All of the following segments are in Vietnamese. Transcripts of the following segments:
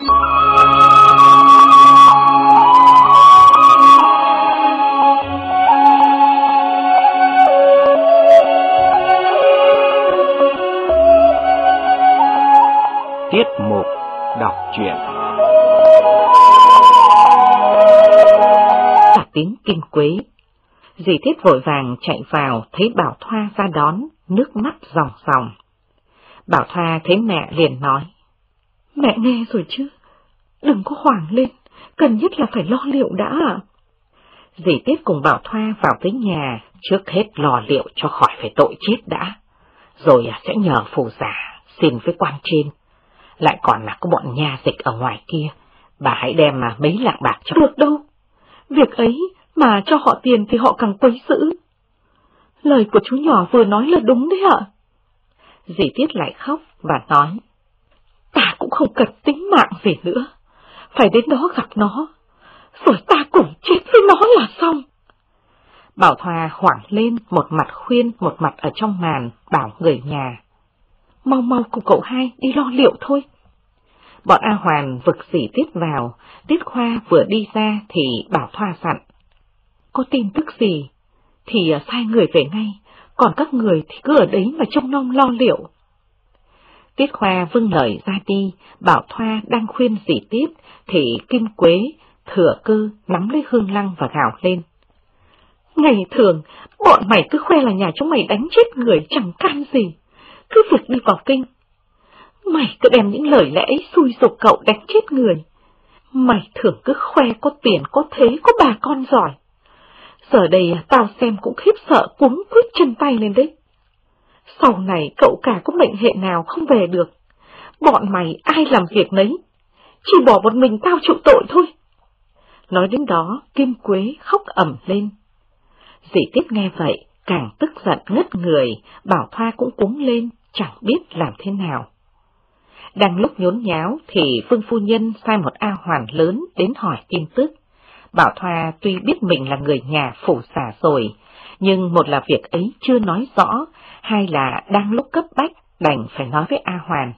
Tiết mục đọc truyện. Cả tiếng kinh quế, dì Thiết vội vàng chạy vào, thấy Bảo Thoa ra đón, nước mắt ròng ròng. Bảo Thoa thấy mẹ liền nói: "Mẹ nghe rồi chứ, đừng có hoảng lên, cần nhất là phải lo liệu đã ạ." Dì Thiết cùng Bảo Thoa vào tới nhà, trước hết lo liệu cho khỏi phải tội chết đã, rồi sẽ nhờ phù giả xin với quan trên. Lại còn là có bọn nha dịch ở ngoài kia, bà hãy đem mấy lạng bạc cho. Được đâu, việc ấy mà cho họ tiền thì họ càng quấy dữ. Lời của chú nhỏ vừa nói là đúng đấy ạ. Dì Tiết lại khóc và nói: "Ta cũng không cần tính mạng gì nữa, phải đến đó gặp nó, rồi ta cùng chết với nó là xong." Bảo Thoa hoảng lên, một mặt khuyên, một mặt ở trong màn bảo người nhà: "Mau mau cùng cậu hai đi lo liệu thôi." Bọn A Hoàn vực dì Tiết vào, Tiết Khoa vừa đi ra thì Bảo Thoa dặn: "Có tin tức gì thì sai người về ngay, còn các người thì cứ ở đấy mà trông nom lo liệu." Tiết Khoa vâng lời ra đi. Bảo Thoa đang khuyên dì Tiết thì Kim Quế thừa cơ nắm lấy Hương Lăng và gào lên: "Ngày thường bọn mày cứ khoe là nhà chúng mày đánh chết người chẳng can gì, cứ việc đi vào kinh. Mày cứ đem những lời lẽ xui dục cậu đánh chết người. Mày thường cứ khoe có tiền, có thế, có bà con giỏi. Giờ đây tao xem cũng khiếp sợ cuống quýt chân tay lên đấy. Sau này cậu cả có mệnh hệ nào không về được, bọn mày ai làm việc nấy, chỉ bỏ một mình tao chịu tội thôi." Nói đến đó, Kim Quế khóc ầm lên. Dì Tiết nghe vậy, càng tức giận ngất người. Bảo Thoa cũng cuống lên, chẳng biết làm thế nào. Đang lúc nhốn nháo thì Vương phu nhân sai một A Hoàn lớn đến hỏi tin tức. Bảo Thoa tuy biết mình là người nhà phủ giả rồi, nhưng một là việc ấy chưa nói rõ, hai là đang lúc cấp bách đành phải nói với A Hoàn: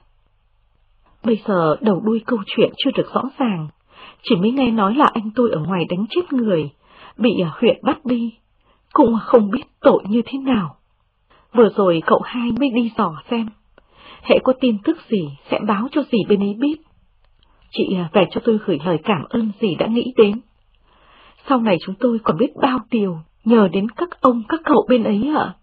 "Bây giờ đầu đuôi câu chuyện chưa được rõ ràng, chỉ mới nghe nói là anh tôi ở ngoài đánh chết người, bị huyện bắt đi, cũng không biết tội như thế nào. Vừa rồi cậu hai mới đi dò xem, hễ có tin tức gì sẽ báo cho dì bên ấy biết. Chị về cho tôi gửi lời cảm ơn dì đã nghĩ đến. Sau này chúng tôi còn biết bao điều nhờ đến các ông các cậu bên ấy ạ."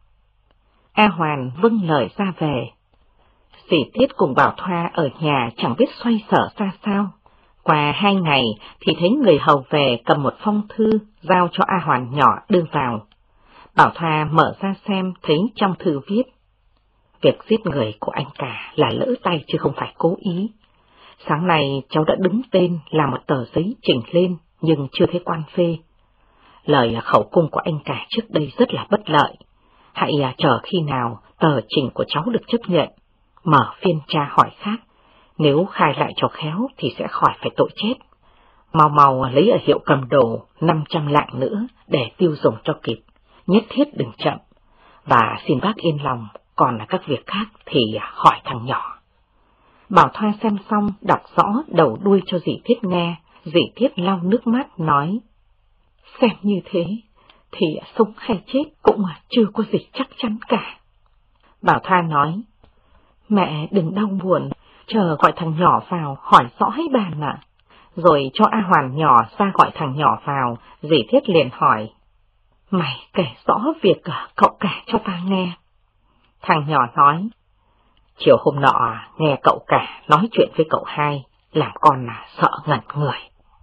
A Hoàn vâng lời ra về. Dì Tiết cùng Bảo Thoa ở nhà chẳng biết xoay sở ra sao. Qua 2 ngày thì thấy người hầu về cầm một phong thư giao cho A Hoàn nhỏ đưa vào. Bảo Thoa mở ra xem, thấy trong thư viết: "Việc giết người của anh cả là lỡ tay chứ không phải cố ý. Sáng nay cháu đã đứng tên làm một tờ giấy trình lên nhưng chưa thấy quan phê. Lời khẩu cung của anh cả trước đây rất là bất lợi. Hãy chờ khi nào tờ trình của cháu được chấp nhận, mở phiên tra hỏi khác. Nếu khai lại cho khéo thì sẽ khỏi phải tội chết. Mau mau lấy ở hiệu cầm đồ 500 lạng nữa để tiêu dùng cho kịp, nhất thiết đừng chậm. Và xin bác yên lòng, còn là các việc khác thì hỏi thằng nhỏ." Bảo Thoa xem xong đọc rõ đầu đuôi cho dì Thiết nghe. Dì Thiết lau nước mắt nói: "Xem như thế thì sống hay chết cũng chưa có gì chắc chắn cả." Bảo Thoa nói: "Mẹ đừng đau buồn, chờ gọi thằng nhỏ vào hỏi rõ hết bàn ạ." Rồi cho A Hoàn nhỏ ra gọi thằng nhỏ vào. Dì Thiết liền hỏi: "Mày kể rõ việc cậu cả cho ta nghe." Thằng nhỏ nói: "Chiều hôm nọ nghe cậu cả nói chuyện với cậu hai, làm con là sợ ngẩn người."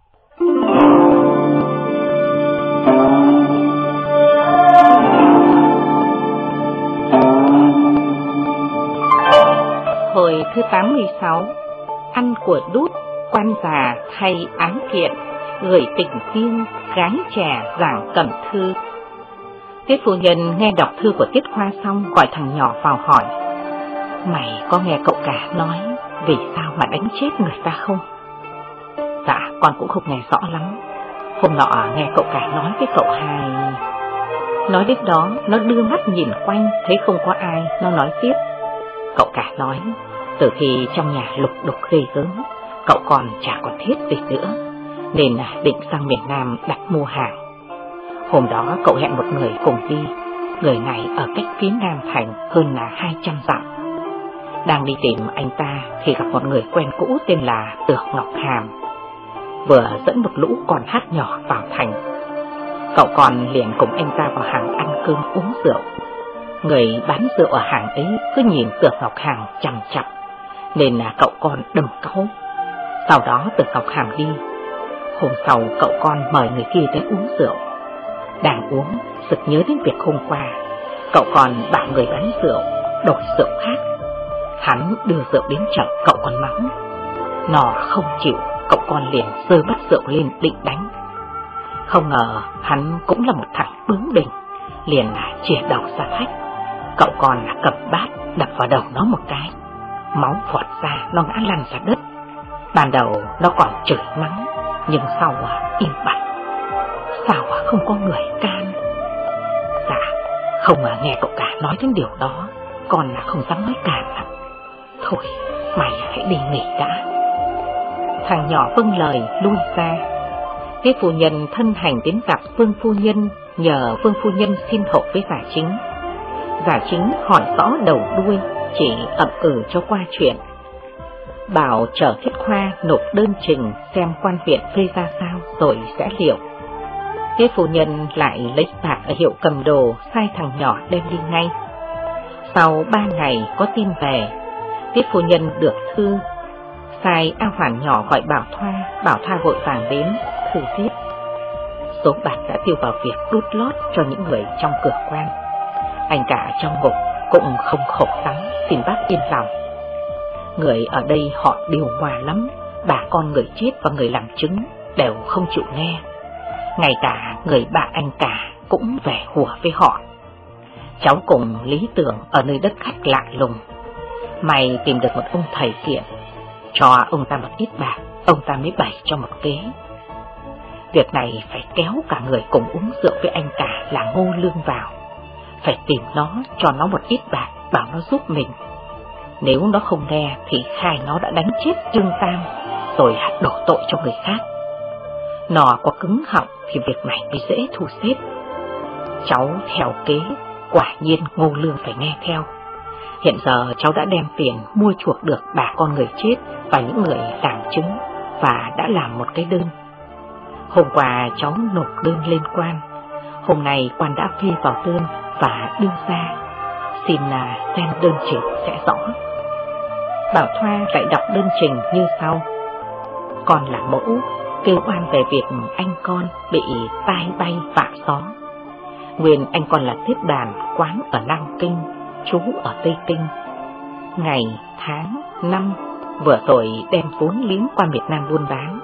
Hồi thứ 86, ăn của đút, quan già thay án kiện, gửi tình tiên, gái trẻ giảng cẩm thư. Tiết phu nhân nghe đọc thư của Tiết Khoa xong gọi thằng nhỏ vào hỏi: "Mày có nghe cậu cả nói vì sao mà đánh chết người ta không?" "Dạ, con cũng không nghe rõ lắm. Hôm nọ nghe cậu cả nói với cậu hai." Nói đến đó, nó đưa mắt nhìn quanh, thấy không có ai, nó nói tiếp: "Cậu cả nói, từ khi trong nhà lục đục ghê gớm, cậu con chả còn thiết gì nữa, nên định sang miền Nam đặt mua hàng. Hôm đó cậu hẹn một người cùng đi, người này ở cách phía Nam thành hơn là 200 dặm. Đang đi tìm anh ta thì gặp một người quen cũ tên là Tưởng Ngọc Hàm, vừa dẫn một lũ con hát nhỏ vào thành. Cậu con liền cùng anh ta vào hàng ăn cơm uống rượu. Người bán rượu ở hàng ấy cứ nhìn Tưởng Ngọc Hàm chằm chằm, nên cậu con đâm cáu. Sau đó Tưởng Ngọc Hàm đi. Hôm sau cậu con mời người kia tới uống rượu. Đang uống, sực nhớ đến việc hôm qua, cậu con bảo người bán rượu đổi rượu khác. Hắn đưa rượu đến chợ, cậu con mắng. Nó không chịu, cậu con liền giơ bát rượu lên định đánh. Không ngờ hắn cũng là một thằng bướng bỉnh, liền chìa đầu ra thách. Cậu con cầm bát đập vào đầu nó một cái, máu phọt ra, nó ngã lăn ra đất. Ban đầu nó còn chửi mắng, nhưng sau im bặt. Sao không có người can? Dạ, không nghe cậu cả nói đến điều đó, con không dám nói càn lắm. Thôi, mày hãy đi nghỉ đã. Thằng nhỏ vâng lời lui ra. Tiết phu nhân thân hành đến gặp Vương phu nhân, nhờ Vương phu nhân xin hộ với Giả Chính. Giả Chính hỏi rõ đầu đuôi, chỉ ậm cho qua chuyện. Bảo chờ Thiết Khoa nộp đơn trình xem quan huyện phê ra sao rồi sẽ liệu. Tiết phu nhân lại lấy bạc ở hiệu cầm đồ, sai thằng nhỏ đem đi ngay. Sau 3 ngày có tin về, Tiết phu nhân được thư, sai A Hoàn nhỏ gọi Bảo Thoa vội vàng đến, thư viết. Số bạc đã tiêu vào việc đút lót cho những người trong cửa quan. Anh cả trong ngục cũng không khổ lắm, xin bác yên lòng. Người ở đây họ điều hòa lắm, bà con người chết và người làm chứng đều không chịu nghe. Ngay cả người bạn anh cả cũng về hùa với họ. Cháu cùng lý tưởng ở nơi đất khách lạ lùng. Mày tìm được một ông thầy kiện, cho ông ta một ít bạc, ông ta mới bày cho một kế. Việc này phải kéo cả người cùng uống rượu với anh cả là Ngô Lương vào. Phải tìm nó, cho nó một ít bạc, bảo nó giúp mình. Nếu nó không nghe thì khai nó đã đánh chết Trương Tam, rồi đổ tội cho người khác. Nó có cứng họng thì việc này mới dễ thu xếp. Cháu theo kế, quả nhiên Ngô Lương phải nghe theo. Hiện giờ cháu đã đem tiền mua chuộc được bà con người chết và những người làm chứng, và đã làm một cái đơn. Hôm qua cháu nộp đơn lên quan, hôm nay quan đã phê vào đơn và đưa ra. Xin xem đơn trình sẽ rõ. Bảo Thoa lại đọc đơn trình như sau. Con là mẫu, kêu oan về việc anh con bị tai bay vạ gió. Nguyên anh con là tiếp đàn quán ở Nam Kinh, trú ở Tây Kinh. Ngày, tháng, năm vừa rồi đem vốn liếng qua miền Nam buôn bán.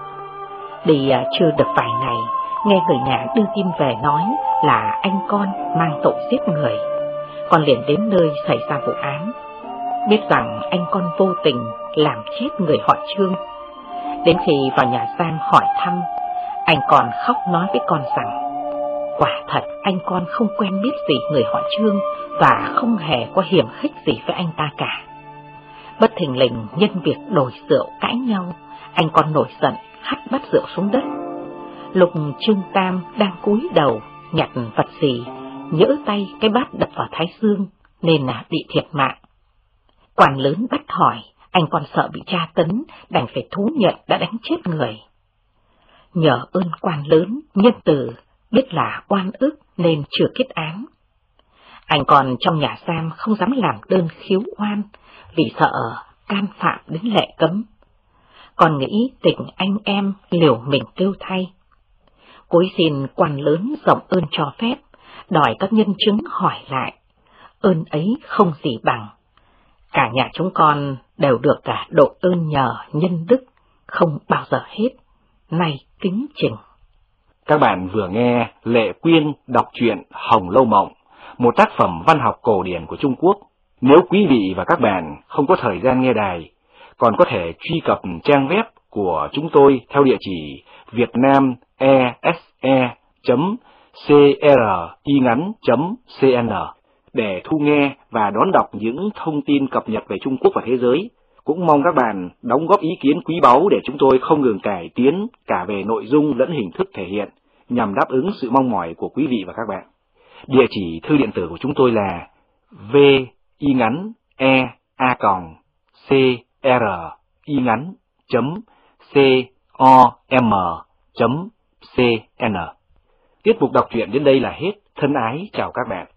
Đi chưa được vài ngày, nghe người nhà đưa tin về nói là anh con mang tội giết người. Con liền đến nơi xảy ra vụ án, biết rằng anh con vô tình làm chết người họ Trương. Đến khi vào nhà giam hỏi thăm, anh còn khóc nói với con rằng quả thật anh con không quen biết gì người họ Trương và không hề có hiểm khích gì với anh ta cả. Bất thình lình nhân việc đổi rượu cãi nhau, anh con nổi giận hất bát rượu xuống đất. Lúc Trương Tam đang cúi đầu nhặt vật gì, nhỡ tay cái bát đập vào thái dương nên bị thiệt mạng. Quan lớn bắt hỏi, anh con sợ bị tra tấn, đành phải thú nhận đã đánh chết người. Nhờ ơn quan lớn nhân từ, biết là oan ức nên chưa kết án. Anh còn trong nhà giam không dám làm đơn khiếu oan vì sợ can phạm đến lệ cấm. Còn nghĩ tình anh em liều mình kêu thay. Cúi xin quan lớn rộng ơn cho phép, đòi các nhân chứng hỏi lại. Ơn ấy không gì bằng. Cả nhà chúng con đều được cả độ ơn nhờ nhân đức, không bao giờ hết. Nay kính trình. Các bạn vừa nghe Lệ Quyên đọc truyện Hồng Lâu Mộng, một tác phẩm văn học cổ điển của Trung Quốc. Nếu quý vị và các bạn không có thời gian nghe đài, còn có thể truy cập trang web của chúng tôi theo địa chỉ vietnamese.cringắn.cn để thu nghe và đón đọc những thông tin cập nhật về Trung Quốc và thế giới. Cũng mong các bạn đóng góp ý kiến quý báu để chúng tôi không ngừng cải tiến cả về nội dung lẫn hình thức thể hiện, nhằm đáp ứng sự mong mỏi của quý vị và các bạn. Địa chỉ thư điện tử của chúng tôi là vingắn.com.cn. Tiết mục đọc truyện đến đây là hết. Thân ái chào các bạn.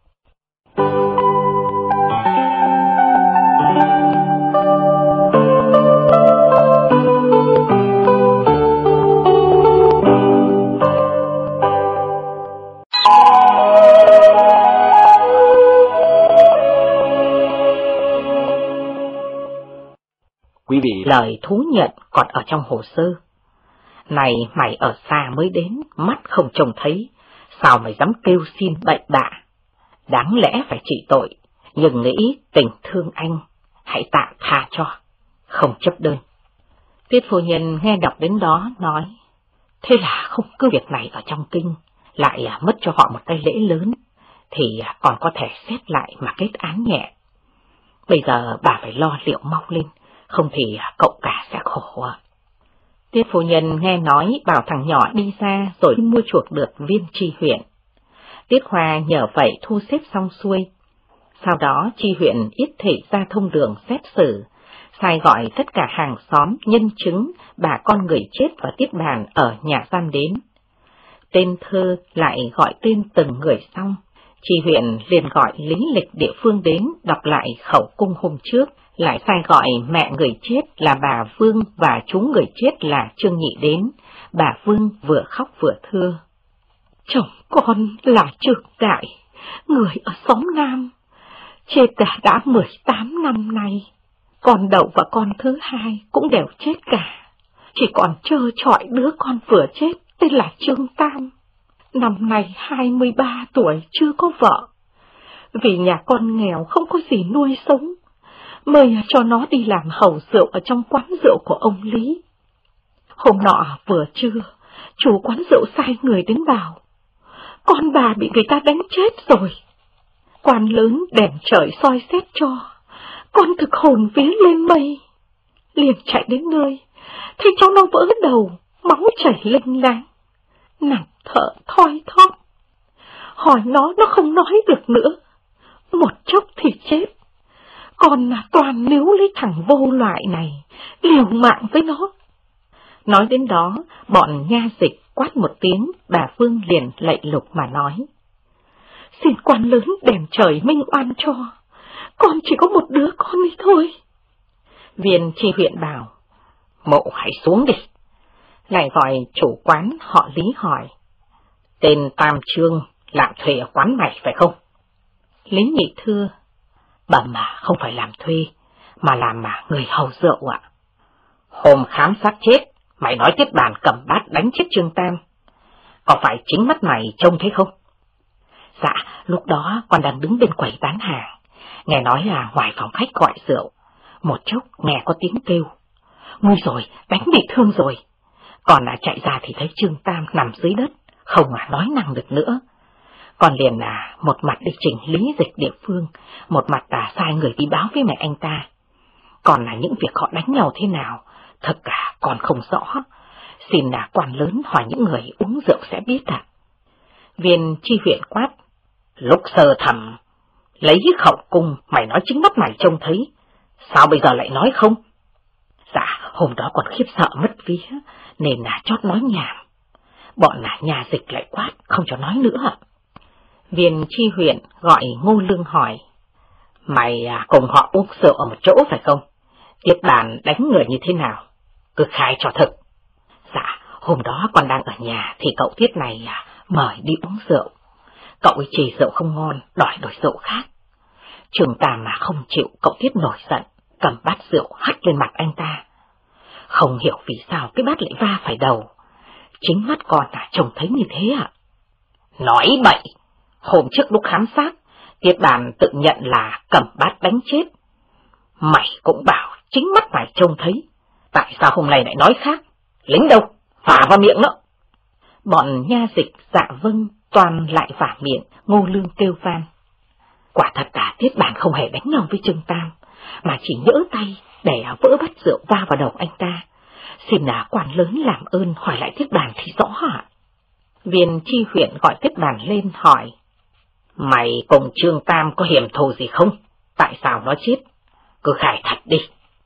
Quý vị, lời thú nhận còn ở trong hồ sơ. Này mày ở xa mới đến, mắt không trông thấy, sao mày dám kêu xin bậy bạ? Đáng lẽ phải trị tội, nhưng nghĩ tình thương anh, hãy tạ tha cho, không chấp đơn. Tiết phu nhân nghe đọc đến đó nói, thế là không cứ việc này ở trong kinh, lại mất cho họ một tay lễ lớn, thì còn có thể xét lại mà kết án nhẹ. Bây giờ bà phải lo liệu mau lên, không thì cậu cả sẽ khổ. Tiết phu nhân nghe nói bảo thằng nhỏ đi ra rồi mua chuộc được Viên tri huyện. Tiết Hoa nhờ vậy thu xếp xong xuôi. Sau đó tri huyện yết thị ra thông đường xét xử, sai gọi tất cả hàng xóm, nhân chứng, bà con người chết và Tiết Bàn ở nhà giam đến. Tên thơ lại gọi tên từng người xong, tri huyện liền gọi lý lịch địa phương đến đọc lại khẩu cung hôm trước, lại sai gọi mẹ người chết là bà Vương và chú người chết là Trương Nhị đến. Bà Vương vừa khóc vừa thưa, chồng con là Trương Đại, người ở xóm Nam, chết đã 18 năm nay. Con đầu và con thứ hai cũng đều chết cả, chỉ còn trơ trọi đứa con vừa chết tên là Trương Tam. Năm nay 23 tuổi chưa có vợ, vì nhà con nghèo không có gì nuôi sống, mời cho nó đi làm hầu rượu ở trong quán rượu của ông Lý. Hôm nọ vừa trưa, chủ quán rượu sai người đến bảo, con bà bị người ta đánh chết rồi. Quan lớn đèn trời soi xét cho, con thực hồn vía lên mây, liền chạy đến nơi, thấy cháu nó vỡ đầu, máu chảy lênh láng, nằm thở thoi thóp. Hỏi nó không nói được nữa, một chốc thì chết. Còn toàn nếu lấy thằng vô loại này, liều mạng với nó. Nói đến đó, bọn nha dịch quát một tiếng, bà Vương liền lạy lục mà nói, xin quan lớn đèn trời minh oan cho, con chỉ có một đứa con ấy thôi. Viên tri huyện bảo, mộ hãy xuống đi. Lại gọi chủ quán họ Lý hỏi, tên Tam Trương làm thuê ở quán mày phải không? Lý Nhị thưa, bẩm mà không phải làm thuê, mà làm người hầu rượu ạ. Hôm khám xác chết, mày nói Tiết Bàn cầm bát đánh chết Trương Tam, có phải chính mắt mày trông thấy không? Dạ, lúc đó con đang đứng bên quầy bán hàng, nghe nói là ngoài phòng khách gọi rượu, một chốc nghe có tiếng kêu, nguy rồi, đánh bị thương rồi. Còn chạy ra thì thấy Trương Tam nằm dưới đất, không nói năng được nữa. Còn liền một mặt đi trình lý dịch địa phương, một mặt sai người đi báo với mẹ anh ta. Còn những việc họ đánh nhau thế nào, thật cả còn không rõ. Xin quan lớn hỏi những người uống rượu sẽ biết ạ. Viên tri huyện quát, lúc sơ thẩm lấy khẩu cung, mày nói chính mắt mày trông thấy, sao bây giờ lại nói không? Dạ, hôm đó còn khiếp sợ mất vía, nên chót nói nhảm. Bọn nhà dịch lại quát, không cho nói nữa ạ. Viên tri huyện gọi Ngô Lương hỏi, mày cùng họ uống rượu ở một chỗ phải không? Tiết Bàn đánh người như thế nào? Cứ khai cho thực. Dạ, hôm đó con đang ở nhà thì cậu Tiết này mời đi uống rượu. Cậu ấy chỉ rượu không ngon, đòi đổi rượu khác. Trương Tam mà không chịu, cậu Tiết nổi giận, cầm bát rượu hắt lên mặt anh ta. Không hiểu vì sao cái bát lại va phải đầu. Chính mắt con trông thấy như thế ạ. Nói bậy! Hôm trước lúc khám xác, Tiết Bàn tự nhận là cầm bát đánh chết. Mày cũng bảo chính mắt mày trông thấy, tại sao hôm nay lại nói khác? Lính đâu? Phả vào miệng nó! Bọn nha dịch dạ vâng toàn lại vả miệng. Ngô Lương kêu van, quả thật Tiết Bàn không hề đánh nhau với Trương Tam, mà chỉ nhỡ tay để vỡ bát rượu va vào đầu anh ta. Xin quan lớn làm ơn hỏi lại Tiết Bàn thì rõ ạ. Viên tri huyện gọi Tiết Bàn lên hỏi: Mày cùng Trương Tam có hiểm thù gì không? Tại sao nó chết? Cứ khai thật đi.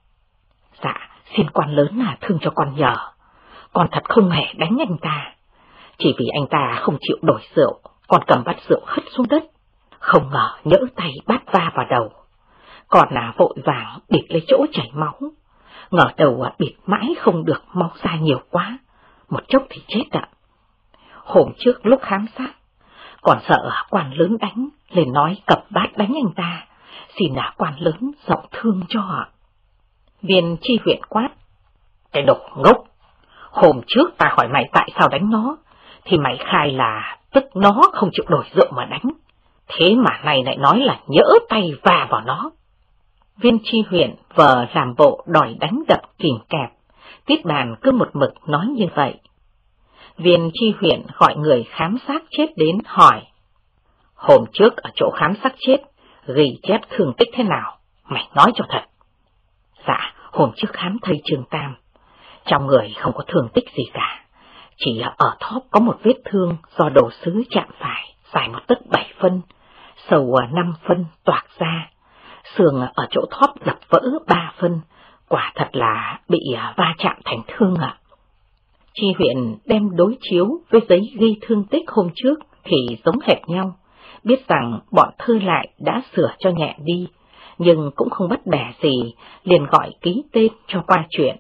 Dạ, xin quan lớn thương cho con nhờ. Con thật không hề đánh anh ta. Chỉ vì anh ta không chịu đổi rượu, con cầm bát rượu hất xuống đất. Không ngờ nhỡ tay bát va vào đầu. Còn vội vàng bịt lấy chỗ chảy máu. Ngờ đầu bịt mãi không được, máu ra nhiều quá. Một chốc thì chết ạ. Hôm trước lúc khám xác, còn sợ quan lớn đánh, lên nói cặp bát đánh anh ta. Xin quan lớn rộng thương cho ạ. Viên tri huyện quát: Cái đồ ngốc! Hôm trước ta hỏi mày tại sao đánh nó, thì mày khai là tức nó không chịu đổi rượu mà đánh. Thế mà này lại nói là nhỡ tay va vào nó. Viên tri huyện vờ làm bộ đòi đánh đập kìm kẹp. Tiết Bàn cứ một mực nói như vậy. Viên tri huyện gọi người khám xác chết đến hỏi: Hôm trước ở chỗ khám xác chết, ghi chép thương tích thế nào? Mày nói cho thật. Dạ, hôm trước khám thầy Trương Tam, trong người không có thương tích gì cả. Chỉ ở thóp có một vết thương do đồ sứ chạm phải, dài 1 tấc 7 phân, sầu 5 phân toạc ra. Xương ở chỗ thóp đập vỡ 3 phân, quả thật là bị va chạm thành thương ạ. Tri huyện đem đối chiếu với giấy ghi thương tích hôm trước thì giống hệt nhau, biết rằng bọn Thư Lại đã sửa cho nhẹ đi, nhưng cũng không bắt bẻ gì, liền gọi ký tên cho qua chuyện.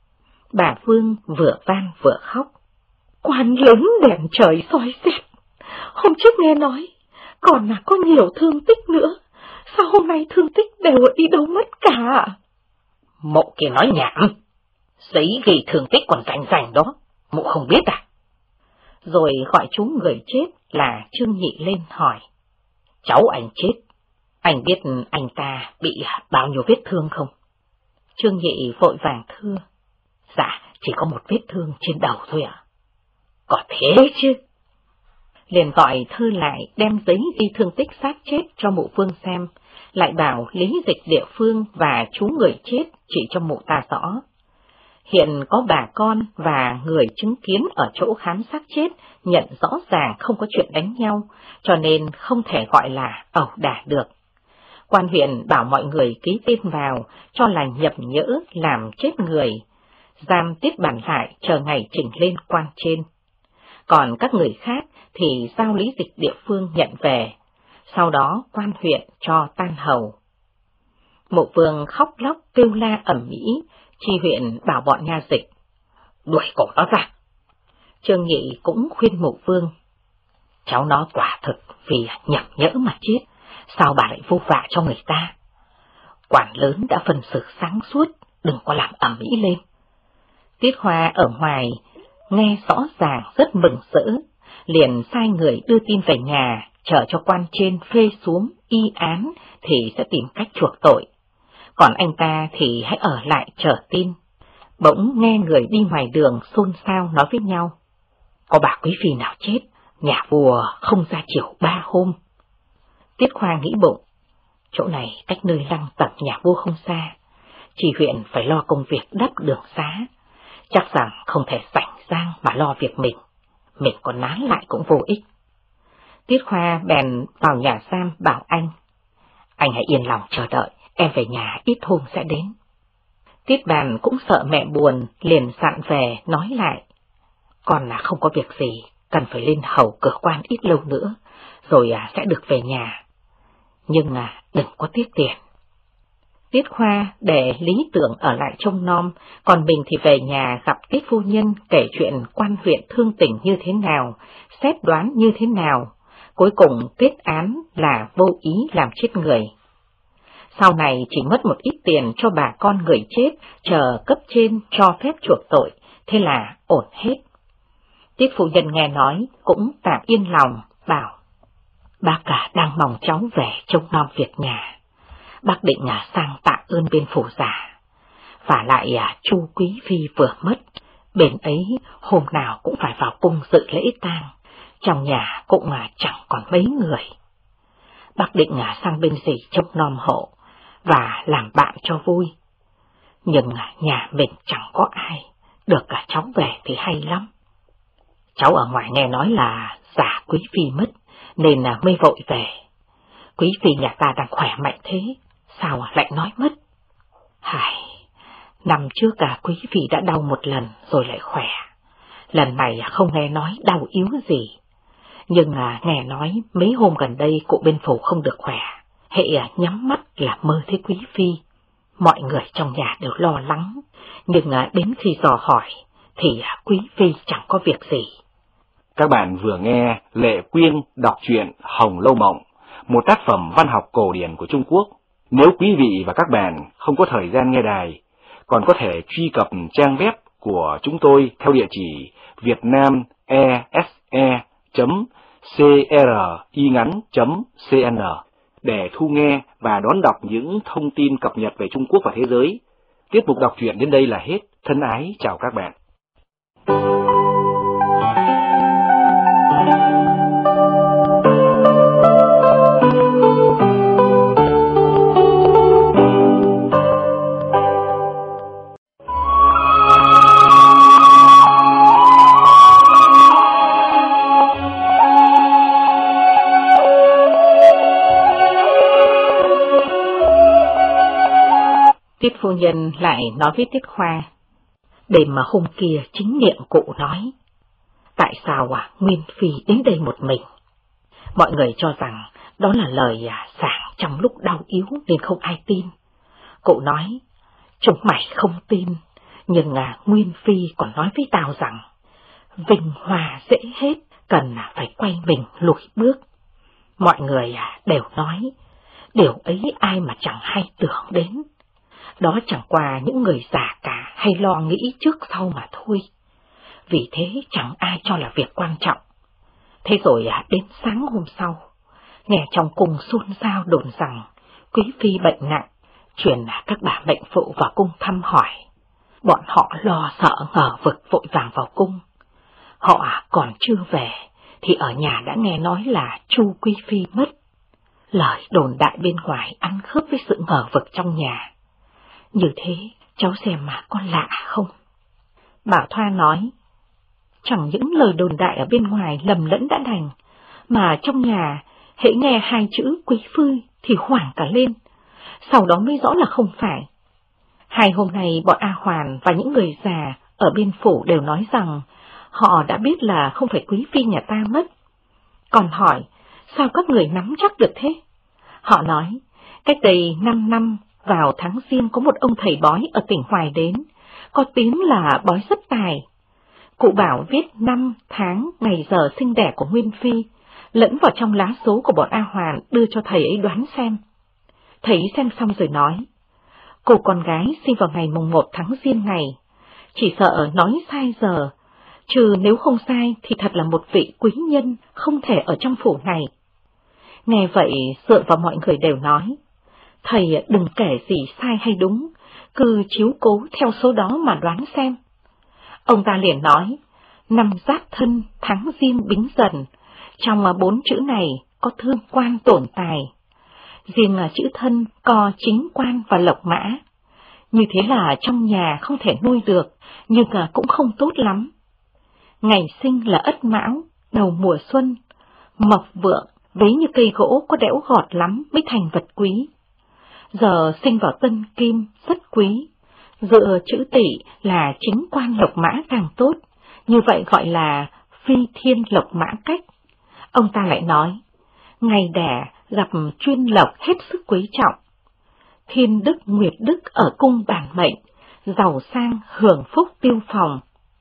Bà Vương vừa van vừa khóc: Quan lớn đèn trời soi xét, hôm trước nghe nói còn có nhiều thương tích nữa, sao hôm nay thương tích đều đi đâu mất cả? Mộ kia nói nhảm, giấy ghi thương tích còn rành đó, mụ không biết à? Rồi gọi chú người chết là Trương Nhị lên hỏi: Cháu anh chết, anh biết anh ta bị bao nhiêu vết thương không? Trương Nhị vội vàng thưa: Dạ, chỉ có một vết thương trên đầu thôi ạ. Có thế chứ? Liền gọi Thư lại đem giấy ghi thương tích xác chết cho mụ Vương xem, lại bảo lý dịch địa phương và chú người chết chỉ cho mụ ta rõ. Hiện có bà con và người chứng kiến ở chỗ khám xác chết nhận rõ ràng không có chuyện đánh nhau, cho nên không thể gọi là ẩu đả được. Quan huyện bảo mọi người ký tên vào, cho là nhập nhỡ làm chết người, giam Tiết Bàn lại chờ ngày chỉnh lên quan trên. Còn các người khác thì giao lý dịch địa phương nhận về, sau đó quan huyện cho tan hầu. Mộ Vương khóc lóc kêu la ầm ĩ, tri huyện bảo bọn nha dịch: Đuổi cổ nó ra. Trương Nhị cũng khuyên Mộ Vương: Cháu nó quả thực vì nhập nhỡ mà chết, sao bà lại vu vạ cho người ta? Quản lớn đã phân xử sáng suốt, đừng có làm ầm ĩ lên. Tiết Hoa ở ngoài nghe rõ ràng rất mừng rỡ, liền sai người đưa tin về nhà, chờ cho quan trên phê xuống y án thì sẽ tìm cách chuộc tội. Còn anh ta thì hãy ở lại chờ tin. Bỗng nghe người đi ngoài đường xôn xao nói với nhau: Có bà quý phi nào chết, nhà vua không ra chiều 3 hôm. Tiết Khoa nghĩ bụng, chỗ này cách nơi lăng tẩm nhà vua không xa, chỉ huyện phải lo công việc đắp đường xá, chắc rằng không thể rảnh rang mà lo việc mình còn nán lại cũng vô ích. Tiết Khoa bèn vào nhà giam bảo anh hãy yên lòng chờ đợi, em về nhà ít hôm sẽ đến. Tiết Bàn cũng sợ mẹ buồn, liền dặn về nói lại: Con là không có việc gì, cần phải lên hầu cửa quan ít lâu nữa, rồi sẽ được về nhà. Nhưng đừng có tiếc tiền. Tiết Khoa để Lý Tưởng ở lại trông nom, còn mình thì về nhà gặp Tiết phu nhân kể chuyện quan huyện thương tình như thế nào, xét đoán như thế nào, cuối cùng kết án là vô ý làm chết người. Sau này chỉ mất một ít tiền cho bà con người chết, chờ cấp trên cho phép chuộc tội, thế là ổn hết. Tiết phu nhân nghe nói cũng tạm yên lòng, bảo: Bác cả đang mong cháu về trông nom việc nhà. Bác định sang tạ ơn bên phủ già. Và lại Chu quý phi vừa mất, bên ấy hôm nào cũng phải vào cung dự lễ tang, trong nhà cũng chẳng còn mấy người. Bác định sang bên dì trông nom hộ và làm bạn cho vui. Nhưng nhà mình chẳng có ai, được cả cháu về thì hay lắm. Cháu ở ngoài nghe nói là giả quý phi mất, nên mới vội về. Quý phi nhà ta đang khỏe mạnh thế, sao lại nói mất? Hài, năm trước cả quý phi đã đau một lần rồi lại khỏe. Lần này không nghe nói đau yếu gì. Nhưng nghe nói mấy hôm gần đây cụ bên phủ không được khỏe, hệ nhắm mắt là mơ thấy quý phi. Mọi người trong nhà đều lo lắng, nhưng đến khi dò hỏi thì quý phi chẳng có việc gì. Các bạn vừa nghe Lệ Quyên đọc truyện Hồng Lâu Mộng, một tác phẩm văn học cổ điển của Trung Quốc. Nếu quý vị và các bạn không có thời gian nghe đài, còn có thể truy cập trang web của chúng tôi theo địa chỉ vietnamese.cringắn.cn để thu nghe và đón đọc những thông tin cập nhật về Trung Quốc và thế giới. Tiết mục đọc truyện đến đây là hết. Thân ái chào các bạn. Tiết phu nhân lại nói với Tiết Khoa. Đêm mà hôm kia chính miệng cụ nói, tại sao Nguyên Phi đến đây một mình? Mọi người cho rằng đó là lời sảng trong lúc đau yếu nên không ai tin. Cụ nói, chúng mày không tin, nhưng Nguyên Phi còn nói với tao rằng, vinh hoa dễ hết, cần phải quay mình lùi bước. Mọi người đều nói, điều ấy ai mà chẳng hay tưởng đến. Đó chẳng qua những người già cả hay lo nghĩ trước sau mà thôi. Vì thế chẳng ai cho là việc quan trọng. Thế rồi đến sáng hôm sau, nghe trong cung xôn xao đồn rằng quý phi bệnh nặng, truyền các bà mệnh phụ vào cung thăm hỏi. Bọn họ lo sợ ngờ vực vội vàng vào cung. Họ còn chưa về thì ở nhà đã nghe nói là Chu quý phi mất. Lời đồn đại bên ngoài ăn khớp với sự ngờ vực trong nhà. Như thế, cháu xem mà có lạ không? Bảo Thoa nói, chẳng những lời đồn đại ở bên ngoài lầm lẫn đã đành, mà trong nhà, hễ nghe hai chữ quý phi thì hoảng cả lên, sau đó mới rõ là không phải. Hai hôm nay bọn A Hoàn và những người già ở bên phủ đều nói rằng họ đã biết là không phải quý phi nhà ta mất. Còn hỏi, sao các người nắm chắc được thế? Họ nói, cách đây 5 năm, vào tháng Giêng có một ông thầy bói ở tỉnh Hoài đến, có tiếng là bói rất tài. Cụ bảo viết năm, tháng, ngày giờ sinh đẻ của Nguyên Phi, lẫn vào trong lá số của bọn A Hoàn đưa cho thầy ấy đoán xem. Thầy xem xong rồi nói, cô con gái sinh vào ngày mùng 1 tháng Giêng này, chỉ sợ nói sai giờ, trừ nếu không sai thì thật là một vị quý nhân không thể ở trong phủ này. Nghe vậy dựa vào mọi người đều nói, thầy đừng kể gì sai hay đúng, cứ chiếu cố theo số đó mà đoán xem. Ông ta liền nói, năm Giáp Thân, tháng Giêng Bính Dần, trong 4 chữ này có thương quan tổn tài. Riêng chữ Thân có chính quan và lộc mã. Như thế là trong nhà không thể nuôi được, nhưng cũng không tốt lắm. Ngày sinh là Ất Mão, đầu mùa xuân, mộc vượng, vế như cây gỗ có đẽo gọt lắm mới thành vật quý. Giờ sinh vào Tân Kim rất quý, dựa chữ Tỵ là chính quan lộc mã càng tốt, như vậy gọi là phi thiên lộc mã cách. Ông ta lại nói, ngày đẻ gặp chuyên lộc hết sức quý trọng. Thiên đức nguyệt đức ở cung bản mệnh, giàu sang hưởng phúc tiêu phòng.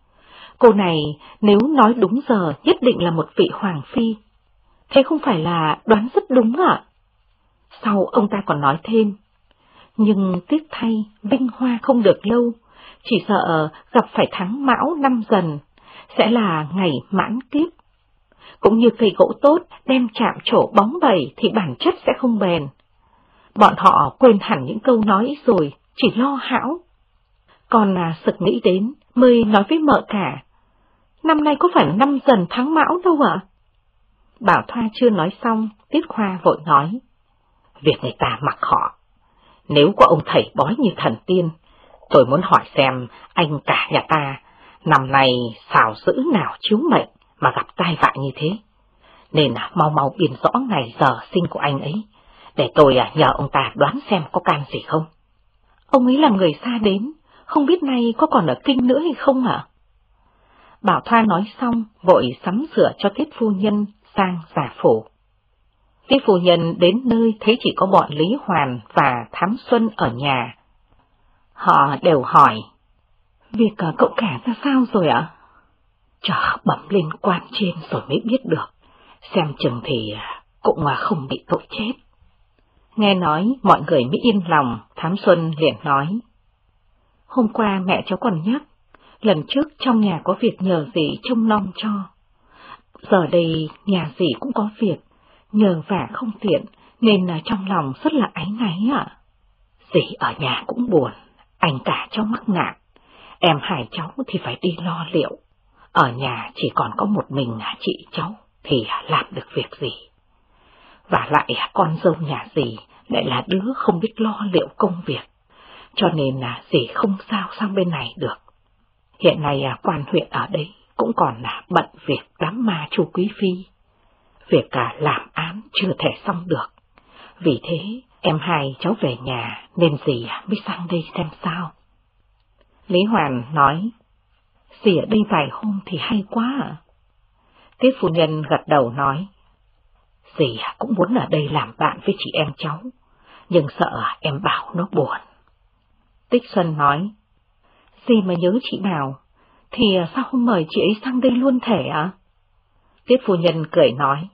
Cô này nếu nói đúng giờ nhất định là một vị hoàng phi. Thế không phải là đoán rất đúng ạ? Sau ông ta còn nói thêm, nhưng tiếc thay vinh hoa không được lâu, chỉ sợ gặp phải tháng Mão năm Dần, sẽ là ngày mãn kiếp. Cũng như cây gỗ tốt đem chạm trổ bóng bẩy thì bản chất sẽ không bền. Bọn họ quên hẳn những câu nói rồi, chỉ lo hão. Còn sực nghĩ đến mới nói với mợ cả, năm nay có phải là năm Dần tháng Mão đâu ạ? Bảo Thoa chưa nói xong, Tiết Khoa vội nói, việc người ta mặc họ. Nếu có ông thầy bói như thần tiên, Tôi muốn hỏi xem anh cả nhà ta năm nay xào dữ nào chiếu mệnh mà gặp tai vạ như thế, nên mau mau biên rõ ngày giờ sinh của anh ấy, để tôi nhờ ông ta đoán xem có can gì không. Ông ấy là người xa đến, không biết nay có còn ở kinh nữa hay không hả? Bảo Thoa nói xong, vội sắm sửa cho Tiết phu nhân sang giả phủ. Tiết phu nhân đến nơi thấy chỉ có bọn Lý Hoàn và Thám Xuân ở nhà. Họ đều hỏi: Việc cậu cả ra sao rồi ạ? Chờ bẩm lên quan trên rồi mới biết được, xem chừng thì cũng không bị tội chết. Nghe nói mọi người mới yên lòng. Thám Xuân liền nói: Hôm qua mẹ cháu còn nhắc, lần trước trong nhà có việc nhờ dì trông nom cho. Giờ đây nhà dì cũng có việc, nhờ vả không tiện, nên trong lòng rất là áy náy ạ. Dì ở nhà cũng buồn, anh cả cháu mắc nạn, em hai cháu thì phải đi lo liệu. Ở nhà chỉ còn có một mình chị cháu thì làm được việc gì. Và lại con dâu nhà dì lại là đứa không biết lo liệu công việc, cho nên dì không sao sang bên này được. Hiện nay quan huyện ở đây cũng còn bận việc đám ma Chu Quý Phi, việc làm án chưa thể xong được. Vì thế em hai cháu về nhà nên dì mới sang đây xem sao. Lý Hoàn nói: Dì ở đây vài hôm thì hay quá ạ. Tiết phu nhân gật đầu nói: Dì cũng muốn ở đây làm bạn với chị em cháu, nhưng sợ em Bảo nó buồn. Tích Xuân nói: Dì mà nhớ chị Bảo thì sao không mời chị ấy sang đây luôn thể ạ? Tiết phu nhân cười nói: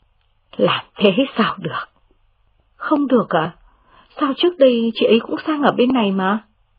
Làm thế sao được? Không được ạ? Sao trước đây chị ấy cũng sang ở bên này mà?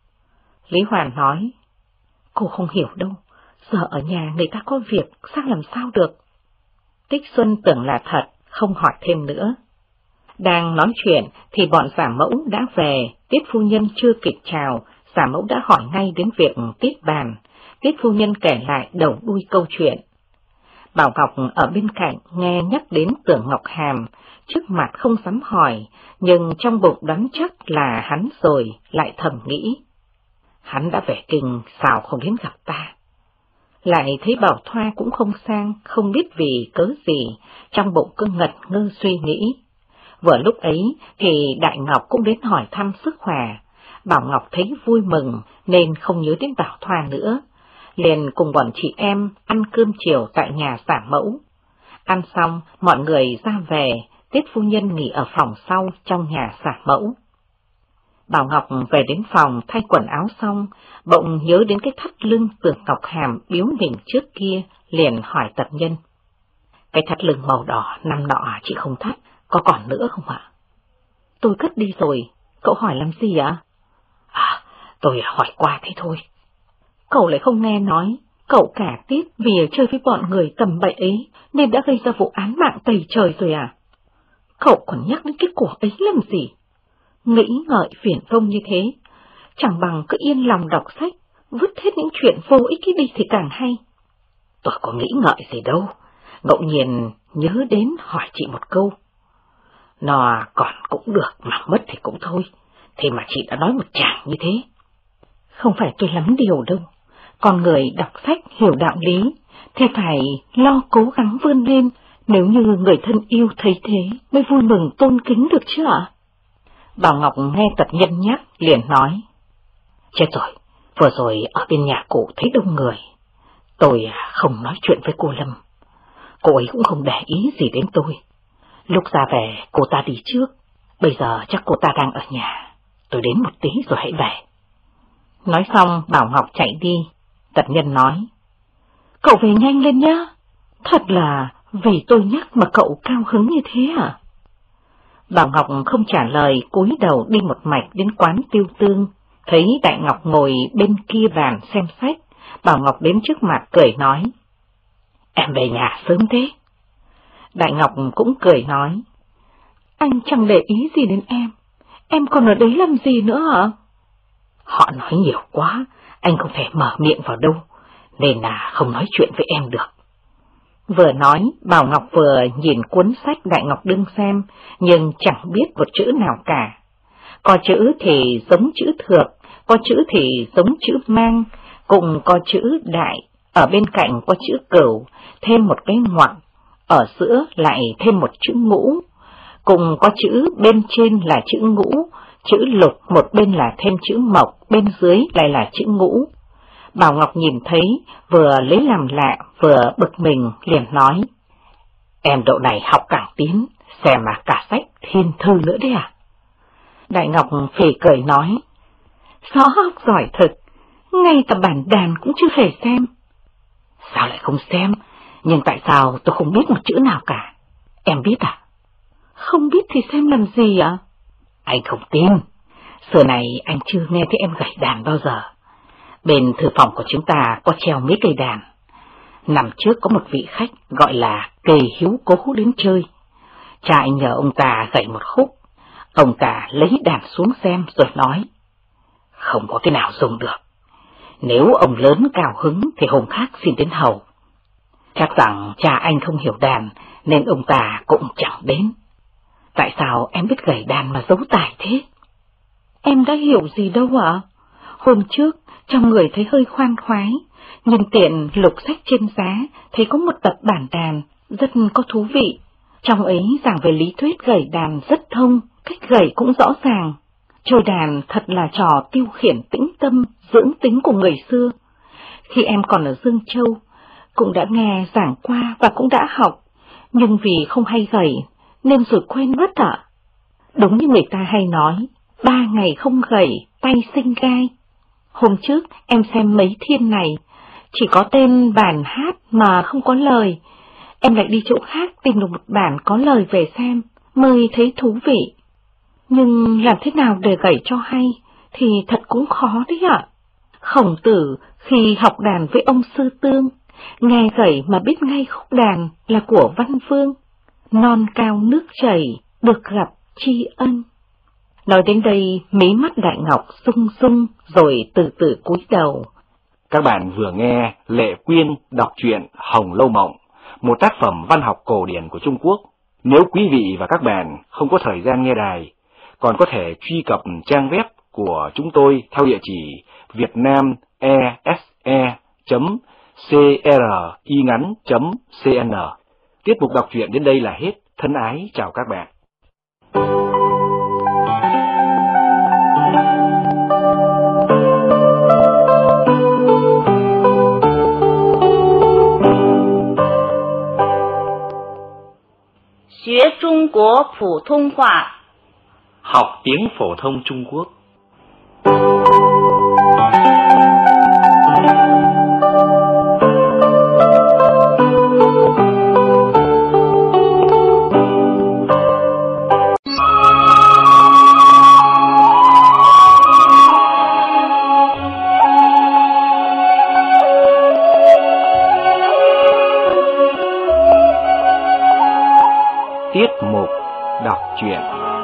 Lý Hoàn nói: Cô không hiểu đâu, giờ ở nhà người ta có việc, sang làm sao được? Tích Xuân tưởng là thật, không hỏi thêm nữa. Đang nói chuyện thì bọn giả mẫu đã về. Tiết phu nhân chưa kịp chào, giả mẫu đã hỏi ngay đến việc tiết bàn. Tiết phu nhân kể lại đầu đuôi câu chuyện. Bảo Ngọc ở bên cạnh nghe nhắc đến Tưởng Ngọc Hàm, trước mặt không dám hỏi, nhưng trong bụng đoán chắc là hắn rồi, lại thầm nghĩ: Hắn đã về kinh, sao không đến gặp ta? Lại thấy Bảo Thoa cũng không sang, không biết vì cớ gì, trong bụng cứ ngật ngơ suy nghĩ. Vừa lúc ấy thì Đại Ngọc cũng đến hỏi thăm sức khỏe. Bảo Ngọc thấy vui mừng nên không nhớ đến Bảo Thoa nữa, liền cùng bọn chị em ăn cơm chiều tại nhà giả mẫu. Ăn xong, mọi người ra về, Tiết phu nhân nghỉ ở phòng sau trong nhà giả mẫu. Bảo Ngọc về đến phòng thay quần áo xong, bỗng nhớ đến cái thắt lưng Tưởng Ngọc Hàm biếu mình trước kia, liền hỏi Tập Nhân: Cái thắt lưng màu đỏ năm nọ chị không thắt, có còn nữa không ạ? Tôi cất đi rồi, cậu hỏi làm gì ạ? Tôi hỏi qua thế thôi. Cậu lại không nghe nói, cậu cả Tiết vì chơi với bọn người tầm bậy ấy nên đã gây ra vụ án mạng tày trời rồi à? Cậu còn nhắc đến cái của ấy làm gì? Nghĩ ngợi phiền phông như thế, chẳng bằng cứ yên lòng đọc sách, vứt hết những chuyện vô ích ấy đi thì càng hay. Tôi có nghĩ ngợi gì đâu, ngẫu nhiên nhớ đến hỏi chị một câu. Nó còn cũng được mà mất thì cũng thôi, thế mà chị đã nói một chàng như thế. Không phải tôi lắm điều đâu, con người đọc sách hiểu đạo lý, thế phải lo cố gắng vươn lên, nếu như người thân yêu thấy thế mới vui mừng tôn kính được chứ ạ? Bảo Ngọc nghe Tập Nhân nhắc liền nói: Chết rồi, vừa rồi ở bên nhà cụ thấy đông người, tôi không nói chuyện với cô Lâm, cô ấy cũng không để ý gì đến tôi. Lúc ra về cô ta đi trước, bây giờ chắc cô ta đang ở nhà, tôi đến một tí rồi hãy về. Nói xong Bảo Ngọc chạy đi. Tập Nhân nói: Cậu về nhanh lên nhá, thật là vì tôi nhắc mà cậu cao hứng như thế à? Bảo Ngọc không trả lời, cúi đầu đi một mạch đến quán Tiêu Tương, thấy Đại Ngọc ngồi bên kia bàn xem sách. Bảo Ngọc đến trước mặt cười nói: Em về nhà sớm thế. Đại Ngọc cũng cười nói: Anh chẳng để ý gì đến em còn ở đấy làm gì nữa hả? Họ nói nhiều quá, anh không thể mở miệng vào đâu, nên là không nói chuyện với em được. Vừa nói, Bảo Ngọc vừa nhìn cuốn sách Đại Ngọc đương xem, nhưng chẳng biết một chữ nào cả. Có chữ thì giống chữ thược, có chữ thì giống chữ mang, cùng có chữ đại, ở bên cạnh có chữ cửu, thêm một cái ngoặc, ở giữa lại thêm một chữ ngũ, cùng có chữ bên trên là chữ ngũ, chữ lục một bên là thêm chữ mộc, bên dưới lại là chữ ngũ. Bảo Ngọc nhìn thấy, vừa lấy làm lạ, vừa bực mình, liền nói: Em độ này học càng tiến, xem mà cả sách thiên thư nữa đấy à? Đại Ngọc phì cười nói: Rõ học giỏi thực, ngay cả bản đàn cũng chưa hề xem. Sao lại không xem? Nhưng tại sao tôi không biết một chữ nào cả? Em biết à? Không biết thì xem làm gì ạ? Anh không tin. Xưa này anh chưa nghe thấy em gảy đàn bao giờ. Bên thư phòng của chúng ta có treo mấy cây đàn. Năm trước có một vị khách gọi là Kề Hiếu Cố đến chơi. Cha anh nhờ ông ta gảy một khúc. Ông ta lấy đàn xuống xem rồi nói: Không có cái nào dùng được. Nếu ông lớn cao hứng thì hôm khác xin đến hầu. Chắc rằng cha anh không hiểu đàn nên ông ta cũng chẳng đến. Tại sao em biết gảy đàn mà giấu tài thế? Em đã hiểu gì đâu ạ. Hôm trước trong người thấy hơi khoan khoái, nhân tiện lục sách trên giá thấy có một tập bản đàn rất có thú vị. Trong ấy giảng về lý thuyết gảy đàn rất thông, cách gảy cũng rõ ràng. Chơi đàn thật là trò tiêu khiển tĩnh tâm, dưỡng tính của người xưa. Khi em còn ở Dương Châu, cũng đã nghe giảng qua và cũng đã học, nhưng vì không hay gảy nên rồi quên mất ạ. Đúng như người ta hay nói, 3 ngày không gảy, tay sinh gai. Hôm trước em xem mấy thiên này, chỉ có tên bản hát mà không có lời. Em lại đi chỗ khác tìm được một bản có lời về xem, mới thấy thú vị. Nhưng làm thế nào để gảy cho hay thì thật cũng khó đấy ạ. Khổng Tử khi học đàn với ông Sư Tương, nghe gảy mà biết ngay khúc đàn là của Văn Vương: Non cao nước chảy, được gặp tri ân. Nói đến đây, mí mắt Đại Ngọc rung rung rồi từ từ cúi đầu. Các bạn vừa nghe Lệ Quyên đọc truyện Hồng Lâu Mộng, một tác phẩm văn học cổ điển của Trung Quốc. Nếu quý vị và các bạn không có thời gian nghe đài, còn có thể truy cập trang web của chúng tôi theo địa chỉ vietnamese.cringắn.cn. Tiết mục đọc truyện đến đây là hết. Thân ái chào các bạn. Học Trung Quốc phổ thông hóa. Học tiếng phổ thông Trung Quốc. Tiết mục đọc truyện.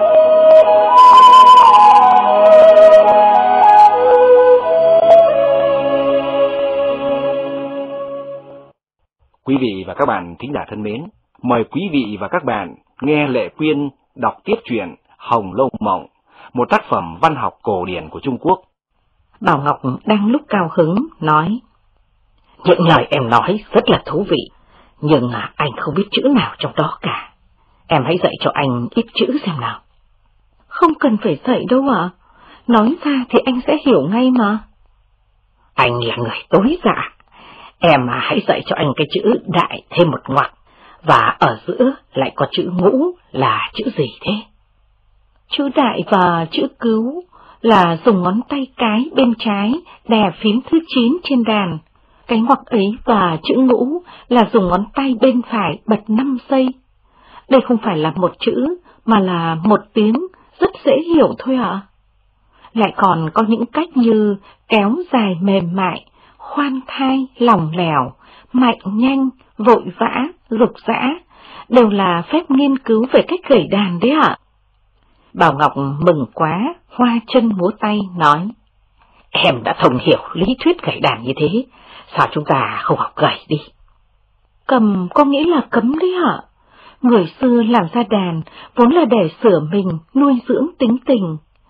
Quý vị và các bạn thính giả thân mến, mời quý vị và các bạn nghe Lệ Quyên đọc tiếp truyện Hồng Lâu Mộng, một tác phẩm văn học cổ điển của Trung Quốc. Bảo Ngọc đang lúc cao hứng nói: Những lời em nói rất là thú vị, nhưng anh không biết chữ nào trong đó cả. Em hãy dạy cho anh ít chữ xem nào. Không cần phải dạy đâu ạ. Nói ra thì anh sẽ hiểu ngay mà. Anh là người tối dạ. Em hãy dạy cho anh cái chữ đại thêm một ngoặc, và ở giữa lại có chữ ngũ là chữ gì thế? Chữ đại và chữ cứu là dùng ngón tay cái bên trái đè phím thứ 9 trên đàn. Cái ngoặc ấy và chữ ngũ là dùng ngón tay bên phải bật 5 giây. Đây không phải là một chữ, mà là một tiếng, rất dễ hiểu thôi ạ. Lại còn có những cách như kéo dài mềm mại, khoan thai lỏng lẻo, mạnh nhanh, vội vã, rục rã, đều là phép nghiên cứu về cách gảy đàn đấy ạ. Bảo Ngọc mừng quá, hoa chân múa tay nói: Em đã thông hiểu lý thuyết gảy đàn như thế, sao chúng ta không học gảy đi? Cầm có nghĩa là cấm đấy ạ. Người xưa làm ra đàn vốn là để sửa mình, nuôi dưỡng tính tình.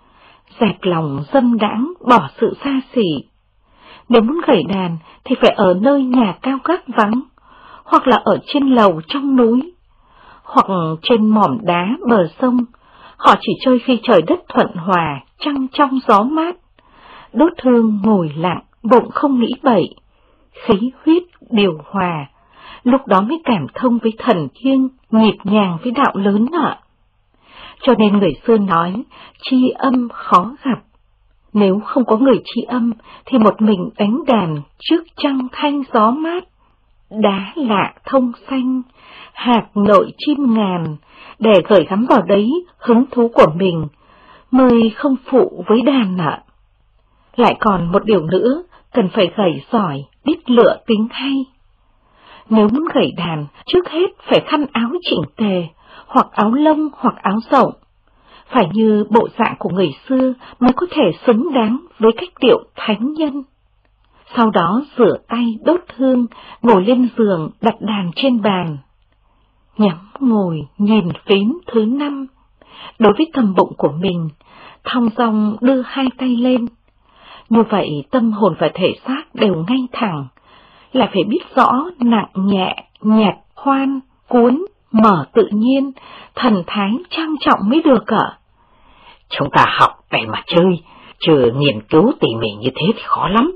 dẹp lòng dâm đãng, bỏ sự xa xỉ. Nếu muốn gảy đàn thì phải ở nơi nhà cao gác vắng, hoặc là ở trên lầu trong núi, hoặc trên mỏm đá bờ sông. Họ chỉ chơi khi trời đất thuận hòa, trăng trong gió mát, đốt hương ngồi lặng, bụng không nghĩ bậy, khí huyết điều hòa, lúc đó mới cảm thông với thần thiêng, nhịp nhàng với đạo lớn ạ. Cho nên người xưa nói, tri âm khó gặp. Nếu không có người tri âm, thì một mình đánh đàn trước trăng thanh gió mát, đá lạ thông xanh, hạt nội chim ngàn, để gửi gắm vào đấy hứng thú của mình, mới không phụ với đàn ạ. Lại còn một điều nữa, cần phải gảy giỏi, biết lựa tiếng hay. Nếu muốn gảy đàn, trước hết phải khăn áo chỉnh tề, hoặc áo lông hoặc áo rộng. Phải như bộ dạng của người xưa mới có thể xứng đáng với cách điệu thánh nhân. Sau đó rửa tay đốt hương, ngồi lên giường đặt đàn trên bàn. Nhắm ngồi nhìn phím thứ 5, đối với tầm bụng của mình, thong dong đưa hai tay lên. Như vậy tâm hồn và thể xác đều ngay thẳng, lại phải biết rõ nặng nhẹ, nhạt khoan, cuốn, mở tự nhiên, thần thái trang trọng mới được ạ. Chúng ta học để mà chơi, chứ nghiên cứu tỉ mỉ như thế thì khó lắm.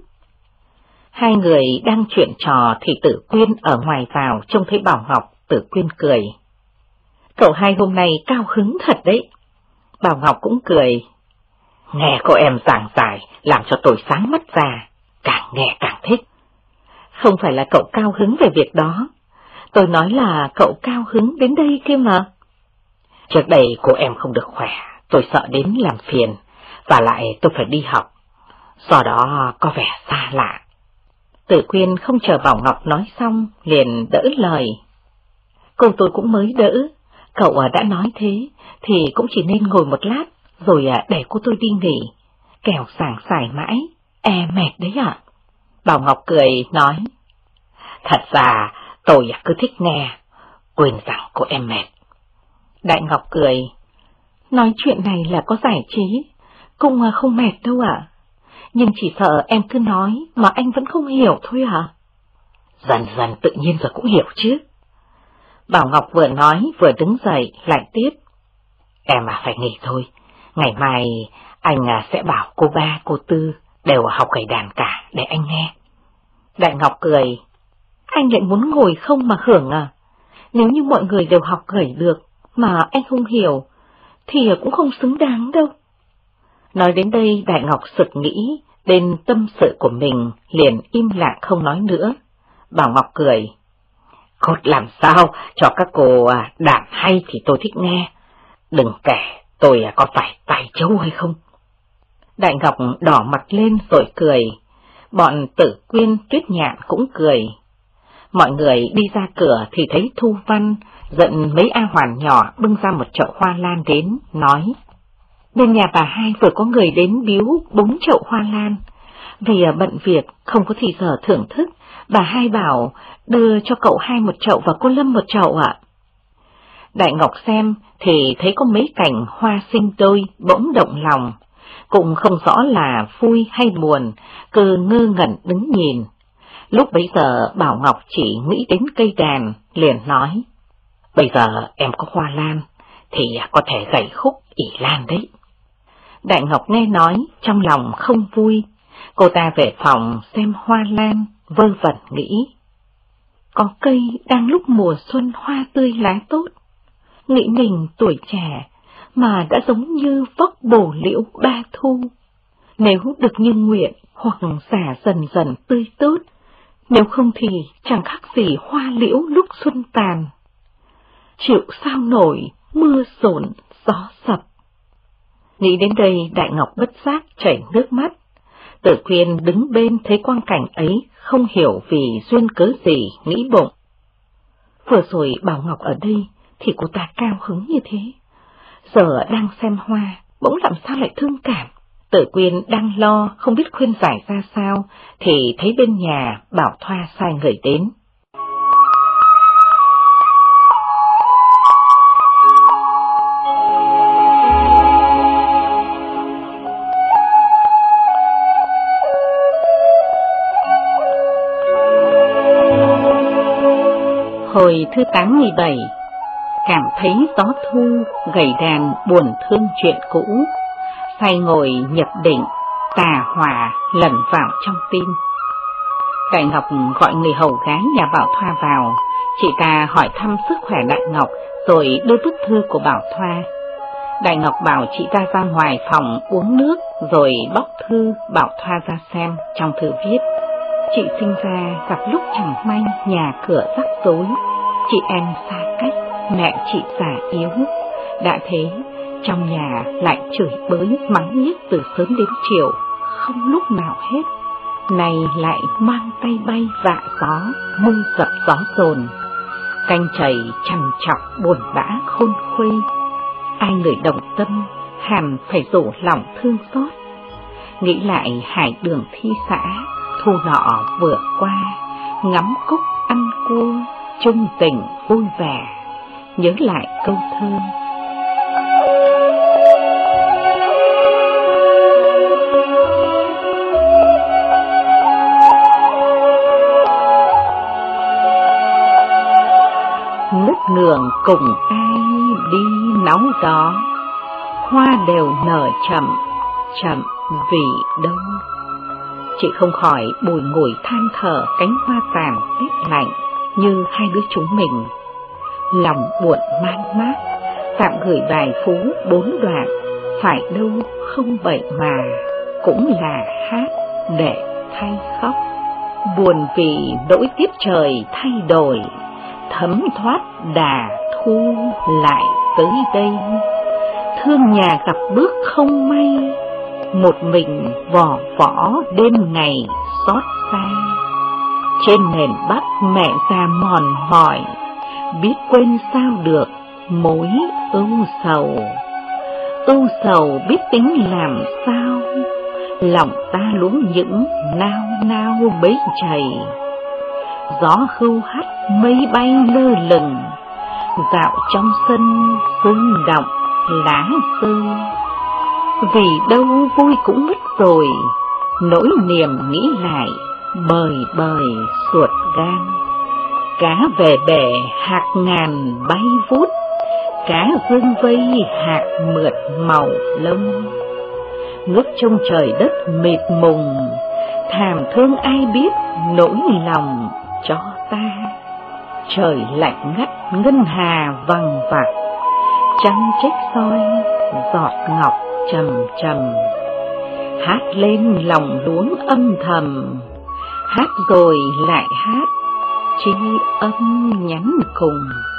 Hai người đang chuyện trò thì Tử Quyên ở ngoài vào trông thấy Bảo Ngọc. Tử Quyên cười. Cậu hai hôm nay cao hứng thật đấy. Bảo Ngọc cũng cười. Nghe cô em giảng giải làm cho tôi sáng mắt ra, càng nghe càng thích. Không phải là cậu cao hứng về việc đó, tôi nói là cậu cao hứng đến đây kia mà. Trước đây cô em không được khỏe, tôi sợ đến làm phiền, và lại tôi phải đi học, do đó có vẻ xa lạ. Tử Quyên không chờ Bảo Ngọc nói xong, liền đỡ lời. Cô tôi cũng mới đỡ, cậu đã nói thế, thì cũng chỉ nên ngồi một lát, rồi để cô tôi đi nghỉ, kẻo giảng giải mãi, mệt đấy ạ. Bảo Ngọc cười, nói, thật ra tôi cứ thích nghe, quên rằng cô em mệt. Đại Ngọc cười, nói chuyện này là có giải trí, cũng không mệt đâu ạ. Nhưng chỉ sợ em cứ nói mà anh vẫn không hiểu thôi ạ. Dần dần tự nhiên rồi cũng hiểu chứ. Bảo Ngọc vừa nói vừa đứng dậy lại tiếp. Em phải nghỉ thôi, ngày mai anh sẽ bảo cô ba cô Tư đều học gảy đàn cả để anh nghe. Đại Ngọc cười, anh lại muốn ngồi không mà hưởng à? Nếu như mọi người đều học gảy được mà anh không hiểu thì cũng không xứng đáng đâu. Nói đến đây Đại Ngọc sực nghĩ đến tâm sự của mình, liền im lặng không nói nữa. Bảo Ngọc cười, cốt làm sao cho các cô đàn hay thì tôi thích nghe, đừng kể tôi có phải tài châu hay không. Đại Ngọc đỏ mặt lên rồi cười, bọn Tử Quyên Tuyết Nhạn cũng cười. Mọi người đi ra cửa thì thấy Thu Văn dẫn mấy A Hoàn nhỏ bưng ra một chậu hoa lan đến, nói, bên nhà bà hai vừa có người đến biếu 4 chậu hoa lan, vì bận việc không có thì giờ thưởng thức, bà hai bảo đưa cho cậu hai một chậu và cô Lâm một chậu ạ. Đại Ngọc xem thì thấy có mấy cành hoa sinh đôi, bỗng động lòng, cũng không rõ là vui hay buồn, cứ ngơ ngẩn đứng nhìn. Lúc bấy giờ Bảo Ngọc chỉ nghĩ đến cây đàn, liền nói, bây giờ em có hoa lan thì có thể gảy khúc ỷ lan đấy. Đại Ngọc nghe nói trong lòng không vui, cô ta về phòng xem hoa lan, vơ vẩn nghĩ, có cây đang lúc mùa xuân hoa tươi lá tốt, nghĩ mình tuổi trẻ mà đã giống như vóc bổ liễu ba thu, nếu được như nguyện hoặc xả dần dần tươi tốt, nếu không thì chẳng khác gì hoa liễu lúc xuân tàn. Chịu sao nổi mưa rộn gió sập. Nghĩ đến đây Đại Ngọc bất giác chảy nước mắt. Tử Quyên đứng bên thấy quang cảnh ấy, không hiểu vì duyên cớ gì, nghĩ bụng, vừa rồi Bảo Ngọc ở đây thì cô ta cao hứng như thế, giờ đang xem hoa, bỗng làm sao lại thương cảm. Tử Quyên đang lo không biết khuyên giải ra sao, thì thấy bên nhà Bảo Thoa sai người đến. Hồi thứ 87, cảm thấy gió thu gầy đàn buồn thương chuyện cũ, say ngồi nhập định, tà hỏa lẩn vào trong tim. Đại Ngọc gọi người hầu gái nhà Bảo Thoa vào, chị ta hỏi thăm sức khỏe Đại Ngọc rồi đưa bức thư của Bảo Thoa. Đại Ngọc bảo chị ta ra ngoài phòng uống nước rồi bóc thư Bảo Thoa ra xem. Trong thư viết: chị sinh ra gặp lúc chẳng may nhà cửa rắc rối, chị em xa cách, mẹ chị già yếu. Đã thế, trong nhà lại chửi bới mắng nhiếc từ sớm đến chiều, không lúc nào hết. Này lại mang tay bay vạ gió, mưa dập gió dồn, canh chảy trằn trọc buồn bã khôn khuê. Ai người đồng tâm, hẳn phải rủ lòng thương xót. Nghĩ lại hải đường thi xã, thu nọ vừa qua, ngắm cúc ăn cua, chung tình vui vẻ, nhớ lại câu thơ: ngất ngường cùng ai đi náu gió, hoa đều nở chậm, chậm vì đâu. Chị không khỏi bùi ngùi than thở cánh hoa tàn tết lạnh như hai đứa chúng mình. Lòng buồn man mác, tạm gửi bài phú 4 đoạn, phải đâu không vậy mà, cũng là hát để thay khóc. Buồn vì nỗi tiếp trời thay đổi, thấm thoát đà thu lại tới đây. Thương nhà gặp bước không may, một mình vò võ đêm ngày xót xa. Trên nền Bắc mẹ già mòn mỏi, biết quên sao được mối ưu sầu. Ưu sầu biết tính làm sao, lòng ta luống những nao nao bấy chày. Gió hưu hắt mây bay lơ lửng, dạo trong sân sương động lá rơi. Vì đâu vui cũng mất rồi, nỗi niềm nghĩ lại bời bời ruột gan. Cá về bể hạc ngàn bay vút, cá dương vây hạc mượt màu lông. Ngước trông trời đất mịt mùng, thảm thương ai biết nỗi lòng cho ta. Trời lạnh ngắt ngân hà vằng vặc, trăng trách soi giọt ngọc trầm trầm. Hát lên lòng luống âm thầm, hát rồi lại hát tri âm nhắn cùng.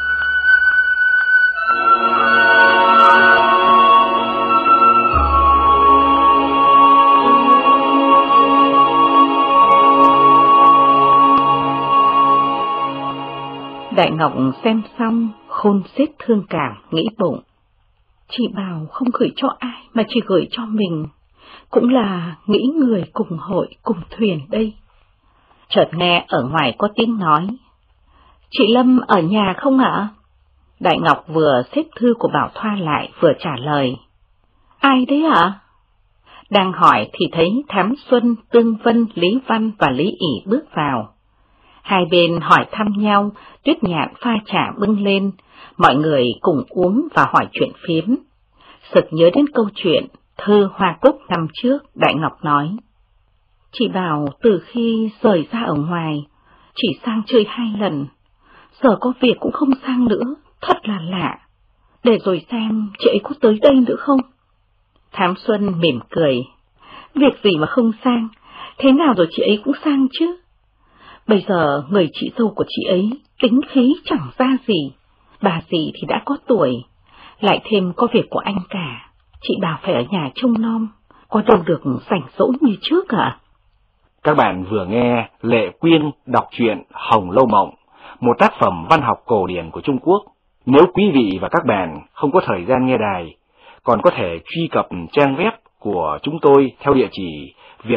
Đại Ngọc xem xong, khôn xiết thương cảm, nghĩ bụng: chị bảo không gửi cho ai mà chỉ gửi cho mình, cũng là nghĩ người cùng hội cùng thuyền đây. Chợt nghe ở ngoài có tiếng nói: chị Lâm ở nhà không ạ? Đại Ngọc vừa xếp thư của Bảo Thoa lại vừa trả lời: ai đấy ạ? Đang hỏi thì thấy Thám Xuân, Tương Vân, Lý Văn và Lý ỷ bước vào. Hai bên hỏi thăm nhau, Tuyết Nhạn pha trà bưng lên, mọi người cùng uống và hỏi chuyện phiếm. Sực nhớ đến câu chuyện thơ Hoa Cúc năm trước, Đại Ngọc nói: chị bảo từ khi rời ra ở ngoài, chỉ sang chơi 2 lần, giờ có việc cũng không sang nữa, thật là lạ. Để rồi xem chị ấy có tới đây nữa không? Thám Xuân mỉm cười: việc gì mà không sang, thế nào rồi chị ấy cũng sang chứ. Bây giờ người chị dâu của chị ấy tính khí chẳng ra gì, bà dì thì đã có tuổi, lại thêm có việc của anh cả, chị bảo phải ở nhà trông nom, có đâu được rảnh rỗi như trước ạ. Các bạn vừa nghe Lệ Quyên đọc truyện Hồng Lâu Mộng, một tác phẩm văn học cổ điển của Trung Quốc. Nếu quý vị và các bạn không có thời gian nghe đài, còn có thể truy cập trang web của chúng tôi theo địa chỉ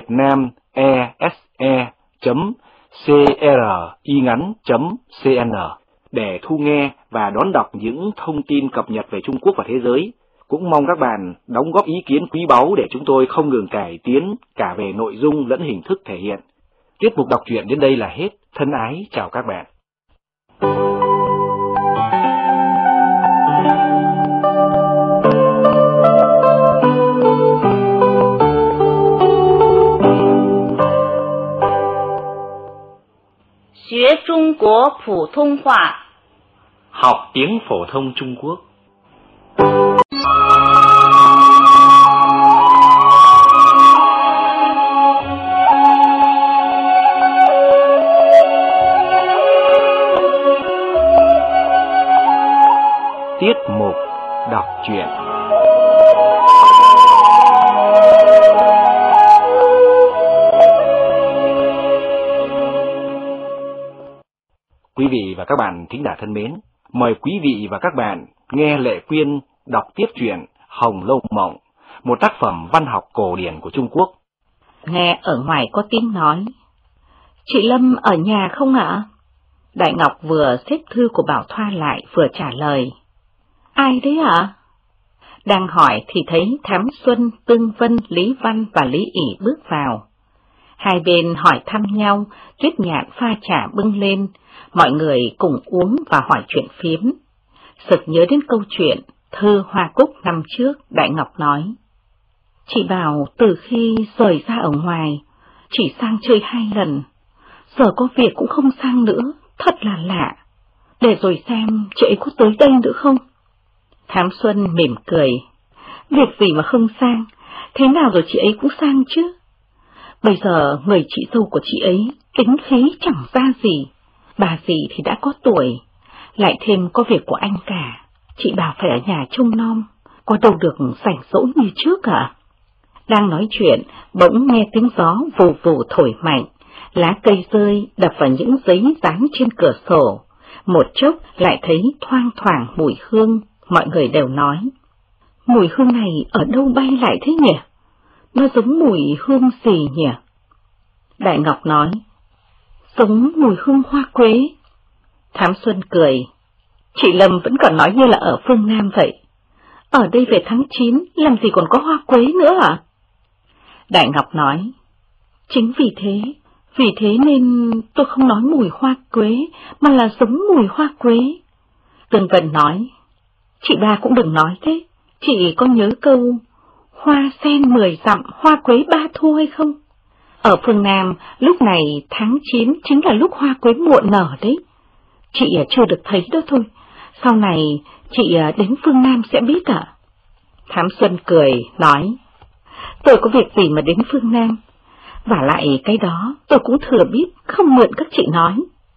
vietnamese.cringắn.cn để thu nghe và đón đọc những thông tin cập nhật về Trung Quốc và thế giới. Cũng mong các bạn đóng góp ý kiến quý báu để chúng tôi không ngừng cải tiến cả về nội dung lẫn hình thức thể hiện. Tiết mục đọc truyện đến đây là hết. Thân ái chào các bạn. 学中国普通话 học tiếng phổ thông Trung Quốc. Tiết mục đọc truyện. Quý vị và các bạn thính giả thân mến, mời quý vị và các bạn nghe Lệ Quyên đọc tiếp truyện Hồng Lâu Mộng, một tác phẩm văn học cổ điển của Trung Quốc. Nghe ở ngoài có tiếng nói. Chị Lâm ở nhà không ạ? Đại Ngọc vừa xếp thư của Bảo Thoa lại vừa trả lời. Ai đấy ạ? Đang hỏi thì thấy Thám Xuân, Tương Vân, Lý Văn và Lý ỷ bước vào. Hai bên hỏi thăm nhau, Tuyết Nhạn pha trà bưng lên, mọi người cùng uống và hỏi chuyện phiếm. Sực nhớ đến câu chuyện thơ Hoa Cúc năm trước, Đại Ngọc nói. Chị bảo từ khi rời ra ở ngoài, chỉ sang chơi 2 lần, giờ có việc cũng không sang nữa, thật là lạ. Để rồi xem chị ấy có tới đây nữa không? Thám Xuân mỉm cười. Việc gì mà không sang, thế nào rồi chị ấy cũng sang chứ. Bây giờ người chị dâu của chị ấy tính khí chẳng ra gì, bà dì thì đã có tuổi, lại thêm có việc của anh cả, chị bảo phải ở nhà trông nom, có đâu được rảnh rỗi như trước à. Đang nói chuyện, bỗng nghe tiếng gió vù vù thổi mạnh, lá cây rơi đập vào những giấy dán trên cửa sổ, một chốc lại thấy thoang thoảng mùi hương, mọi người đều nói. Mùi hương này ở đâu bay lại thế nhỉ? Nó giống mùi hương gì nhỉ? Đại Ngọc nói, giống mùi hương hoa quế. Thám Xuân cười, chị Lâm vẫn còn nói như là ở phương Nam vậy. Ở đây về tháng 9 làm gì còn có hoa quế nữa à? Đại Ngọc nói, chính vì thế nên tôi không nói mùi hoa quế, mà là giống mùi hoa quế. Tương Vân nói, chị ba cũng đừng nói thế, chị có nhớ câu hoa sen 10 dặm, hoa quế 3 thu hay không? Ở phương Nam, lúc này tháng 9 chính là lúc hoa quế muộn nở đấy. Chị chưa được thấy đó thôi, sau này chị đến phương Nam sẽ biết ạ. Thám Xuân cười, nói, tôi có việc gì mà đến phương Nam, và lại cái đó tôi cũng thừa biết, không mượn các chị nói.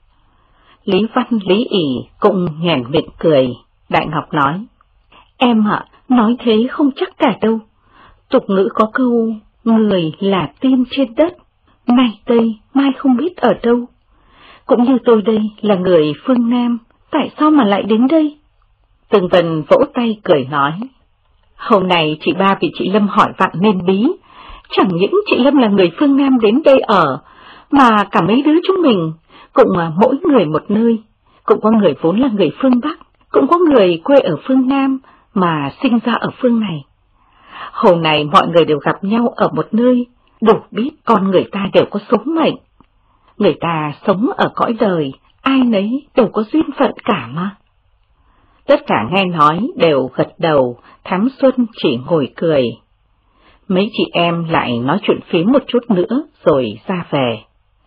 Lý Văn, Lý ỷ cũng nhoẻn miệng cười. Đại Ngọc nói, em ạ, nói thế không chắc cả đâu. Tục ngữ có câu, người là tiên trên đất, nay đây, mai không biết ở đâu. Cũng như tôi đây là người phương Nam, tại sao mà lại đến đây? Tương Vân vỗ tay cười nói, hôm nay chị ba bị chị Lâm hỏi vặn nên bí, chẳng những chị Lâm là người phương Nam đến đây ở, mà cả mấy đứa chúng mình, cũng mỗi người một nơi, cũng có người vốn là người phương Bắc, cũng có người quê ở phương Nam mà sinh ra ở phương này. Hôm nay mọi người đều gặp nhau ở một nơi, đủ biết con người ta đều có số mệnh. Người ta sống ở cõi đời, ai nấy đều có duyên phận cả mà. Tất cả nghe nói đều gật đầu, Thám Xuân chỉ ngồi cười. Mấy chị em lại nói chuyện phím một chút nữa rồi ra về.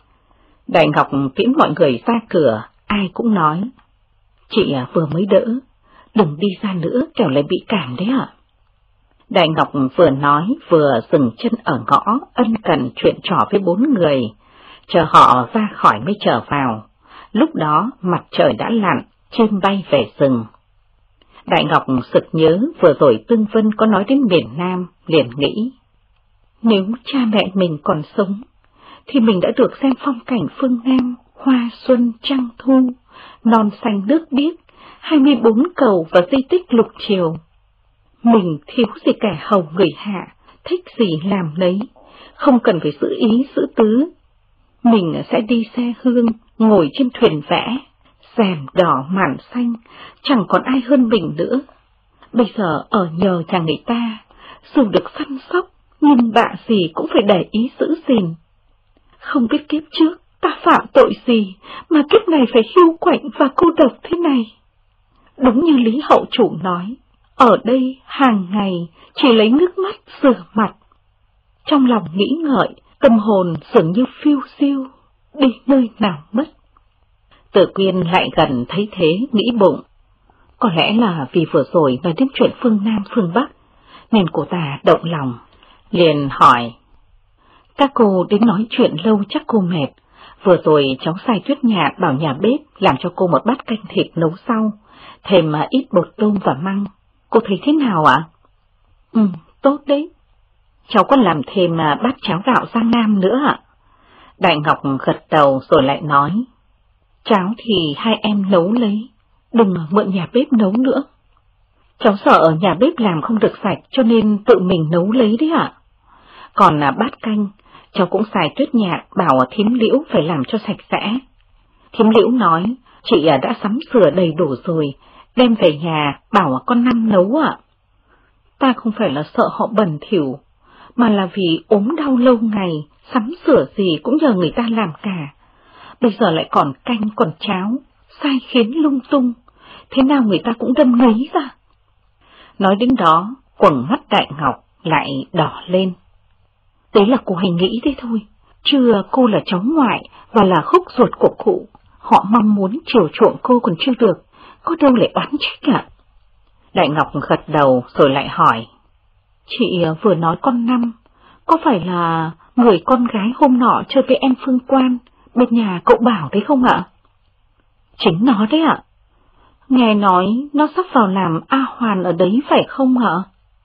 Đại Ngọc tiễn mọi người ra cửa, ai cũng nói, chị vừa mới đỡ, đừng đi ra nữa kẻo lại bị cảm đấy ạ. Đại Ngọc vừa nói vừa dừng chân ở ngõ, ân cần chuyện trò với 4 người, chờ họ ra khỏi mới trở vào. Lúc đó mặt trời đã lặn, chim bay về rừng. Đại Ngọc sực nhớ vừa rồi Tương Vân có nói đến miền Nam, liền nghĩ, nếu cha mẹ mình còn sống, thì mình đã được xem phong cảnh phương Nam, hoa xuân trăng thu, non xanh nước biếc, 24 cầu và di tích lục triều. Mình thiếu gì kẻ hầu người hạ, thích gì làm nấy, không cần phải giữ ý giữ tứ. Mình sẽ đi xe hương, ngồi trên thuyền vẽ, rèm đỏ màn xanh, chẳng còn ai hơn mình nữa. Bây giờ ở nhờ nhà người ta, dù được săn sóc, nhưng bạ gì cũng phải để ý giữ gìn. Không biết kiếp trước ta phạm tội gì mà kiếp này phải hiu quạnh và cô độc thế này. Đúng như Lý hậu chủ nói, ở đây hàng ngày chỉ lấy nước mắt rửa mặt. Trong lòng nghĩ ngợi, tâm hồn dường như phiêu diêu, đi nơi nào mất. Tử Quyên lại gần thấy thế nghĩ bụng, có lẽ là vì vừa rồi nói đến chuyện phương Nam phương Bắc, nên cô ta động lòng, liền hỏi. Các cô đến nói chuyện lâu chắc cô mệt, vừa rồi cháu sai Tuyết Nhạn bảo nhà bếp làm cho cô một bát canh thịt nấu sau, thêm ít bột tôm và măng, cô thấy thế nào ạ? Tốt đấy. Cháu còn làm thêm bát cháo gạo Giang Nam nữa ạ. Đại Ngọc gật đầu rồi lại nói, cháo thì hai em nấu lấy, đừng mượn nhà bếp nấu nữa. Cháu sợ ở nhà bếp làm không được sạch cho nên tự mình nấu lấy đấy ạ. Còn bát canh, cháu cũng xài Tuyết Nhạn bảo thím Liễu phải làm cho sạch sẽ. Thím Liễu nói, chị đã sắm sửa đầy đủ rồi, đem về nhà bảo con Năm nấu ạ. Ta không phải là sợ họ bẩn thỉu, mà là vì ốm đau lâu ngày, sắm sửa gì cũng nhờ người ta làm cả. Bây giờ lại còn canh còn cháo, sai khiến lung tung, thế nào người ta cũng đâm ngấy ra. Nói đến đó, quầng mắt Đại Ngọc lại đỏ lên. Đấy là cô hay nghĩ thế thôi, chứ cô là cháu ngoại và là khúc ruột của cụ, họ mong muốn chiều chuộng cô còn chưa được, có đâu lại oán trách ạ. Đại Ngọc gật đầu rồi lại hỏi, chị vừa nói con Năm, có phải là người con gái hôm nọ chơi với em Phương Quan, bên nhà cậu Bảo đấy không ạ? Chính nó đấy ạ. Nghe nói nó sắp vào làm A Hoàn ở đấy phải không ạ?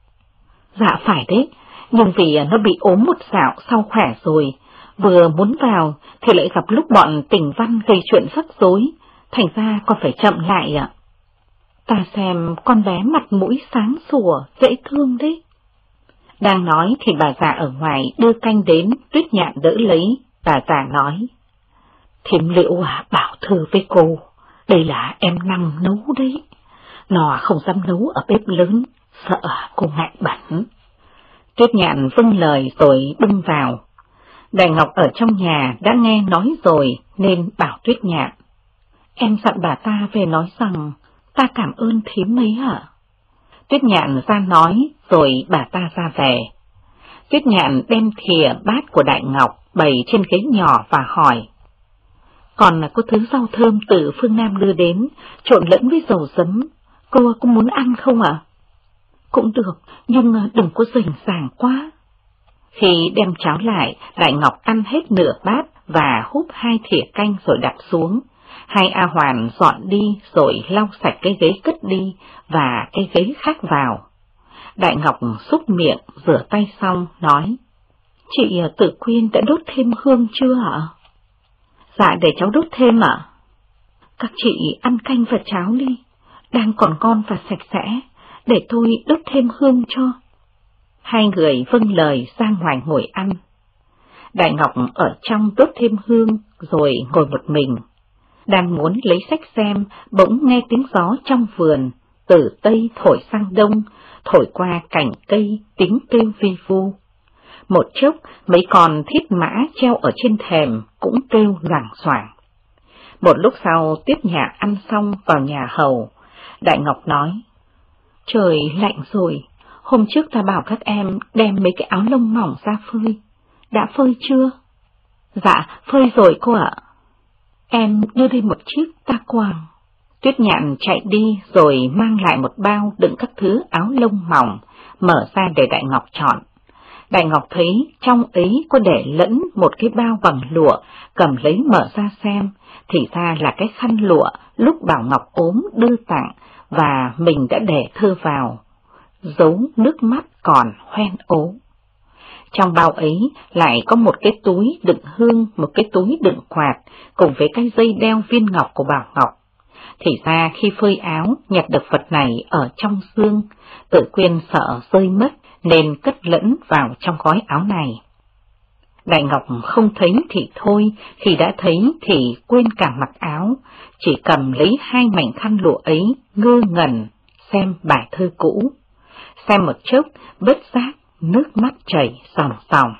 Dạ phải đấy, nhưng vì nó bị ốm một dạo sau khỏe rồi, vừa muốn vào thì lại gặp lúc bọn Tình Văn gây chuyện rắc rối, thành ra còn phải chậm lại ạ. Ta xem con bé mặt mũi sáng sủa, dễ thương đấy. Đang nói thì bà già ở ngoài đưa canh đến, Tuyết Nhạn đỡ lấy, bà già nói, thím Liễu bảo thưa với cô, đây là em Năm nấu đấy, nó không dám nấu ở bếp lớn, sợ cô ngại bẩn. Tuyết Nhạn vâng lời rồi bưng vào. Đại Ngọc ở trong nhà đã nghe nói rồi nên bảo Tuyết Nhạn, em dặn bà ta về nói rằng ta cảm ơn thím mấy ạ. Tuyết Nhạn ra nói rồi bà ta ra về. Tuyết Nhạn đem thìa bát của Đại Ngọc bày trên ghế nhỏ và hỏi, còn có thứ rau thơm từ phương Nam đưa đến, trộn lẫn với dầu giấm, cô có muốn ăn không ạ? Cũng được, nhưng đừng có rành ràng quá. Khi đem cháo lại, Đại Ngọc ăn hết nửa bát và húp 2 thìa canh rồi đặt xuống. Hai A Hoàn dọn đi rồi lau sạch cái ghế cất đi và cái ghế khác vào. Đại Ngọc xúc miệng, rửa tay xong, nói, chị Tử Quyên đã đốt thêm hương chưa ạ? Dạ để cháu đốt thêm ạ. Các chị ăn canh và cháo đi, đang còn ngon và sạch sẽ, để tôi đốt thêm hương cho. Hai người vâng lời ra ngoài ngồi ăn. Đại Ngọc ở trong đốt thêm hương rồi ngồi một mình. Đang muốn lấy sách xem, bỗng nghe tiếng gió trong vườn, từ tây thổi sang đông, thổi qua cành cây, tiếng kêu vi vu. Một chốc, mấy con thiết mã treo ở trên thềm cũng kêu loảng xoảng. Một lúc sau, Tuyết Nhạn ăn xong vào nhà hầu. Đại Ngọc nói, trời lạnh rồi, hôm trước ta bảo các em đem mấy cái áo lông mỏng ra phơi. Đã phơi chưa? Dạ, phơi rồi cô ạ. Em đưa đi một chiếc ta quàng. Tuyết Nhạn chạy đi rồi mang lại một bao đựng các thứ áo lông mỏng, mở ra để Đại Ngọc chọn. Đại Ngọc thấy trong ấy có để lẫn một cái bao bằng lụa, cầm lấy mở ra xem, thì ra là cái khăn lụa lúc Bảo Ngọc ốm đưa tặng và mình đã để thơ vào, giấu nước mắt còn hoen ố. Trong bao ấy lại có một cái túi đựng hương, một cái túi đựng quạt, cùng với cái dây đeo viên ngọc của Bảo Ngọc. Thì ra khi phơi áo nhặt được vật này ở trong xương, Tử Quyên sợ rơi mất nên cất lẫn vào trong gói áo này. Đại Ngọc không thấy thì thôi, khi đã thấy thì quên cả mặc áo, chỉ cầm lấy 2 mảnh khăn lụa ấy ngơ ngẩn xem bài thơ cũ. Xem một chốc bất giác nước mắt chảy ròng ròng.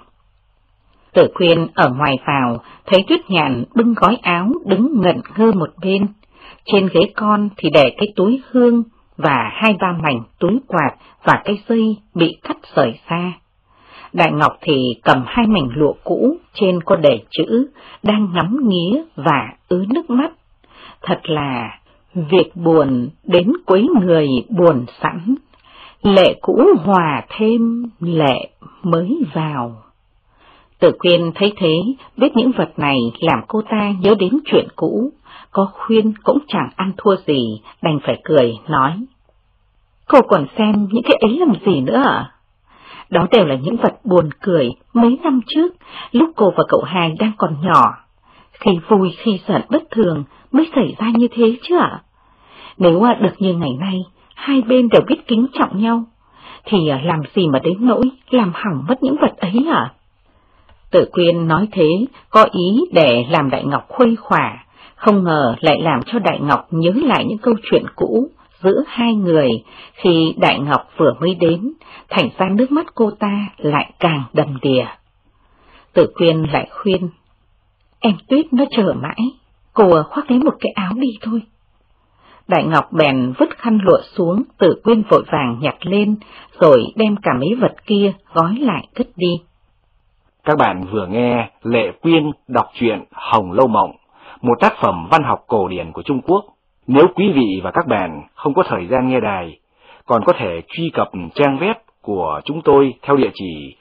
Tử Quyên ở ngoài vào thấy Tuyết Nhạn bưng gói áo đứng ngẩn ngơ một bên. Trên ghế con thì để cái túi hương và 2-3 mảnh túi quạt và cái dây bị cắt rời ra. Đại Ngọc thì cầm 2 mảnh lụa cũ, trên có để chữ, đang ngắm nghía và ứa nước mắt. Thật là việc buồn đến cuối người buồn sẵn, lệ cũ hòa thêm lệ mới vào. Tử Quyên thấy thế, biết những vật này làm cô ta nhớ đến chuyện cũ, có khuyên cũng chẳng ăn thua gì, đành phải cười, nói. Cô còn xem những cái ấy làm gì nữa ạ? Đó đều là những vật buồn cười mấy năm trước, lúc cô và cậu hai đang còn nhỏ. Khi vui khi giận bất thường mới xảy ra như thế chứ ạ? Nếu được như ngày nay, hai bên đều biết kính trọng nhau, thì làm gì mà đến nỗi làm hỏng mất những vật ấy ạ? Tử Quyên nói thế có ý để làm Đại Ngọc khuây khỏa, không ngờ lại làm cho Đại Ngọc nhớ lại những câu chuyện cũ giữa hai người khi Đại Ngọc vừa mới đến, thành ra nước mắt cô ta lại càng đầm đìa. Tử Quyên lại khuyên, em Tuyết nó chờ mãi, cô khoác lấy một cái áo đi thôi. Đại Ngọc bèn vứt khăn lụa xuống, Tử Quyên vội vàng nhặt lên, rồi đem cả mấy vật kia gói lại cất đi. Các bạn vừa nghe Lệ Quyên đọc truyện Hồng Lâu Mộng, một tác phẩm văn học cổ điển của Trung Quốc. Nếu quý vị và các bạn không có thời gian nghe đài, còn có thể truy cập trang web của chúng tôi theo địa chỉ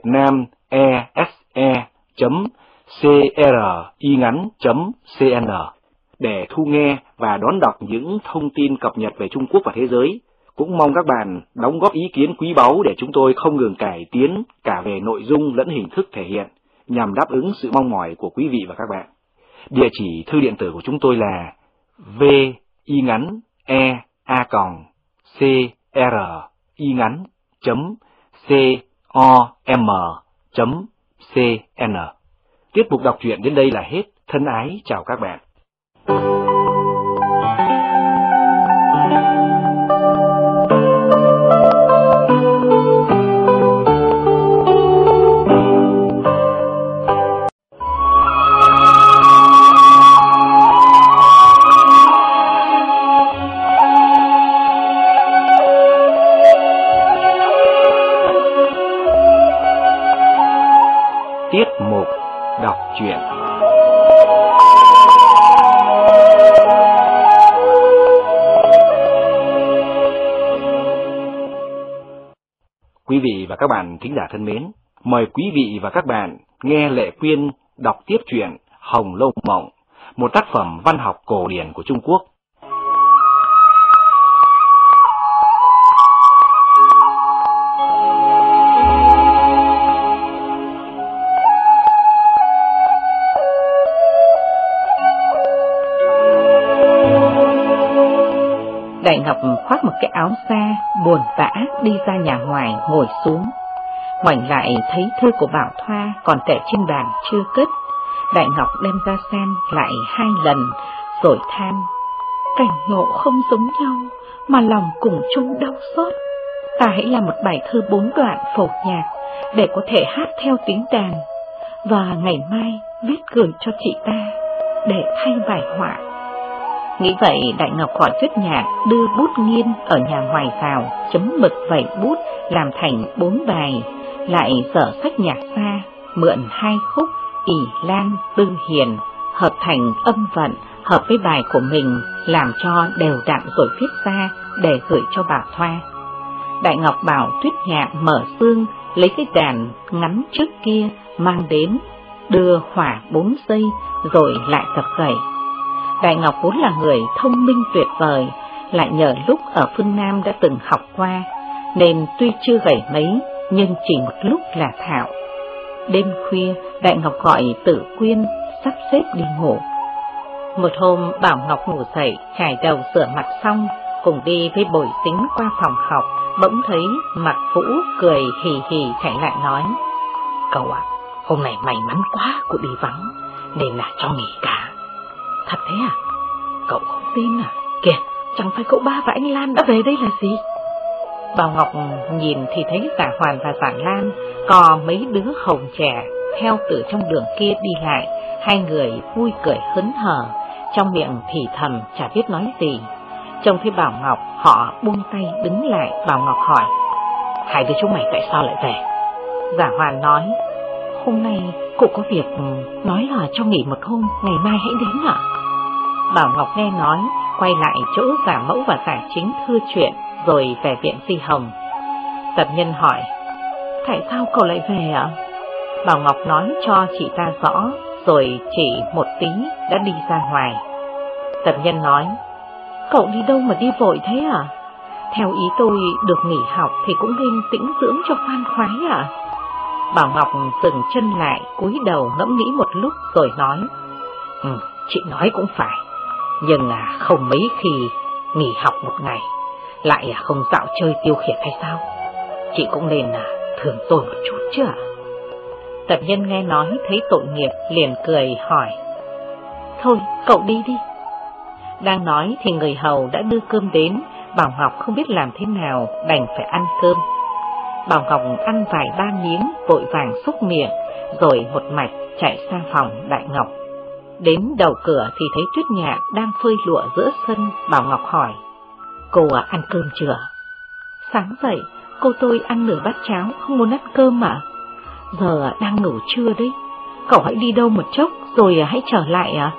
vietnamese.cringắn.cn để thu nghe và đón đọc những thông tin cập nhật về Trung Quốc và thế giới. Cũng mong các bạn đóng góp ý kiến quý báu để chúng tôi không ngừng cải tiến cả về nội dung lẫn hình thức thể hiện, nhằm đáp ứng sự mong mỏi của quý vị và các bạn. Địa chỉ thư điện tử của chúng tôi là vingắn.com.cn. Tiết mục đọc truyện đến đây là hết. Thân ái chào các bạn. Tiết mục đọc truyện. Quý vị và các bạn thính giả thân mến, mời quý vị và các bạn nghe Lệ Quyên đọc tiếp truyện Hồng Lâu Mộng, một tác phẩm văn học cổ điển của Trung Quốc. Đại Ngọc khoác một cái áo da, buồn bã đi ra nhà ngoài ngồi xuống. Ngoảnh lại thấy thư của Bảo Thoa còn để trên bàn chưa cất. Đại Ngọc đem ra xem lại 2 lần, rồi than. Cảnh ngộ không giống nhau, mà lòng cùng chung đau xót. Ta hãy làm một bài thơ 4 đoạn phổ nhạc, để có thể hát theo tiếng đàn, và ngày mai viết gửi cho chị ta, để thay bài họa. Nghĩ vậy, Đại Ngọc khỏi thuyết nhạc, đưa bút nghiên ở nhà ngoài vào, chấm mực vẩy bút, làm thành 4 bài, lại dở sách nhạc ra, mượn 2 khúc ỷ lan tư hiền, hợp thành âm vận, hợp với bài của mình, làm cho đều đặn rồi viết ra để gửi cho Bảo Thoa. Đại Ngọc bảo thuyết nhạc mở xương, lấy cái đàn ngắn trước kia mang đến, đưa hỏa 4 giây rồi lại tập gảy. Đại Ngọc vốn là người thông minh tuyệt vời, lại nhờ lúc ở phương Nam đã từng học qua, nên tuy chưa gảy mấy, nhưng chỉ một lúc là thạo. Đêm khuya, Đại Ngọc gọi Tử Quyên sắp xếp đi ngủ. Một hôm, Bảo Ngọc ngủ dậy, chải đầu rửa mặt xong, cùng đi với Bồi Tính qua phòng học, bỗng thấy Mạc Vũ cười hì hì chạy lại nói: Cậu ạ, hôm nay may mắn quá, cụ đi vắng, nên là cho nghỉ cả. Thật thế à? Cậu không tin à? Kìa, chẳng phải cậu ba và anh Lan đã về đây là gì? Bảo Ngọc nhìn thì thấy Giả Hoàn và Giả Lan có mấy đứa hồng trẻ theo từ trong đường kia đi lại, hai người vui cười hớn hở, trong miệng thì thầm chả biết nói gì. Trông thấy Bảo Ngọc, họ buông tay đứng lại. Bảo Ngọc hỏi: Hai đứa chúng mày tại sao lại về? Giả Hoàn nói: Hôm nay cụ có việc, nói là cho nghỉ một hôm, ngày mai hãy đến ạ. Bảo Ngọc nghe nói, quay lại chỗ giả mẫu và giả chính thưa chuyện, rồi về viện Di Hồng. Tập nhân hỏi, tại sao cậu lại về ạ? Bảo Ngọc nói cho chị ta rõ, rồi chỉ một tí đã đi ra ngoài. Tập nhân nói, cậu đi đâu mà đi vội thế à? Theo ý tôi, được nghỉ học thì cũng nên tĩnh dưỡng cho khoan khoái à? Bảo Ngọc dừng chân lại, cúi đầu ngẫm nghĩ một lúc rồi nói, chị nói cũng phải, nhưng không mấy khi nghỉ học một ngày lại không dạo chơi tiêu khiển hay sao? Chị cũng nên thương tôi một chút chứ ạ? Tập nhân nghe nói thấy tội nghiệp liền cười hỏi, thôi cậu đi đi. Đang nói thì người hầu đã đưa cơm đến. Bảo Ngọc không biết làm thế nào, đành phải ăn cơm. Bảo Ngọc ăn vài ba miếng, vội vàng xúc miệng, rồi một mạch chạy sang phòng Đại Ngọc. Đến đầu cửa thì thấy Tuyết Nhạn đang phơi lụa giữa sân. Bảo Ngọc hỏi, cô ăn cơm chưa? Sáng dậy, cô tôi ăn nửa bát cháo, không muốn ăn cơm mà. Giờ đang ngủ trưa đấy, cậu hãy đi đâu một chốc rồi hãy trở lại à?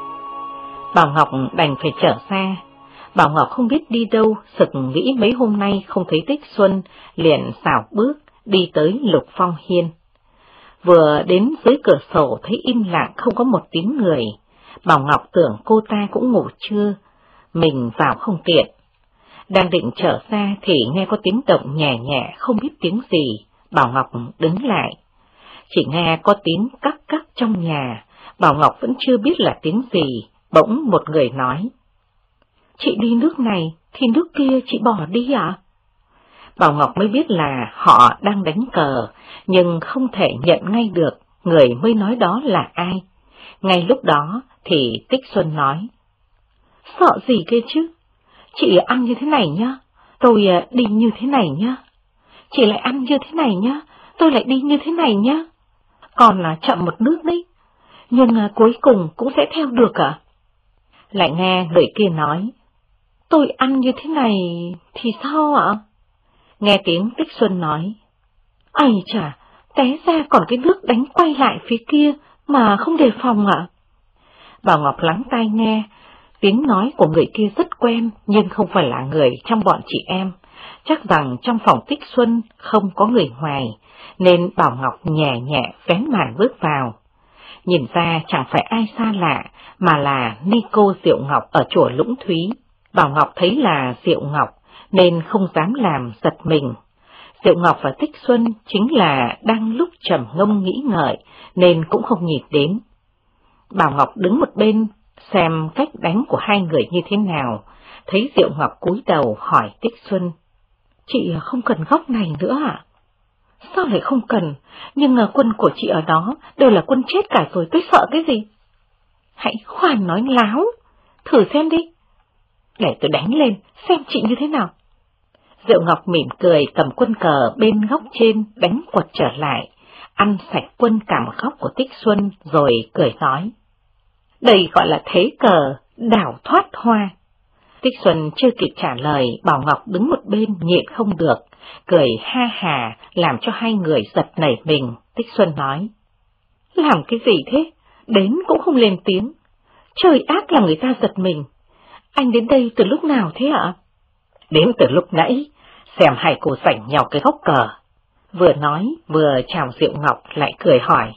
Bảo Ngọc đành phải trở ra. Bảo Ngọc không biết đi đâu, sực nghĩ mấy hôm nay không thấy Tích Xuân, liền xảo bước đi tới Lục Phong Hiên. Vừa đến dưới cửa sổ thấy im lặng không có một tiếng người. Bảo Ngọc tưởng cô ta cũng ngủ trưa, mình vào không tiện. Đang định trở ra thì nghe có tiếng động nhẹ nhẹ không biết tiếng gì. Bảo Ngọc đứng lại. Chỉ nghe có tiếng cắc cắc trong nhà. Bảo Ngọc vẫn chưa biết là tiếng gì. Bỗng một người nói, chị đi nước này thì nước kia chị bỏ đi ạ? Bảo Ngọc mới biết là họ đang đánh cờ, nhưng không thể nhận ngay được người mới nói đó là ai. Ngay lúc đó thì Tích Xuân nói, sợ gì kia chứ? Chị ăn như thế này nhá, tôi đi như thế này nhá. Chị lại ăn như thế này nhá, tôi lại đi như thế này nhá. Còn là chậm một nước đấy, nhưng cuối cùng cũng sẽ theo được ạ. Lại nghe người kia nói, tôi ăn như thế này thì sao ạ? Nghe tiếng Tích Xuân nói, ây chà, té ra còn cái nước đánh quay lại phía kia mà không đề phòng ạ. Bảo Ngọc lắng tai nghe, tiếng nói của người kia rất quen nhưng không phải là người trong bọn chị em. Chắc rằng trong phòng Tích Xuân không có người ngoài, nên Bảo Ngọc nhẹ nhẹ vén màn bước vào. Nhìn ra chẳng phải ai xa lạ, mà là ni cô Diệu Ngọc ở chùa Lũng Thúy. Bảo Ngọc thấy là Diệu Ngọc, nên không dám làm giật mình. Diệu Ngọc và Tích Xuân chính là đang lúc trầm ngâm nghĩ ngợi, nên cũng không nhìn đến. Bảo Ngọc đứng một bên, xem cách đánh của hai người như thế nào, thấy Diệu Ngọc cúi đầu hỏi Tích Xuân, chị không cần góc này nữa à? Sao lại không cần, nhưng quân của chị ở đó đều là quân chết cả rồi, tôi sợ cái gì? Hãy khoan nói láo, thử xem đi. Để tôi đánh lên, xem chị như thế nào. Diệu Ngọc mỉm cười cầm quân cờ bên góc trên đánh quật trở lại, ăn sạch quân cả một góc của Tích Xuân rồi cười nói, đây gọi là thế cờ, đảo thoát hoa. Tích Xuân chưa kịp trả lời, Bảo Ngọc đứng một bên nhịn không được, cười ha hà làm cho hai người giật nảy mình. Tích Xuân nói, làm cái gì thế, đến cũng không lên tiếng, trời ác làm người ta giật mình. Anh đến đây từ lúc nào thế ạ? Đến từ lúc nãy, xem hai cô giành nhau cái góc cờ. Vừa nói vừa chào Diệu Ngọc lại cười hỏi,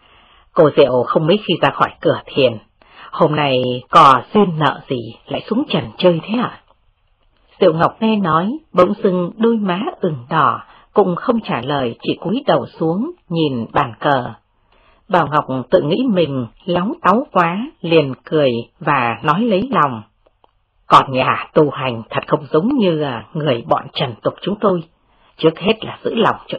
cô Diệu không mấy khi ra khỏi cửa thiền, hôm nay có duyên nợ gì lại xuống trần chơi thế ạ? Diệu Ngọc nghe nói, bỗng dưng đôi má ửng đỏ, cũng không trả lời, chỉ cúi đầu xuống nhìn bàn cờ. Bảo Ngọc tự nghĩ mình láo táu quá, liền cười và nói lấy lòng, còn nhà tu hành thật không giống như người bọn trần tục chúng tôi. Trước hết là giữ lòng cho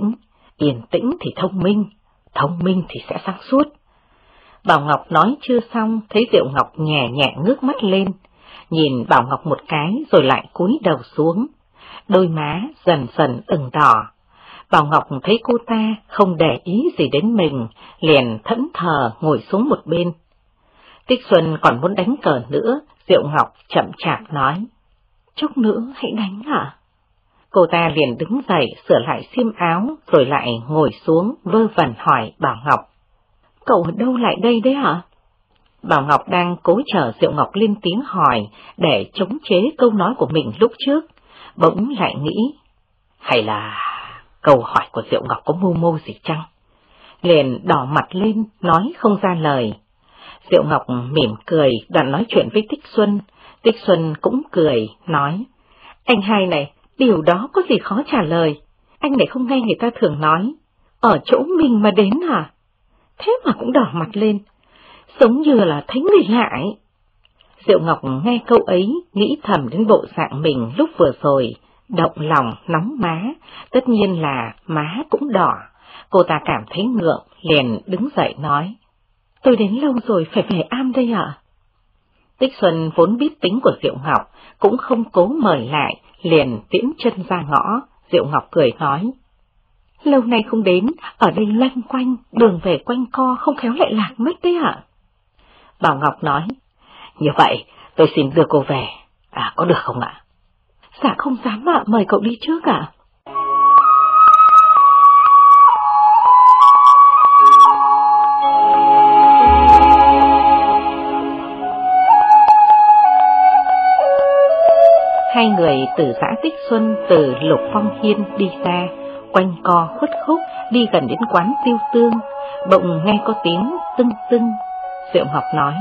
yên tĩnh thì thông minh thì sẽ sáng suốt. Bảo Ngọc nói chưa xong, thấy Diệu Ngọc nhẹ nhẹ ngước mắt lên, nhìn Bảo Ngọc một cái rồi lại cúi đầu xuống, đôi má dần dần ửng đỏ. Bảo Ngọc thấy cô ta không để ý gì đến mình, liền thẫn thờ ngồi xuống một bên. Tích Xuân còn muốn đánh cờ nữa, Diệu Ngọc chậm chạp nói, chút nữa hãy đánh ạ. Cô ta liền đứng dậy sửa lại xiêm áo rồi lại ngồi xuống vơ vẩn hỏi Bảo Ngọc, cậu ở đâu lại đây đấy hả? Bảo Ngọc đang cố chờ Diệu Ngọc lên tiếng hỏi để chống chế câu nói của mình lúc trước, bỗng lại nghĩ, hay là câu hỏi của Diệu Ngọc có mưu mô gì chăng? Liền đỏ mặt lên, nói không ra lời. Diệu Ngọc mỉm cười, đoạn nói chuyện với Tích Xuân. Tích Xuân cũng cười, nói, anh hai này, điều đó có gì khó trả lời, anh lại không nghe người ta thường nói, ở chỗ mình mà đến à? Thế mà cũng đỏ mặt lên, giống như là thấy người lạ ấy. Diệu Ngọc nghe câu ấy, nghĩ thầm đến bộ dạng mình lúc vừa rồi, động lòng, nóng má, tất nhiên là má cũng đỏ. Cô ta cảm thấy ngượng, liền đứng dậy nói, tôi đến lâu rồi, phải về am đây ạ. Tích Xuân vốn biết tính của Diệu Ngọc, cũng không cố mời lại, liền tiễn chân ra ngõ. Diệu Ngọc cười nói, lâu nay không đến, ở đây loanh quanh, đường về quanh co, không khéo lại lạc mất đấy ạ. Bảo Ngọc nói, như vậy tôi xin đưa cô về, có được không ạ? Dạ không dám ạ, mời cậu đi trước ạ. Hai người từ xã Tích Xuân, từ Lục Phong Hiên đi ra, quanh co khuất khúc, đi gần đến quán Tiêu Tương, bỗng nghe có tiếng tưng tưng. Diệu Ngọc nói,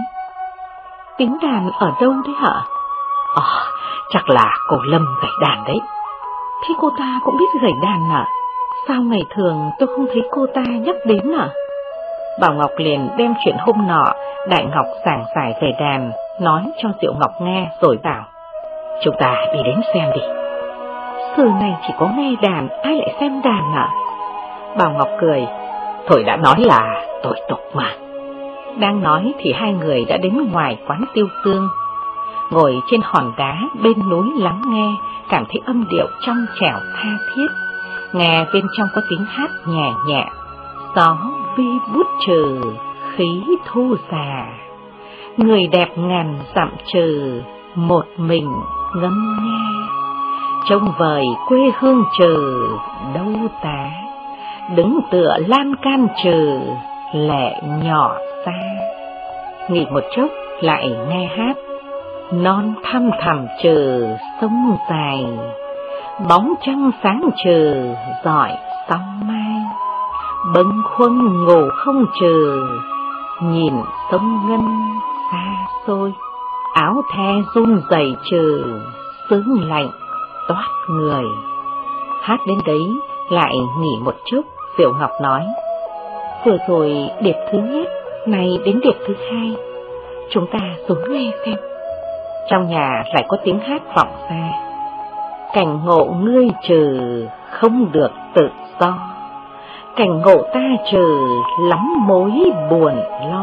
tiếng đàn ở đâu đấy hả? Chắc là cô Lâm gảy đàn đấy. Thế cô ta cũng biết gảy đàn à? Sao ngày thường tôi không thấy cô ta nhắc đến à? Bảo Ngọc liền đem chuyện hôm nọ Đại Ngọc giảng giải về đàn, nói cho Diệu Ngọc nghe rồi bảo, chúng ta đi đến xem đi. Xưa này chỉ có nghe đàn, ai lại xem đàn à? Bảo Ngọc cười, thôi đã nói là tội tục mà. Đang nói thì hai người đã đến ngoài quán Tiêu Tương. Ngồi trên hòn đá bên núi lắng nghe, cảm thấy âm điệu trong trẻo tha thiết. Nghe bên trong có tiếng hát nhẹ nhẹ, gió vi bút trừ, khí thu già. Người đẹp ngàn dặm trừ, một mình ngâm nghe. Trông vời quê hương trừ, đâu tá. Đứng tựa lan can trừ, lệ nhỏ xa. Nghỉ một chốc lại nghe hát, non thăm thẳm trừ, sông dài. Bóng trăng sáng trừ, rọi sóng mai. Bâng khuâng ngủ không trừ, nhìn sông ngân xa xôi. Áo the run rẩy trừ, sướng lạnh toát người. Hát đến đấy lại nghỉ một chút. Diệu Ngọc nói, vừa rồi điệp thứ nhất, này đến điệp thứ hai, chúng ta xuống nghe xem. Trong nhà lại có tiếng hát vọng ra, cảnh ngộ ngươi trừ, không được tự do. Cảnh ngộ ta trừ, lắm mối buồn lo.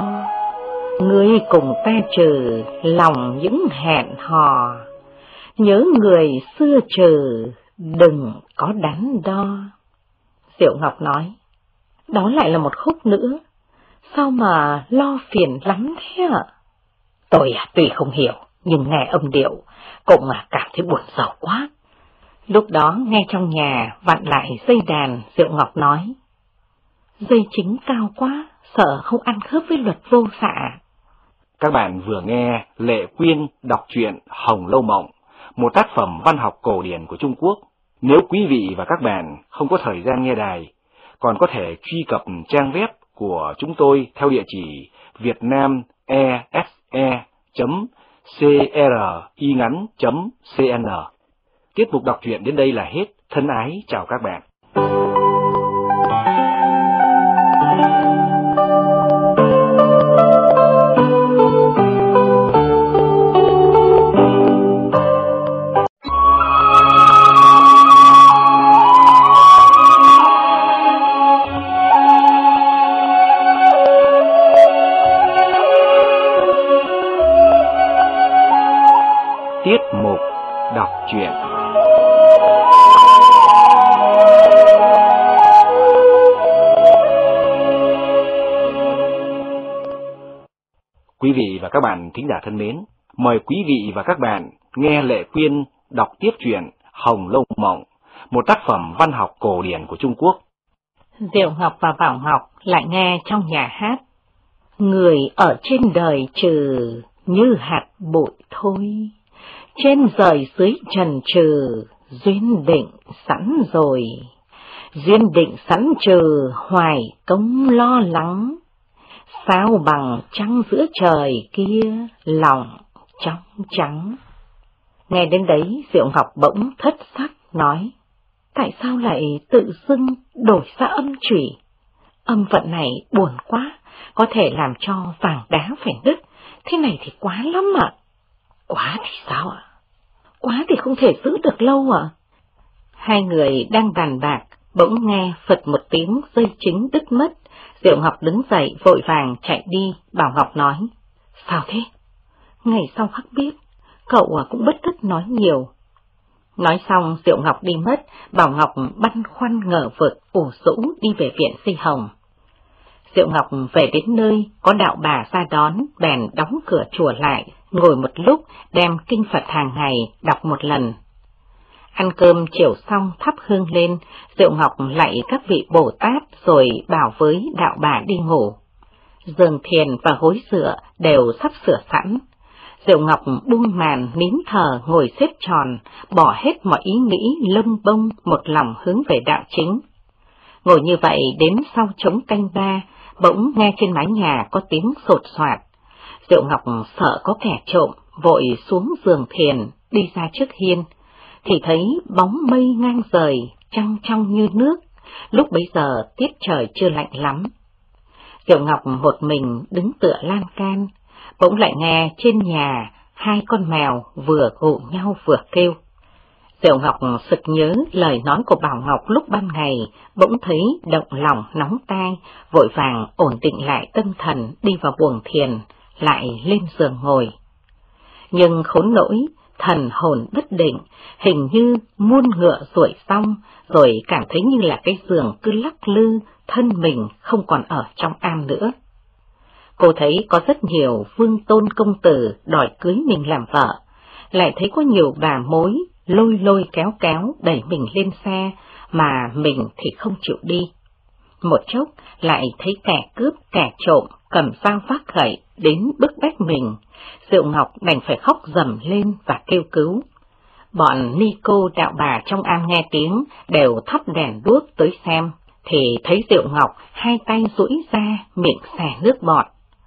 Ngươi cùng ta trừ, lòng những hẹn hò. Nhớ người xưa trừ, đừng có đắn đo. Diệu Ngọc nói, đó lại là một khúc nữa, sao mà lo phiền lắm thế ạ? Tôi tuy không hiểu, nhưng nghe âm điệu, cũng cảm thấy buồn rầu quá. Lúc đó nghe trong nhà vặn lại dây đàn, Diệu Ngọc nói, dây chính cao quá, sợ không ăn khớp với luật vô xạ. Các bạn vừa nghe Lệ Quyên đọc truyện Hồng Lâu Mộng, một tác phẩm văn học cổ điển của Trung Quốc. Nếu quý vị và các bạn không có thời gian nghe đài, còn có thể truy cập trang web của chúng tôi theo địa chỉ vietnamese.cringắn.cn. Tiết mục đọc truyện đến đây là hết. Thân ái chào các bạn. Tiết mục đọc truyện. Quý vị và các bạn thính giả thân mến, mời quý vị và các bạn nghe Lệ Quyên đọc tiếp truyện Hồng Lâu Mộng, một tác phẩm văn học cổ điển của Trung Quốc. Diệu Ngọc và Bảo Ngọc lại nghe trong nhà hát, Người ở trên đời trừ như hạt bụi thôi, trên rời dưới trần trừ duyên định sẵn rồi. Duyên định sẵn trừ hoài công lo lắng, sao bằng trăng giữa trời kia lòng trong trắng. Nghe đến đấy Diệu Ngọc bỗng thất sắc nói, tại sao lại tự dưng đổi ra âm chủy? Âm vận này buồn quá, có thể làm cho vàng đá phải đứt, thế này thì quá lắm ạ. Quá thì sao ạ? Quá thì không thể giữ được lâu ạ. Hai người đang bàn bạc, bỗng nghe phật một tiếng dây chính đứt mất. Diệu Ngọc đứng dậy vội vàng chạy đi. Bảo Ngọc nói, sao thế? Ngày sau khắc biết, cậu cũng bất tất nói nhiều. Nói xong Diệu Ngọc đi mất, Bảo Ngọc băn khoăn ngờ vực ủ rũ đi về viện Di Hồng. Diệu Ngọc về đến nơi, có đạo bà ra đón, bèn đóng cửa chùa lại, ngồi một lúc đem kinh Phật hàng ngày đọc một lần. Ăn cơm chiều xong thắp hương lên, Diệu Ngọc lạy các vị Bồ Tát rồi bảo với đạo bà đi ngủ. Giường thiền và gối dựa đều sắp sửa sẵn. Diệu Ngọc buông màn nín thở ngồi xếp tròn, bỏ hết mọi ý nghĩ lông bông, một lòng hướng về đạo chính. Ngồi như vậy đến sau trống canh ba, bỗng nghe trên mái nhà có tiếng sột soạt. Diệu Ngọc sợ có kẻ trộm, vội xuống giường thiền, đi ra trước hiên, thì thấy bóng mây ngang rời, trăng trong như nước, lúc bấy giờ tiết trời chưa lạnh lắm. Diệu Ngọc một mình đứng tựa lan can, bỗng lại nghe trên nhà hai con mèo vừa gụ nhau vừa kêu. Diệu Ngọc sực nhớ lời nói của Bảo Ngọc lúc ban ngày, bỗng thấy động lòng nóng tai, vội vàng ổn định lại tâm thần đi vào buồng thiền, lại lên giường ngồi. Nhưng khốn nỗi, thần hồn bất định, hình như muôn ngựa ruổi xong, rồi cảm thấy như là cái giường cứ lắc lư, thân mình không còn ở trong am nữa. Cô thấy có rất nhiều vương tôn công tử đòi cưới mình làm vợ, lại thấy có nhiều bà mối lôi lôi kéo kéo đẩy mình lên xe, mà mình thì không chịu đi. Một chốc lại thấy kẻ cướp kẻ trộm cầm dao vác gậy đến bức bách mình, Diệu Ngọc đành phải khóc rầm lên và kêu cứu. Bọn ni cô đạo bà trong am nghe tiếng đều thắp đèn đuốc tới xem, thì thấy Diệu Ngọc hai tay duỗi ra miệng xè nước bọt.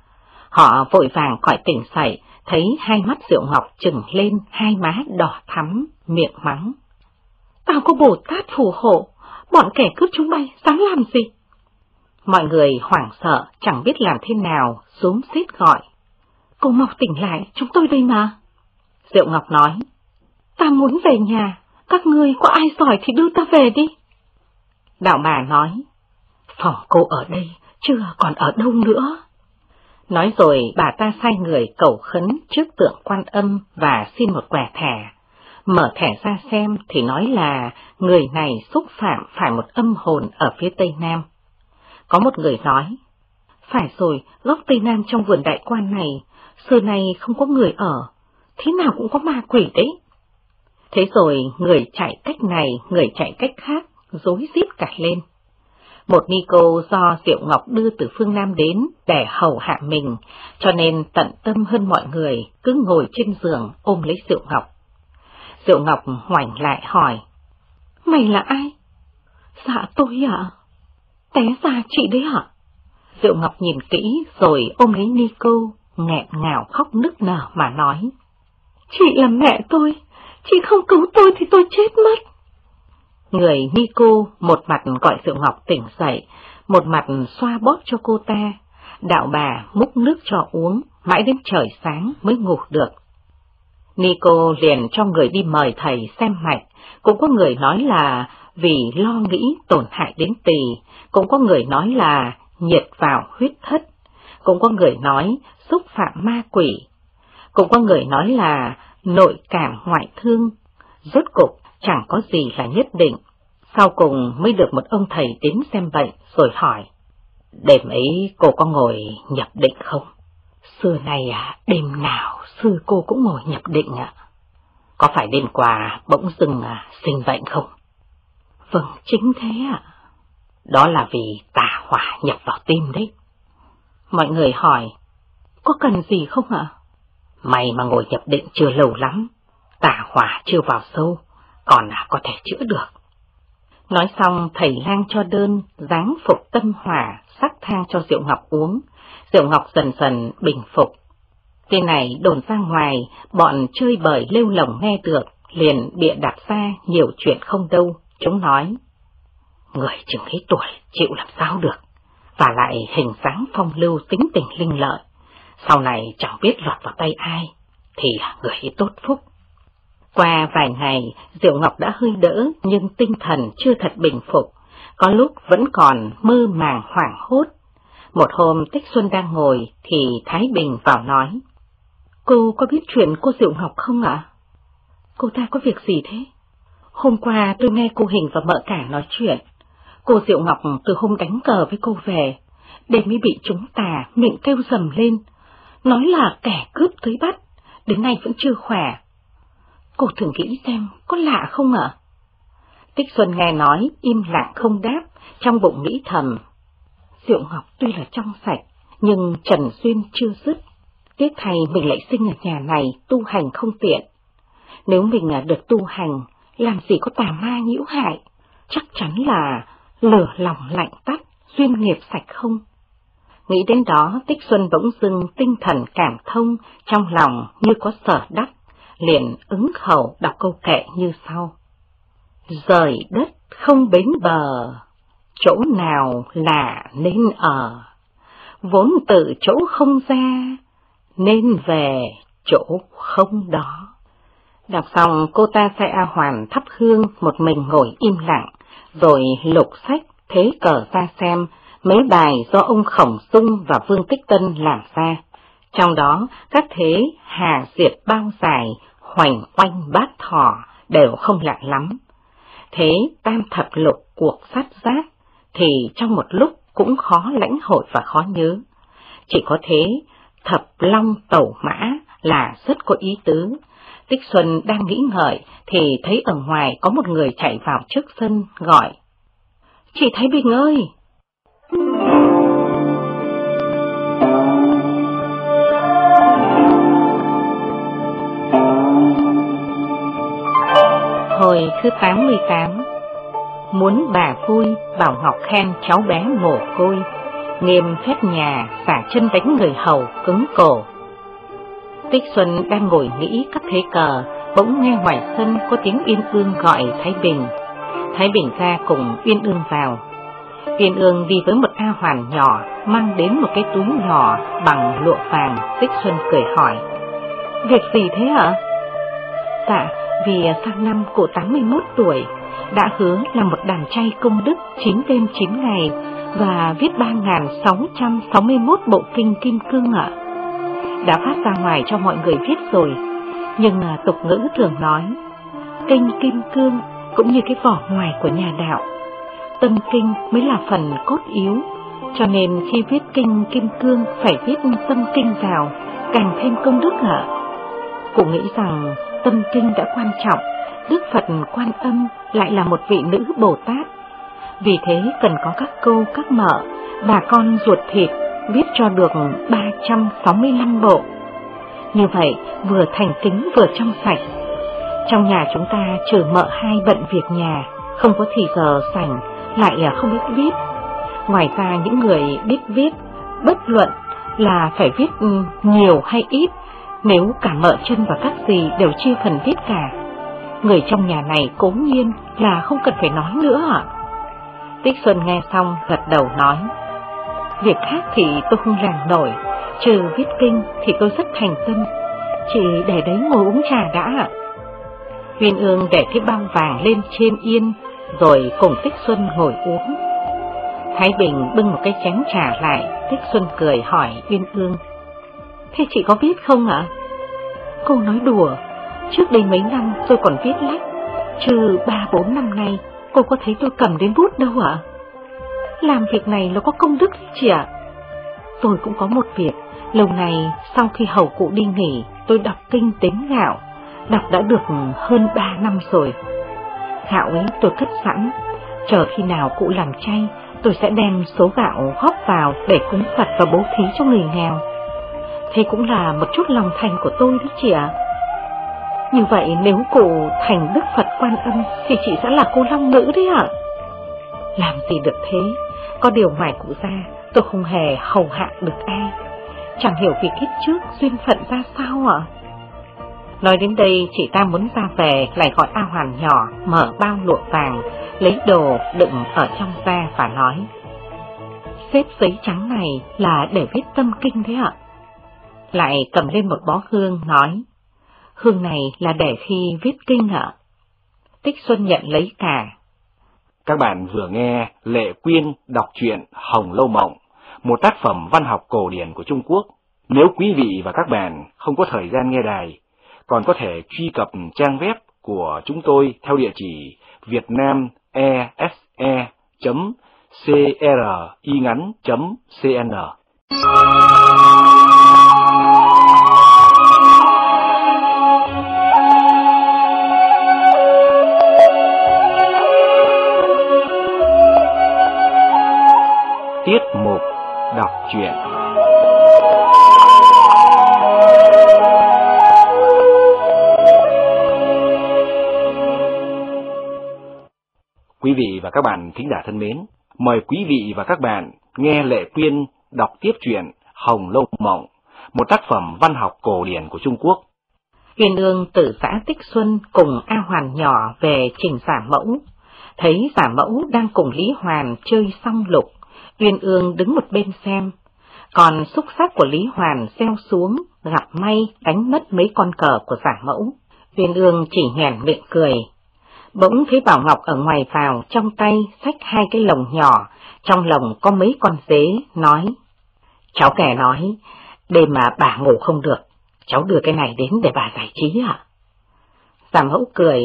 Họ vội vàng khỏi tỉnh dậy, thấy hai mắt Diệu Ngọc trừng lên, hai má đỏ thắm, miệng mắng. Tao có Bồ Tát phù hộ, bọn kẻ cướp chúng bay dám làm gì? Mọi người hoảng sợ, chẳng biết làm thế nào, rúm rít gọi. Cô mau tỉnh lại, chúng tôi đây mà. Diệu Ngọc nói, ta muốn về nhà, các ngươi có ai giỏi thì đưa ta về đi. Đạo bà nói, phòng cô ở đây, chưa còn ở đâu nữa. Nói rồi bà ta sai người cầu khấn trước tượng Quan Âm và xin một quẻ thẻ. Mở thẻ ra xem thì nói là người này xúc phạm phải một âm hồn ở phía Tây Nam. Có một người nói, phải rồi, góc Tây Nam trong vườn đại quan này, xưa nay không có người ở, thế nào cũng có ma quỷ đấy. Thế rồi người chạy cách này, người chạy cách khác, rối rít cả lên. Một ni cô do Diệu Ngọc đưa từ phương Nam đến để hầu hạ mình, cho nên tận tâm hơn mọi người, cứ ngồi trên giường ôm lấy Diệu Ngọc. Diệu Ngọc ngoảnh lại hỏi, mày là ai? Dạ tôi ạ. Té ra chị đấy hả? Diệu Ngọc nhìn kỹ rồi ôm lấy ni cô, nghẹn ngào khóc nức nở mà nói, chị là mẹ tôi, chị không cứu tôi thì tôi chết mất. Người ni cô một mặt gọi Diệu Ngọc tỉnh dậy, một mặt xoa bóp cho cô ta. Đạo bà múc nước cho uống, mãi đến trời sáng mới ngủ được. Ni cô liền cho người đi mời thầy xem mạch, cũng có người nói là vì lo nghĩ tổn hại đến tỳ, cũng có người nói là nhiệt vào huyết thất, cũng có người nói xúc phạm ma quỷ, cũng có người nói là nội cảm ngoại thương. Rốt cục chẳng có gì là nhất định. Sau cùng mới được một ông thầy đến xem bệnh rồi hỏi, đêm ấy cô có ngồi nhập định không? Xưa nay đêm nào sư cô cũng ngồi nhập định ạ. Có phải đêm qua bỗng dưng sinh bệnh không? Vâng, chính thế ạ. Đó là vì tà hỏa nhập vào tim đấy. Mọi người hỏi, có cần gì không ạ? Mày mà ngồi nhập định chưa lâu lắm, tà hỏa chưa vào sâu, còn có thể chữa được. Nói xong thầy lang cho đơn, giáng phục tâm hỏa, sắc thang cho Diệu Ngọc uống. Diệu Ngọc dần dần bình phục. Tin này đồn ra ngoài, bọn chơi bời lêu lồng nghe được, liền bịa đặt ra nhiều chuyện không đâu. Chúng nói, người chừng ấy tuổi chịu làm sao được, và lại hình dáng phong lưu, tính tình linh lợi, sau này chẳng biết lọt vào tay ai, thì người ấy tốt phúc. Qua vài ngày, Diệu Ngọc đã hơi đỡ, nhưng tinh thần chưa thật bình phục, có lúc vẫn còn mơ màng hoảng hốt. Một hôm Tích Xuân đang ngồi, thì Thái Bình vào nói, cô có biết chuyện cô Diệu Ngọc không ạ? Cô ta có việc gì thế? Hôm qua tôi nghe cô Hình và mợ cả nói chuyện. Cô Diệu Ngọc từ hôm đánh cờ với cô về, đêm mới bị chúng tà miệng kêu rầm lên, nói là kẻ cướp tới bắt, đến nay vẫn chưa khỏe. Cô thử nghĩ xem có lạ không ạ? Tích Xuân nghe nói, im lặng không đáp, trong bụng nghĩ thầm, Diệu Ngọc tuy là trong sạch, nhưng trần duyên chưa dứt. Tiếc thay mình lại sinh ở nhà này, tu hành không tiện. Nếu mình được tu hành, làm gì có tà ma nhiễu hại, chắc chắn là lửa lòng lạnh tắt, duyên nghiệp sạch không. Nghĩ đến đó, Tích Xuân bỗng dưng tinh thần cảm thông, trong lòng như có sở đắc, liền ứng khẩu đọc câu kệ như sau. Rời đất không bến bờ, chỗ nào là nên ở, vốn tự chỗ không ra, nên về chỗ không đó. Đọc xong, cô ta sai A Hoàn thắp hương, một mình ngồi im lặng, rồi lục sách, thế cờ ra xem mấy bài do ông Khổng Dung và Vương Tích Tân làm ra. Trong đó, các thế Hà Diệp bao dài, Hoành Oanh Bát Thỏ đều không lạ lắm. Thế Tam Thập Lục cuộc sát giác thì trong một lúc cũng khó lãnh hội và khó nhớ. Chỉ có thế Thập Long Tẩu Mã là rất có ý tứ. Tích Xuân đang nghĩ ngợi thì thấy ở ngoài có một người chạy vào trước sân gọi, chị Thái Bình ơi! Hồi thứ 88. Muốn bà vui, Bảo Ngọc khen cháu bé mồ côi, nghiêm phép nhà xả chân đánh người hầu cứng cổ. Tích Xuân đang ngồi nghĩ các thế cờ, bỗng nghe ngoài sân có tiếng Uyên Ương gọi Thái Bình. Thái Bình ra cùng Uyên Ương vào. Uyên Ương đi với một A Hoàn nhỏ, mang đến một cái túi nhỏ bằng lụa vàng. Tích Xuân cười hỏi, việc gì thế hả? Dạ, vì sang năm cụ 81 tuổi, đã hứa là một đàn chay công đức 9 đêm 9 ngày và viết 3.661 bộ kinh kim cương ạ. Đã phát ra ngoài cho mọi người viết rồi, nhưng tục ngữ thường nói, kinh kim cương cũng như cái vỏ ngoài của nhà đạo, tâm kinh mới là phần cốt yếu, cho nên khi viết kinh kim cương phải viết tâm kinh vào, càng thêm công đức ạ. Cụ nghĩ rằng tâm kinh đã quan trọng, Đức Phật Quan Âm lại là một vị nữ Bồ Tát, vì thế cần có các cô, các mợ, bà con ruột thịt viết cho được 365 bộ. Như vậy vừa thành kính vừa trong sạch. Trong nhà chúng ta trừ mợ hai bận việc nhà, không có thì giờ rảnh, lại không biết viết. Ngoài ra những người biết viết, bất luận là phải viết nhiều hay ít, nếu cả mợ chân và các dì đều chia phần viết cả, người trong nhà này cố nhiên là không cần phải nói nữa ạ. Tích Xuân nghe xong gật đầu nói, việc khác thì tôi không làm nổi, trừ viết kinh thì tôi rất thành tâm, chỉ để đấy ngồi uống trà đã ạ. Uyên Ương để cái bao vàng lên trên yên, rồi cùng Tích Xuân ngồi uống. Thái Bình bưng một cái chén trà lại. Tích Xuân cười hỏi Uyên Ương, thế chị có viết không ạ? Cô nói đùa, trước đây mấy năm tôi còn viết lách, chứ 3-4 năm nay cô có thấy tôi cầm đến bút đâu ạ? Làm việc này nó có công đức chị ạ. Tôi cũng có một việc, lâu này sau khi hầu cụ đi nghỉ, tôi đọc kinh Tế Gạo, đọc đã được hơn 3 năm rồi. Gạo ấy tôi cất sẵn, chờ khi nào cụ làm chay, tôi sẽ đem số gạo góp vào để cúng Phật và bố thí cho người nghèo. Thế cũng là một chút lòng thành của tôi đấy chị ạ. Như vậy nếu cụ thành Đức Phật Quan Âm thì chị sẽ là cô Long Nữ đấy ạ. Làm gì được thế, có điều ngoài cụ ra tôi không hề hầu hạ được ai. Chẳng hiểu vì kiếp trước duyên phận ra sao ạ. Nói đến đây chị ta muốn ra về, lại gọi A Hoàn nhỏ mở bao lụa vàng, lấy đồ đựng ở trong ra và nói: xếp giấy trắng này là để viết tâm kinh đấy ạ. Lại cầm lên một bó hương nói: hương này là để khi viết kinh ạ. Tích Xuân nhận lấy cả. Các bạn vừa nghe Lệ Quyên đọc truyện Hồng Lâu Mộng, một tác phẩm văn học cổ điển của Trung Quốc. Nếu quý vị và các bạn không có thời gian nghe đài, còn có thể truy cập trang web của chúng tôi theo địa chỉ vietnamese.cringắn.cn. Tiết mục đọc truyện. Quý vị và các bạn thính giả thân mến, mời quý vị và các bạn nghe Lệ Quyên đọc tiếp truyện Hồng Lâu Mộng, một tác phẩm văn học cổ điển của Trung Quốc. Uyên Ương từ xã Tích Xuân cùng A Hoàn nhỏ về trình Giả Mẫu, thấy Giả Mẫu đang cùng Lý Hoàn chơi song lục. Uyên Ương đứng một bên xem, còn xúc sắc của Lý Hoàn gieo xuống, gặp may đánh mất mấy con cờ của Giả Mẫu. Uyên Ương chỉ nhoẻn miệng cười. Bỗng thấy Bảo Ngọc ở ngoài vào, trong tay xách hai cái lồng nhỏ, trong lồng có mấy con dế, nói: cháu kẻ nói, đêm mà bà ngủ không được, cháu đưa cái này đến để bà giải trí ạ. Giả Mẫu cười: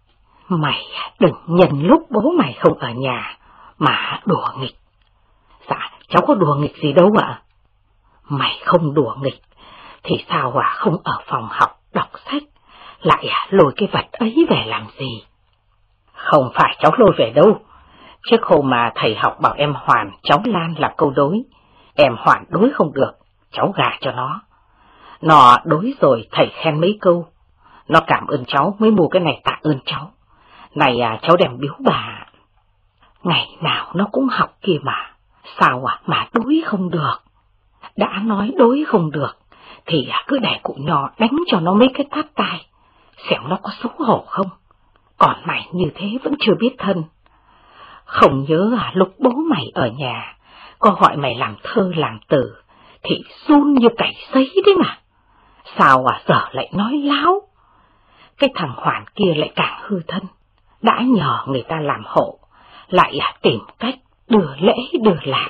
mày đừng nhân lúc bố mày không ở nhà mà đùa nghịch. Dạ, cháu có đùa nghịch gì đâu ạ. Mày không đùa nghịch thì sao không ở phòng học đọc sách, lại lôi cái vật ấy về làm gì? Không phải cháu lôi về đâu. Trước hôm mà thầy học bảo em Hoàn cháu Lan là câu đối, em Hoàn đối không được, cháu gà cho nó. Nó đối rồi thầy khen mấy câu, nó cảm ơn cháu mới mua cái này tạ ơn cháu. Này cháu đem biếu bà. Ngày nào nó cũng học kia mà, sao mà đối không được? Đã nói đối không được thì cứ để cụ nhỏ đánh cho nó mấy cái tát tai, xem nó có xấu hổ không. Còn mày như thế vẫn chưa biết thân. Không nhớ lúc bố mày ở nhà có gọi mày làm thơ làm từ thì run như cày sấy đấy mà. Sao giờ lại nói láo? Cái thằng Hoàn kia lại càng hư thân, đã nhờ người ta làm hộ, lại tìm cách đưa lễ đưa lạc.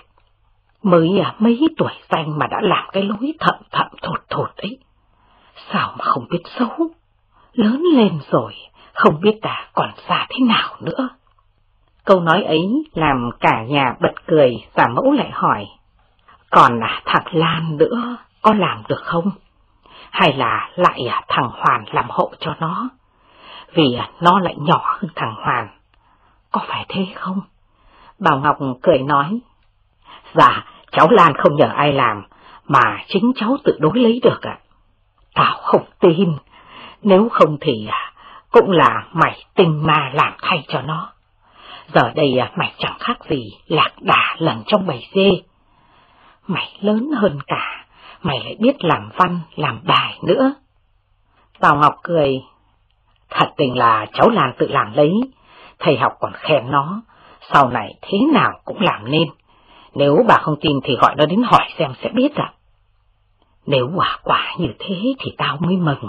Mới mấy tuổi danh mà đã làm cái lối thậm thậm thột thột ấy. Sao mà không biết xấu? Lớn lên rồi không biết còn xa thế nào nữa. Câu nói ấy làm cả nhà bật cười. Giả Mẫu lại hỏi: còn thằng Lan nữa có làm được không? Hay là lại thằng Hoàn làm hộ cho nó? Vì nó lại nhỏ hơn thằng Hoàn, có phải thế không? Bảo Ngọc cười nói: dạ, cháu Lan không nhờ ai làm, mà chính cháu tự đối lấy được ạ. Tao không tin, nếu không thì cũng là mày tình mà làm thay cho nó. Giờ đây mày chẳng khác gì lạc đà lần trong bầy dê. Mày lớn hơn cả, mày lại biết làm văn, làm bài nữa. Bảo Ngọc cười: thật tình là cháu Lan tự làm lấy, thầy học còn khen nó, sau này thế nào cũng làm nên. Nếu bà không tin thì gọi nó đến hỏi xem sẽ biết ạ. Nếu quả như thế thì tao mới mừng.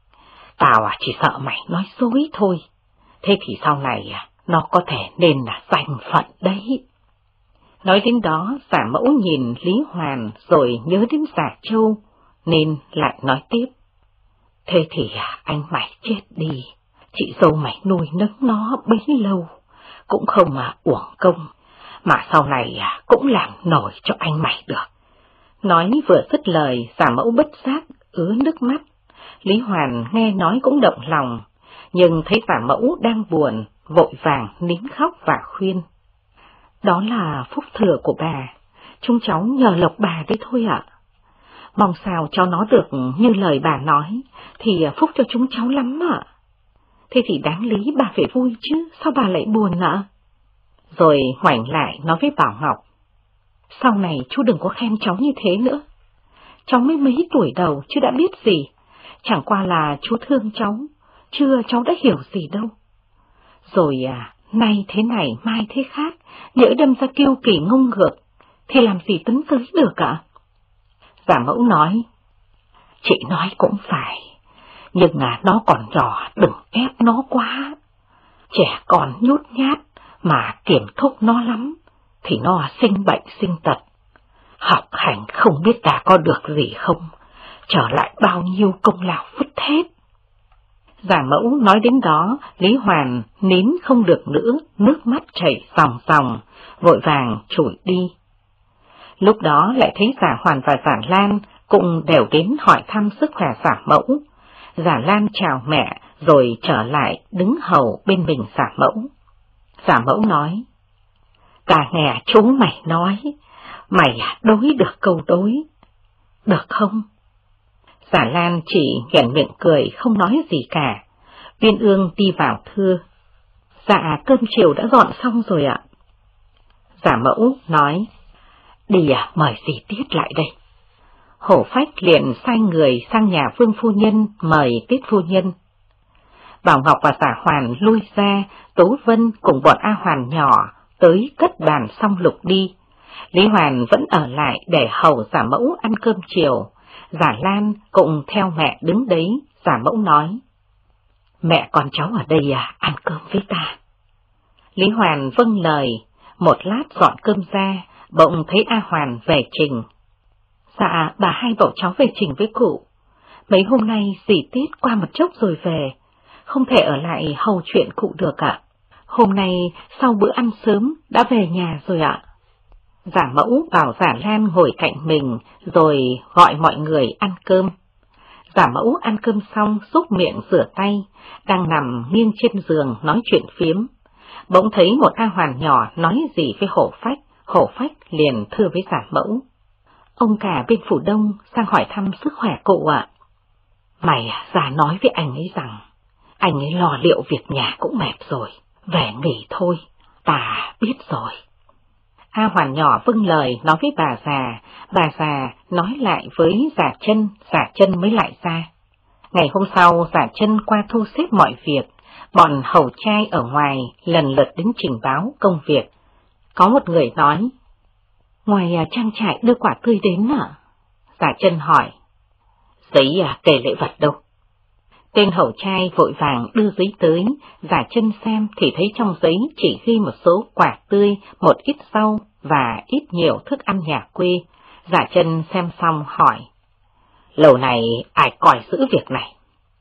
Tao chỉ sợ mày nói dối thôi. Thế thì sau này nó có thể nên là danh phận đấy. Nói đến đó, Giả Mẫu nhìn Lý Hoàn rồi nhớ đến Giả Châu, nên lại nói tiếp: thế thì anh mày chết đi, chị dâu mày nuôi nấng nó bấy lâu, cũng không uổng công, mà sau này cũng làm nổi cho anh mày được. Nói vừa dứt lời, Giả Mẫu bất giác ứa nước mắt. Lý Hoàn nghe nói cũng động lòng, nhưng thấy Giả Mẫu đang buồn, vội vàng nín khóc và khuyên: Đó là phúc thừa của bà, chúng cháu nhờ lộc bà đấy thôi ạ. Mong sao cho nó được như lời bà nói, thì phúc cho chúng cháu lắm ạ. Thế thì đáng lý bà phải vui chứ, sao bà lại buồn ạ? Rồi ngoảnh lại nói với Bảo Ngọc, sau này chú đừng có khen cháu như thế nữa. Cháu mới mấy tuổi đầu chứ đã biết gì, chẳng qua là chú thương cháu, chưa cháu đã hiểu gì đâu. Rồi nay thế này mai thế khác, nhỡ đâm ra kiêu kỳ ngông ngược, thì làm gì tấn tới được ạ? Giả Mẫu nói, chị nói cũng phải, nhưng nó còn nhỏ, đừng ép nó quá. Trẻ còn nhút nhát mà kiểm thúc nó lắm, thì nó sinh bệnh sinh tật. Học hành không biết ta có được gì không, trở lại bao nhiêu công lao vứt hết. Giả Mẫu nói đến đó, Lý Hoàn nín không được nữa, nước mắt chảy ròng ròng, vội vàng trủi đi. Lúc đó lại thấy Giả Hoàn và Giả Lan cũng đều đến hỏi thăm sức khỏe Giả Mẫu. Giả Lan chào mẹ rồi trở lại đứng hầu bên mình Giả Mẫu. Giả Mẫu nói, ta nghe chúng mày nói, mày đối được câu đối, được không? Giả Lan chỉ nhoẻn miệng cười không nói gì cả. Uyên Ương đi vào thưa, dạ cơm chiều đã dọn xong rồi ạ. Giả Mẫu nói, đi mời dì Tiết lại đây. Hổ Phách liền sai người sang nhà Vương phu nhân mời Tiết phu nhân. Bảo Ngọc và Giả Hoàn lui ra, Tố Vân cùng bọn A Hoàn nhỏ tới cất bàn xong lục đi. Lý Hoàn vẫn ở lại để hầu Giả Mẫu ăn cơm chiều. Giả Lan cũng theo mẹ đứng đấy. Giả Mẫu nói, mẹ con cháu ở đây ăn cơm với ta. Lý Hoàn vâng lời, một lát dọn cơm ra, bỗng thấy A Hoàn về trình. Dạ, bà hai bảo cháu về trình với cụ. Mấy hôm nay dì Tiết qua một chốc rồi về, không thể ở lại hầu chuyện cụ được ạ. Hôm nay sau bữa ăn sớm đã về nhà rồi ạ. Giả Mẫu bảo Giả Lan ngồi cạnh mình rồi gọi mọi người ăn cơm. Giả Mẫu ăn cơm xong xúc miệng rửa tay, đang nằm nghiêng trên giường nói chuyện phiếm. Bỗng thấy một A Hoàn nhỏ nói gì với Hổ Phách, Hổ Phách liền thưa với Giả Mẫu, ông cả bên Phủ Đông sang hỏi thăm sức khỏe cụ ạ. Mày ra nói với anh ấy rằng, anh ấy lo liệu việc nhà cũng mệt rồi, về nghỉ thôi, ta biết rồi. A Hoàn nhỏ vâng lời nói với bà già nói lại với Giả Chân mới lại ra. Ngày hôm sau Giả Chân qua thu xếp mọi việc, bọn hầu trai ở ngoài lần lượt đến trình báo công việc. Có một người nói, ngoài trang trại đưa quả tươi đến ạ? Giả Chân hỏi, giấy kể lễ vật đâu? Tên hầu trai vội vàng đưa giấy tới, Giả Chân xem thì thấy trong giấy chỉ ghi một số quả tươi, một ít rau và ít nhiều thức ăn nhà quê. Giả Chân xem xong hỏi, lâu này ai coi giữ việc này?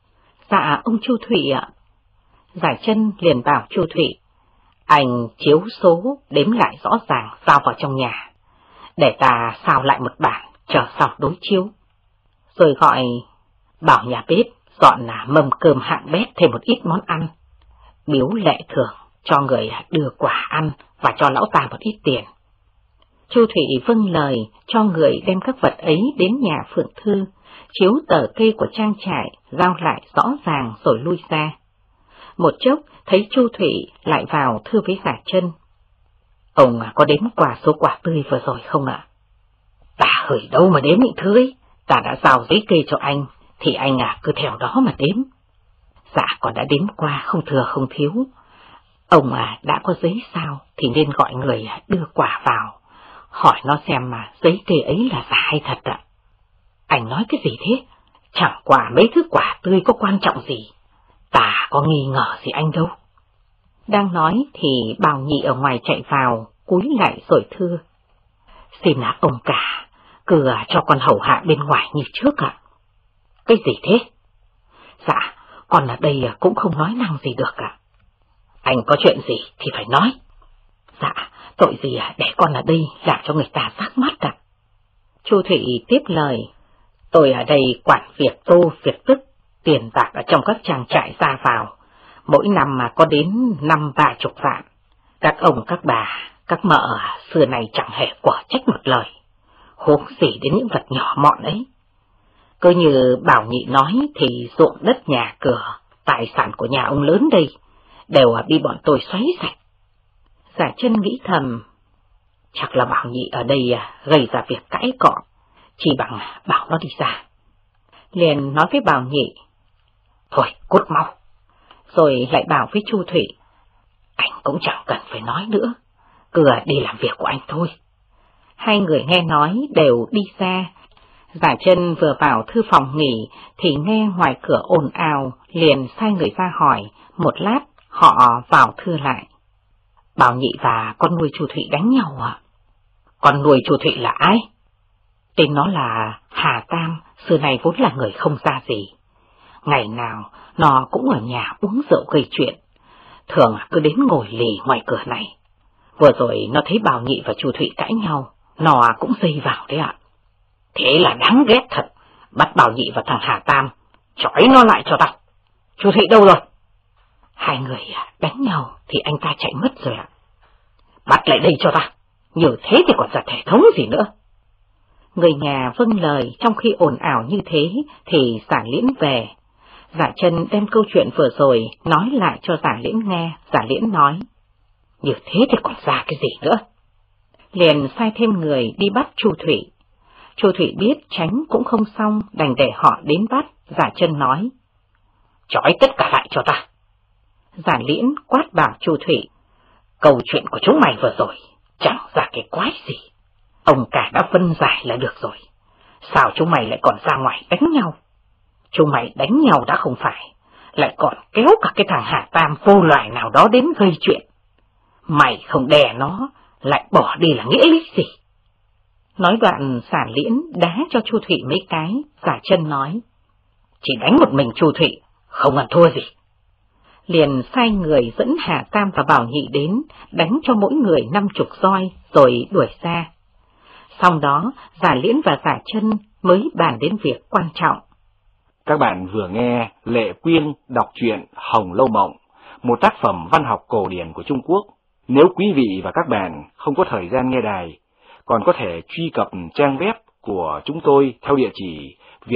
Dạ ông Chu Thủy ạ. Giả Chân liền bảo Chu Thủy, anh chiếu số đếm lại rõ ràng giao vào trong nhà, để ta sao lại một bản chờ sau đối chiếu. Rồi gọi bảo nhà bếp dọn mâm cơm hạng bét thêm một ít món ăn, biếu lệ thưởng cho người đưa quả ăn và cho lão ta một ít tiền. Chu Thủy vâng lời cho người đem các vật ấy đến nhà Phượng Thư, chiếu tờ kê của trang trại giao lại rõ ràng rồi lui ra. Một chốc thấy Chu Thủy lại vào thưa với Giả Chân, ông có đếm qua số quả tươi vừa rồi không ạ? Ta hửi đâu mà đếm những thứ ấy, ta đã giao giấy kê cho anh, thì anh cứ theo đó mà đếm. Dạ còn đã đếm qua không thừa không thiếu. Ông đã có giấy sao thì nên gọi người đưa quả vào, hỏi nó xem mà giấy kê ấy là giả hay thật ạ. Anh nói cái gì thế? Chẳng qua mấy thứ quả tươi có quan trọng gì, ta có nghi ngờ gì anh đâu. Đang nói thì Bảo Nhị ở ngoài chạy vào, cúi lại rồi thưa, xin ông cả, cứ cho con hầu hạ bên ngoài như trước ạ. Cái gì thế? Dạ, con ở đây cũng không nói năng gì được ạ. Anh có chuyện gì thì phải nói. Dạ, tội gì để con ở đây làm cho người ta sắc mắt ạ. Chu Thủy tiếp lời, tôi ở đây quản việc tô, việc tức, tiền bạc ở trong các trang trại ra vào, mỗi năm mà có đến 50-30 vạn. Các ông các bà, Các mợ xưa này chẳng hề quả trách một lời, huống gì đến những vật nhỏ mọn ấy. Cứ như Bảo Nhị nói thì ruộng đất nhà cửa, tài sản của nhà ông lớn đây, đều bị bọn tôi xoáy sạch. Giả Chân nghĩ thầm, chắc là Bảo Nhị ở đây gây ra việc cãi cọ, chỉ bằng bảo nó đi ra. Liền nói với Bảo Nhị, thôi cút mau, rồi lại bảo với Chu Thủy, anh cũng chẳng cần phải nói nữa, cứ đi làm việc của anh thôi. Hai người nghe nói đều đi ra. Giả Chân vừa vào thư phòng nghỉ thì nghe ngoài cửa ồn ào, liền sai người ra hỏi. Một lát họ vào thưa lại, Bảo Nhị và con nuôi Chu Thủy đánh nhau ạ. Con nuôi Chu Thủy là ai? Tên nó là Hà Tam, xưa này vốn là người không ra gì. Ngày nào nó cũng ở nhà uống rượu gây chuyện, thường cứ đến ngồi lì ngoài cửa này. Vừa rồi nó thấy Bảo Nhị và Chu Thủy cãi nhau, nó cũng dây vào đấy ạ. Thế là đáng ghét thật, bắt Bảo Nhị và thằng Hà Tam, trói nó lại cho tao. Chu Thủy đâu rồi? Hai người đánh nhau thì anh ta chạy mất rồi ạ. Bắt lại đây cho ta, như thế thì còn ra thể thống gì nữa. Người nhà vâng lời. Trong khi ồn ào như thế thì Giả Liễn về. Giả Chân đem câu chuyện vừa rồi nói lại cho Giả Liễn nghe. Giả Liễn nói, như thế thì còn ra cái gì nữa. Liền sai thêm người đi bắt Chu Thủy. Chu Thủy biết tránh cũng không xong, đành để họ đến bắt. Giả Chân nói, trói tất cả lại cho ta. Giả Liễn quát bảo Chu Thủy, câu chuyện của chúng mày vừa rồi chẳng ra cái quái gì, ông cả đã phân giải là được rồi, sao chúng mày lại còn ra ngoài đánh nhau? Chúng mày đánh nhau đã không phải, lại còn kéo cả cái thằng Hà Tam vô loài nào đó đến gây chuyện. Mày không đè nó, lại bỏ đi là nghĩa lý gì? Nói đoạn Giả Liễn đá cho Chu Thủy mấy cái. Giả Chân nói, chỉ đánh một mình Chu Thủy, không ăn thua gì. Liền sai người dẫn Hà Tam và Bảo Nhị đến, đánh cho mỗi người 50 roi, rồi đuổi ra. Sau đó, Giả Liễn và Giả Chân mới bàn đến việc quan trọng. Các bạn vừa nghe Lệ Quyên đọc truyện Hồng Lâu Mộng, một tác phẩm văn học cổ điển của Trung Quốc. Nếu quý vị và các bạn không có thời gian nghe đài, còn có thể truy cập trang web của chúng tôi theo địa chỉ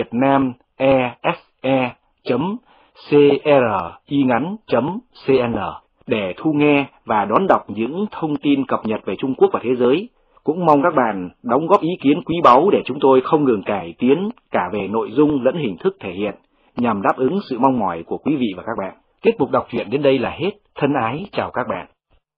vietnamese.cringắn.cn để thu nghe và đón đọc những thông tin cập nhật về Trung Quốc và thế giới. Cũng mong các bạn đóng góp ý kiến quý báu để chúng tôi không ngừng cải tiến cả về nội dung lẫn hình thức thể hiện, nhằm đáp ứng sự mong mỏi của quý vị và các bạn. Kết mục đọc truyện đến đây là hết. Thân ái chào các bạn.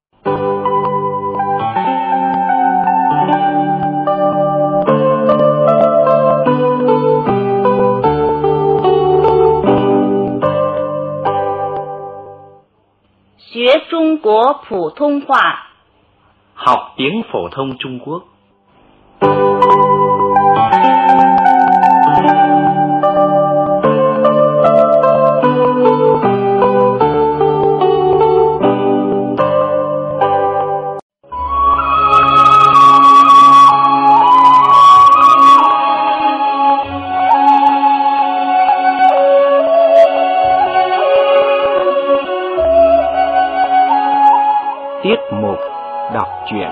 Học Trung Quốc phổ thông hóa. Học tiếng phổ thông Trung Quốc. Tiết mục đọc truyện.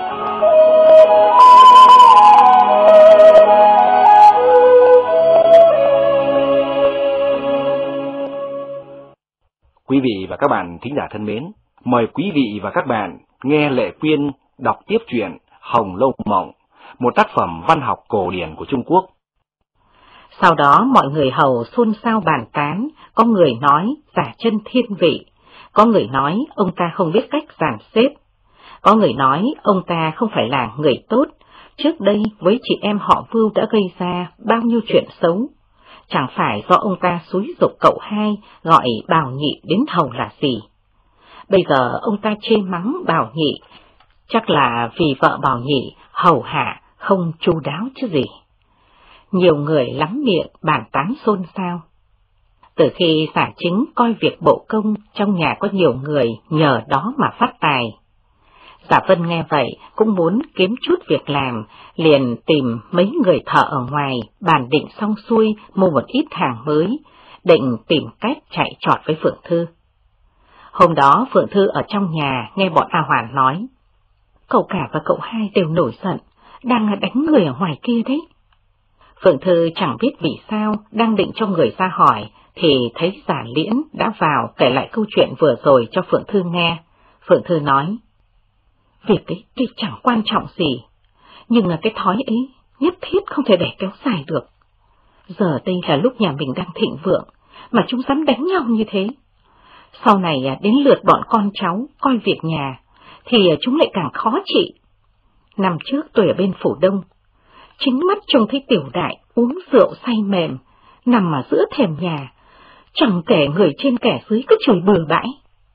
Quý vị và các bạn thính giả thân mến, mời quý vị và các bạn nghe Lệ Quyên đọc tiếp truyện Hồng Lâu Mộng, một tác phẩm văn học cổ điển của Trung Quốc. Sau đó mọi người hầu xôn xao bàn tán, có người nói Giả Chân thiên vị, có người nói ông ta không biết cách dàn xếp, có người nói ông ta không phải là người tốt, trước đây với chị em họ Vưu đã gây ra bao nhiêu chuyện xấu. Chẳng phải do ông ta xúi giục cậu hai gọi Bảo Nhị đến hầu là gì. Bây giờ ông ta chê mắng Bảo Nhị, chắc là vì vợ Bảo Nhị hầu hạ không chu đáo chứ gì. Nhiều người lắm miệng bàn tán xôn xao. Từ khi Giả Chính coi việc bộ công trong nhà có nhiều người nhờ đó mà phát tài. Giả Vân nghe vậy cũng muốn kiếm chút việc làm, liền tìm mấy người thợ ở ngoài, bàn định xong xuôi mua một ít hàng mới, định tìm cách chạy trọt với Phượng Thư. Hôm đó Phượng Thư ở trong nhà nghe bọn A Hoàn nói, Cậu cả và cậu hai đều nổi giận, đang đánh người ở ngoài kia đấy. Phượng Thư chẳng biết vì sao, đang định cho người ra hỏi, thì thấy Giả Liễn đã vào kể lại câu chuyện vừa rồi cho Phượng Thư nghe. Phượng Thư nói, việc ấy tuy chẳng quan trọng gì, nhưng cái thói ấy nhất thiết không thể để kéo dài được. Giờ đây là lúc nhà mình đang thịnh vượng, mà chúng dám đánh nhau như thế. Sau này đến lượt bọn con cháu coi việc nhà, thì chúng lại càng khó trị. Năm trước tôi ở bên Phủ Đông, chính mắt trông thấy Tiểu Đại uống rượu say mềm, nằm ở giữa thềm nhà, chẳng kể người trên kẻ dưới cứ chửi bừa bãi.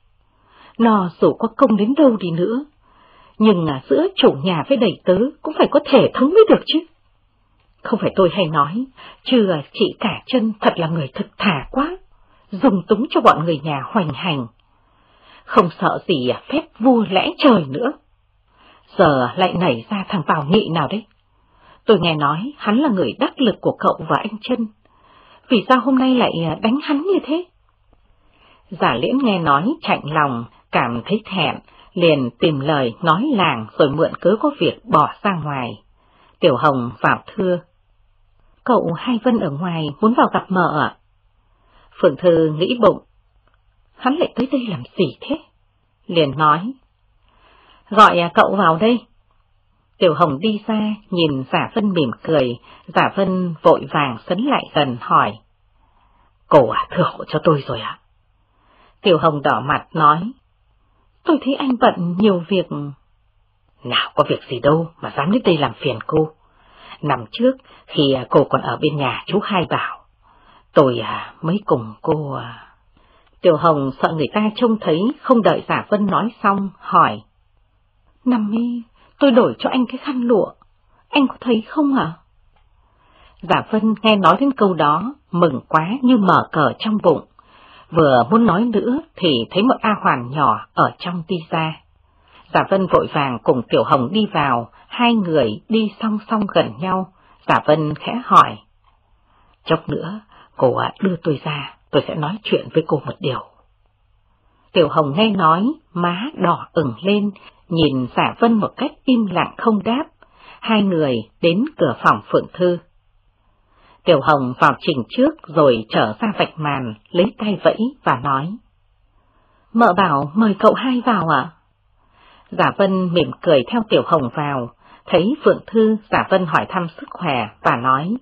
Nó dù có công đến đâu đi nữa, nhưng giữa chủ nhà với đầy tớ cũng phải có thể thống mới được chứ. Không phải tôi hay nói, chứ chị Cả Chân thật là người thực thà quá, dùng túng cho bọn người nhà hoành hành. Không sợ gì phép vua lẽ trời nữa. Giờ lại nảy ra thằng Bảo Nghị nào đấy. Tôi nghe nói hắn là người đắc lực của cậu và anh Chân. Vì sao hôm nay lại đánh hắn như thế? Giả Liễn nghe nói chạnh lòng, cảm thấy thẹn, liền tìm lời nói làng rồi mượn cớ có việc bỏ ra ngoài. Tiểu Hồng vào thưa, cậu Hai Vân ở ngoài muốn vào gặp mợ ạ. Phượng Thư nghĩ bụng, hắn lại tới đây làm gì thế? Liền nói, gọi cậu vào đây. Tiểu Hồng đi ra, nhìn Giả Vân mỉm cười, Giả Vân vội vàng sấn lại gần hỏi, cô thưa hộ cho tôi rồi ạ? Tiểu Hồng đỏ mặt nói, tôi thấy anh bận nhiều việc. Nào có việc gì đâu mà dám đến đây làm phiền cô. Năm trước khi cô còn ở bên nhà chú Hai Bảo, tôi mới cùng cô. Tiểu Hồng sợ người ta trông thấy, không đợi Giả Vân nói xong, hỏi, năm ấy tôi đổi cho anh cái khăn lụa, anh có thấy không ạ? Giả Vân nghe nói đến câu đó, mừng quá như mở cờ trong bụng. Vừa muốn nói nữa thì thấy một A Hoàn nhỏ ở trong đi ra. Giả Vân vội vàng cùng Tiểu Hồng đi vào, hai người đi song song gần nhau. Giả Vân khẽ hỏi, chốc nữa cô đưa tôi ra, tôi sẽ nói chuyện với cô một điều. Tiểu Hồng nghe nói, má đỏ ửng lên, nhìn Giả Vân một cách im lặng không đáp. Hai người đến cửa phòng Phượng Thư. Tiểu Hồng vào trình trước rồi trở ra vạch màn, lấy tay vẫy và nói, mợ bảo mời cậu Hai vào ạ. Giả Vân mỉm cười theo Tiểu Hồng vào, thấy Phượng Thư, Giả Vân hỏi thăm sức khỏe và nói,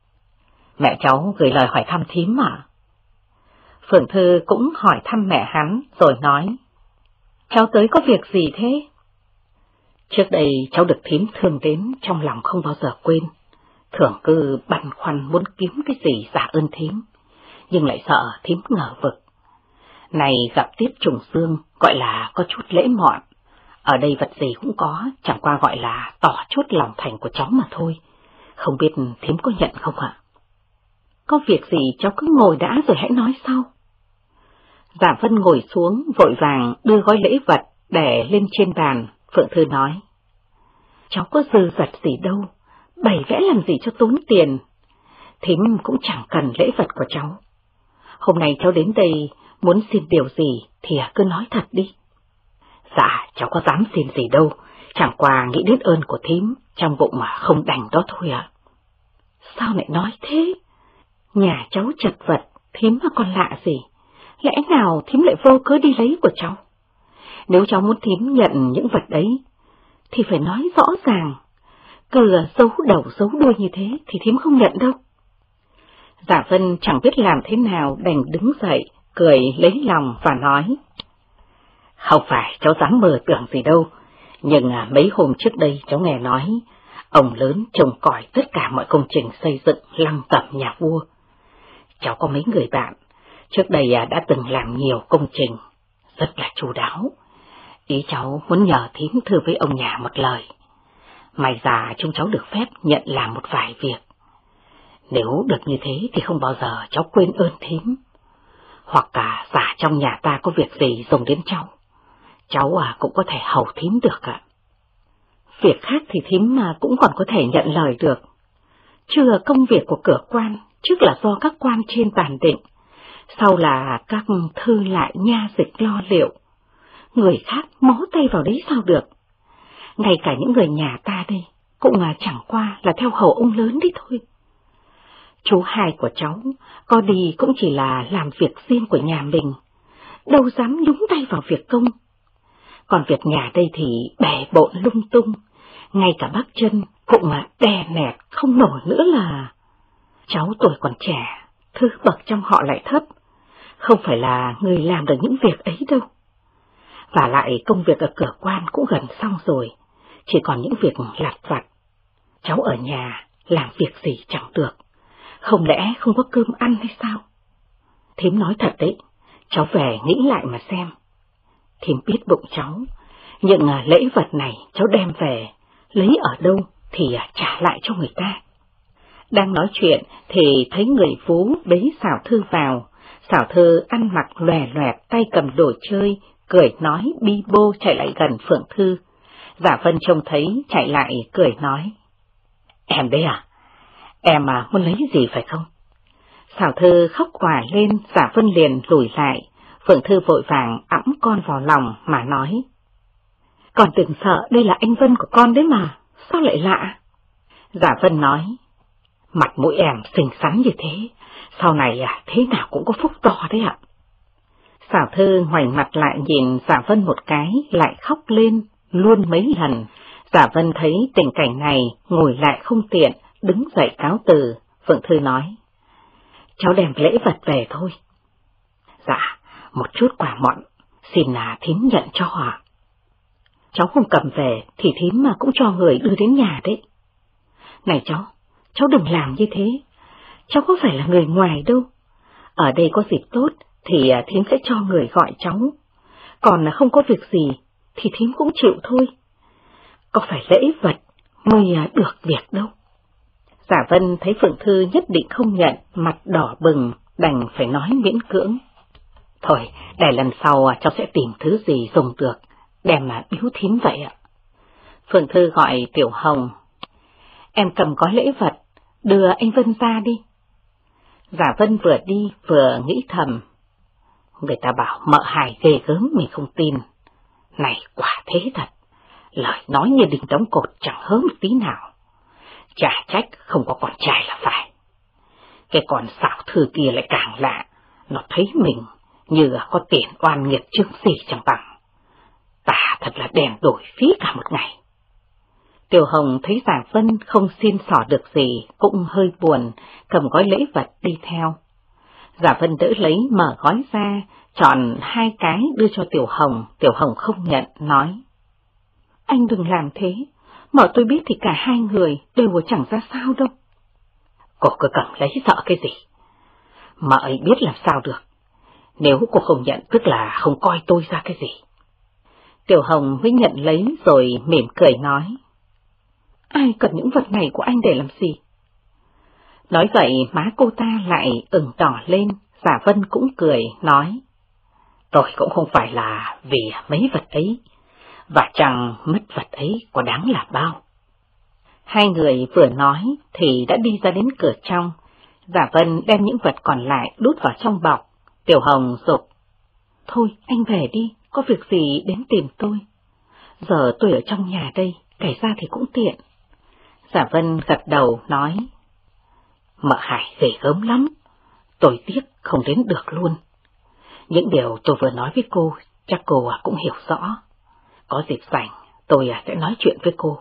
mẹ cháu gửi lời hỏi thăm thím ạ. Phượng Thư cũng hỏi thăm mẹ hắn rồi nói, cháu tới có việc gì thế? Trước đây cháu được thím thương đến, trong lòng không bao giờ quên, thường cứ băn khoăn muốn kiếm cái gì trả ơn thím, nhưng lại sợ thím ngờ vực. Này gặp tiếp trùng xương, gọi là có chút lễ mọn, ở đây vật gì cũng có, chẳng qua gọi là tỏ chút lòng thành của cháu mà thôi, không biết thím có nhận không ạ? Có việc gì cháu cứ ngồi đã rồi hãy nói sau. Giả Vân ngồi xuống, vội vàng đưa gói lễ vật để lên trên bàn. Phượng Thư nói, cháu có dư dật gì đâu, bày vẽ làm gì cho tốn tiền, thím cũng chẳng cần lễ vật của cháu. Hôm nay cháu đến đây muốn xin điều gì thì cứ nói thật đi. Dạ, cháu có dám xin gì đâu, chẳng qua nghĩ đến ơn của thím, trong bụng mà không đành đó thôi ạ. Sao lại nói thế? Nhà cháu chật vật, thím mà còn lạ gì, lẽ nào thím lại vô cớ đi lấy của cháu? Nếu cháu muốn thím nhận những vật ấy, thì phải nói rõ ràng, cứ giấu đầu giấu đuôi như thế thì thím không nhận đâu. Giả Vân chẳng biết làm thế nào đành đứng dậy, cười lấy lòng và nói, không phải cháu dám mơ tưởng gì đâu, nhưng mấy hôm trước đây cháu nghe nói, ông lớn trông còi tất cả mọi công trình xây dựng lăng tẩm nhà vua. Cháu có mấy người bạn, trước đây đã từng làm nhiều công trình, rất là chu đáo. Ý cháu muốn nhờ thím thưa với ông nhà một lời. May ra chúng cháu được phép nhận làm một vài việc. Nếu được như thế thì không bao giờ cháu quên ơn thím. Hoặc cả giả trong nhà ta có việc gì dùng đến cháu cũng có thể hầu thím được ạ. Việc khác thì thím mà cũng còn có thể nhận lời được. Chưa công việc của cửa quan, trước là do các quan trên bàn định, sau là các thư lại nha dịch lo liệu. Người khác mó tay vào đấy sao được. ngay cả những người nhà ta đây cũng chẳng qua là theo hầu ông lớn đấy thôi. Chú hai của cháu có đi cũng chỉ là làm việc riêng của nhà mình, đâu dám nhúng tay vào việc công. Còn việc nhà đây thì bể bộn lung tung, ngay cả bác Chân cũng đè nẹt không nổi nữa là. Cháu tuổi còn trẻ, thứ bậc trong họ lại thấp, không phải là người làm được những việc ấy đâu. Và lại công việc ở cửa quan cũng gần xong rồi, chỉ còn những việc lặt vặt. Cháu ở nhà làm việc gì chẳng được, không lẽ không có cơm ăn hay sao? Thím nói thật đấy, cháu về nghĩ lại mà xem. Thím biết bụng cháu, những lễ vật này cháu đem về, lấy ở đâu thì trả lại cho người ta. Đang nói chuyện thì thấy người Phú bế Xảo Thư vào. Xảo Thư ăn mặc lòe loẹt, tay cầm đồ chơi, cười nói bi bô chạy lại gần Phượng Thư. Giả Vân trông thấy chạy lại cười nói: Em đấy à? Em muốn lấy gì phải không? Xảo Thư khóc òa lên, Giả Vân liền lùi lại. Phượng Thư vội vàng ẵm con vào lòng mà nói: Con đừng sợ, đây là anh Vân của con đấy mà, sao lại lạ? Giả Vân nói: Mặt mũi em xinh xắn như thế, sau này thế nào cũng có phúc to đấy ạ. Xảo Thư ngoảnh mặt lại nhìn Giả Vân một cái, lại khóc lên luôn mấy lần. Giả Vân thấy tình cảnh này, ngồi lại không tiện, đứng dậy cáo từ. Phượng Thư nói: Cháu đem lễ vật về thôi. Dạ, một chút quà mọn, xin thím nhận cho ạ. Cháu không cầm về thì thím mà cũng cho người đưa đến nhà đấy. Này cháu đừng làm như thế, cháu có phải là người ngoài đâu. Ở đây có dịp tốt thì thím sẽ cho người gọi cháu, còn không có việc gì thì thím cũng chịu thôi. Có phải lễ vật mới được việc đâu. Giả Vân thấy Phượng Thư nhất định không nhận, mặt đỏ bừng, đành phải nói miễn cưỡng: Thôi, để lần sau cháu sẽ tìm thứ gì dùng được, đem mà biếu thím vậy ạ. Phượng Thư gọi Tiểu Hồng: Em cầm gói lễ vật, đưa anh Vân ra đi. Giả Vân vừa đi vừa nghĩ thầm: Người ta bảo mợ hài ghê gớm mình không tin. Này quả thế thật, lời nói như đinh đóng cột chẳng hớm một tí nào. Chả trách không có con trai là phải. Cái con Xảo Thư kia lại càng lạ, nó thấy mình như có tiền oan nghiệt chương gì chẳng bằng. Ta thật là đèn đổi phí cả một ngày. Tiểu Hồng thấy Giả Vân không xin xỏ được gì, cũng hơi buồn, cầm gói lễ vật đi theo. Giả Vân đỡ lấy mở gói ra, chọn 2 cái đưa cho Tiểu Hồng. Tiểu Hồng không nhận, nói: Anh đừng làm thế, mợ tôi biết thì cả hai người đều chẳng ra sao đâu. Cô cứ cầm lấy sợ cái gì? Mợ ấy biết làm sao được. Nếu cô không nhận tức là không coi tôi ra cái gì. Tiểu Hồng mới nhận lấy rồi mỉm cười nói: Ai cần những vật này của anh để làm gì? Nói vậy má cô ta lại ửng đỏ lên. Giả Vân cũng cười nói: Tôi cũng không phải là vì mấy vật ấy, và chẳng mất vật ấy có đáng là bao. Hai người vừa nói thì đã đi ra đến cửa trong. Giả Vân đem những vật còn lại đút vào trong bọc. Tiểu Hồng giục: Thôi anh về đi, có việc gì đến tìm tôi. Giờ tôi ở trong nhà đây, kể ra thì cũng tiện. Giả Vân gật đầu nói: Mợ Hải ghê gớm lắm, tôi tiếc không đến được luôn. Những điều tôi vừa nói với cô, chắc cô cũng hiểu rõ. Có dịp rảnh, tôi sẽ nói chuyện với cô.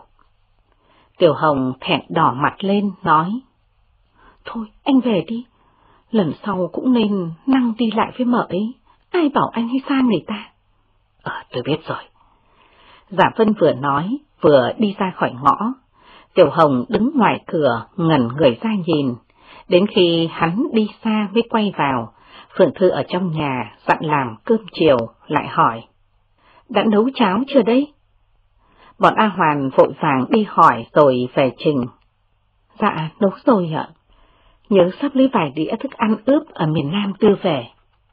Tiểu Hồng thẹn đỏ mặt lên, nói: Thôi, anh về đi. Lần sau cũng nên năng đi lại với mợ ấy. Ai bảo anh hay xa người ta? Tôi biết rồi. Giả Vân vừa nói, vừa đi ra khỏi ngõ. Tiểu Hồng đứng ngoài cửa, ngẩn người ra nhìn. Đến khi hắn đi xa mới quay vào. Phượng Thư ở trong nhà dặn làm cơm chiều, lại hỏi: Đã nấu cháo chưa đấy? Bọn A Hoàn vội vàng đi hỏi rồi về trình: Dạ, nấu rồi ạ. Nhớ sắp lấy vài đĩa thức ăn ướp ở miền Nam đưa về.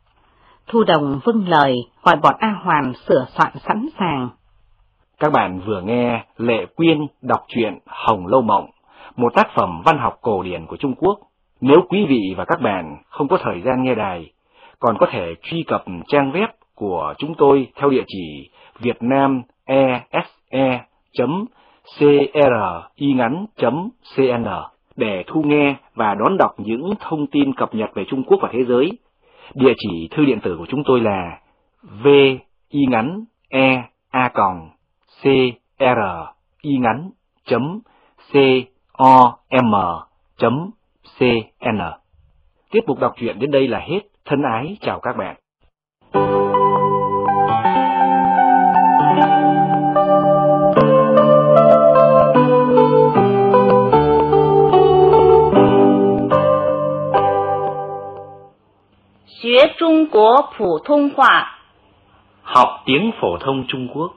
Thu Đồng vâng lời, gọi bọn A Hoàn sửa soạn sẵn sàng. Các bạn vừa nghe Lệ Quyên đọc truyện Hồng Lâu Mộng, một tác phẩm văn học cổ điển của Trung Quốc. Nếu quý vị và các bạn không có thời gian nghe đài, còn có thể truy cập trang web của chúng tôi theo địa chỉ vietnamese www.cringắn.cn để thu nghe và đón đọc những thông tin cập nhật về Trung Quốc và thế giới. Địa chỉ thư điện tử của chúng tôi là vingắn.com.cn. Tiết mục đọc truyện đến đây là hết. Thân ái chào các bạn. Học Trung Quốc phổ thông hóa. Học tiếng phổ thông Trung Quốc.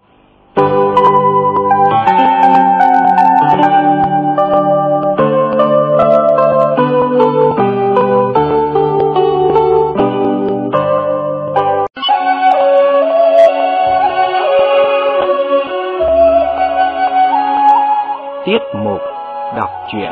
Tiết mục đọc truyện.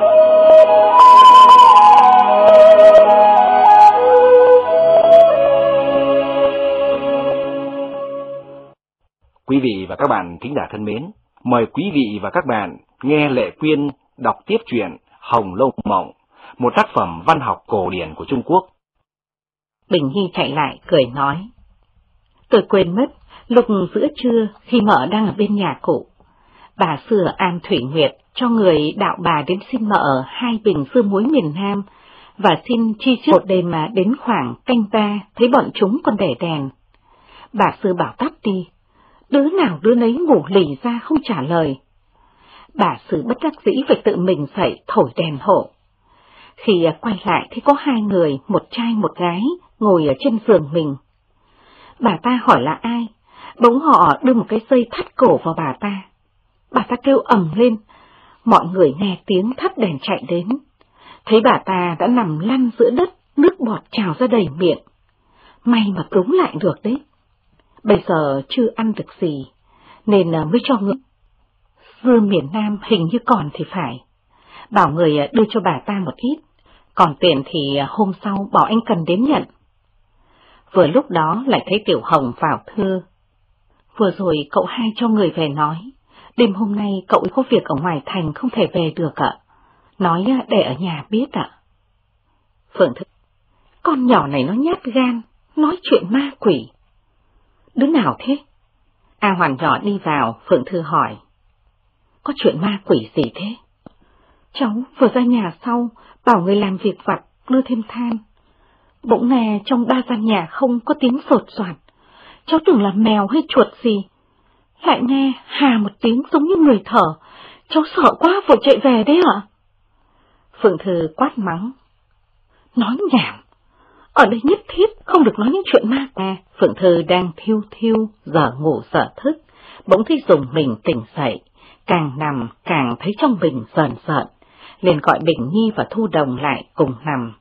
Quý vị và các bạn thính giả thân mến, mời quý vị và các bạn nghe Lệ Quyên đọc tiếp truyện Hồng Lâu Mộng, một tác phẩm văn học cổ điển của Trung Quốc. Bình Nhi chạy lại cười nói: Tôi quên mất, lúc giữa trưa khi mợ đang ở bên nhà cụ, bà xưa An Thủy Nguyệt cho người đạo bà đến xin mợ 2 bình sưa muối miền Nam và xin chi trước một đêm mà đến khoảng canh ba thấy bọn chúng còn để đèn. Bà xưa bảo tắt đi, đứa nào đứa nấy ngủ lì ra không trả lời. Bà xưa bất đắc dĩ phải tự mình dậy thổi đèn hộ. Khi quay lại thấy có 2 người, một trai một gái, ngồi ở trên giường mình. Bà ta hỏi là ai, bỗng họ đưa một cái dây thắt cổ vào bà ta. Bà ta kêu ầm lên, mọi người nghe tiếng thắt đèn chạy đến. Thấy bà ta đã nằm lăn giữa đất, nước bọt trào ra đầy miệng. May mà cứu lại được đấy. Bây giờ chưa ăn được gì, nên mới cho người. Dưa miền Nam hình như còn thì phải. Bảo người đưa cho bà ta một ít, còn tiền thì hôm sau bảo anh cần đến nhận. Vừa lúc đó lại thấy Tiểu Hồng vào thưa. Vừa rồi cậu hai cho người về nói, đêm hôm nay cậu ấy có việc ở ngoài thành không thể về được ạ. Nói để ở nhà biết ạ. Phượng Thư: Con nhỏ này nó nhát gan, nói chuyện ma quỷ. Đứa nào thế? A Hoàn nhỏ đi vào, Phượng Thư hỏi: Có chuyện ma quỷ gì thế? Cháu vừa ra nhà sau, bảo người làm việc vặt đưa thêm than. Bỗng nghe trong 3 gian nhà không có tiếng sột soạt. Cháu tưởng là mèo hay chuột gì. Lại nghe hà một tiếng giống như người thở. Cháu sợ quá vội chạy về đấy ạ. Phượng Thư quát mắng: Nói nhảm, ở đây nhất thiết không được nói những chuyện ma. Phượng Thư đang thiêu giờ ngủ giờ thức, bỗng thấy dùng mình tỉnh dậy, càng nằm càng thấy trong mình rờn rợn, liền gọi Bình Nhi và Thu Đồng lại cùng nằm.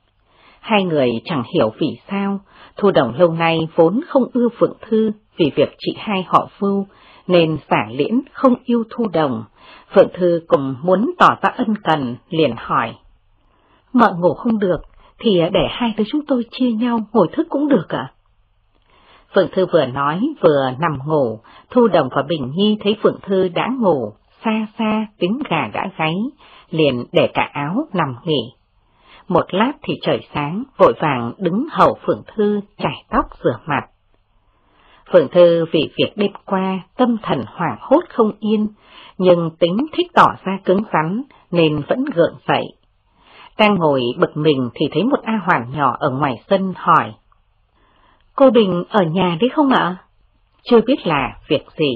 2 người chẳng hiểu vì sao, Thu Đồng lâu nay vốn không ưa Phượng Thư vì việc chị hai họ Vưu, nên xả liễn không yêu Thu Đồng. Phượng Thư cũng muốn tỏ ra ân cần, liền hỏi: Mợ ngủ không được, thì để 2 đứa chúng tôi chia nhau ngồi thức cũng được ạ? Phượng Thư vừa nói vừa nằm ngủ. Thu Đồng và Bình Nhi thấy Phượng Thư đã ngủ, xa xa tiếng gà đã gáy, liền để cả áo nằm nghỉ. Một lát thì trời sáng, vội vàng đứng hầu Phượng Thư chải tóc rửa mặt. Phượng Thư vì việc đêm qua tâm thần hoảng hốt không yên, nhưng tính thích tỏ ra cứng rắn nên vẫn gượng dậy. Đang ngồi bực mình thì thấy một A Hoàn nhỏ ở ngoài sân hỏi: Cô Bình ở nhà đấy không ạ? Chưa biết là việc gì.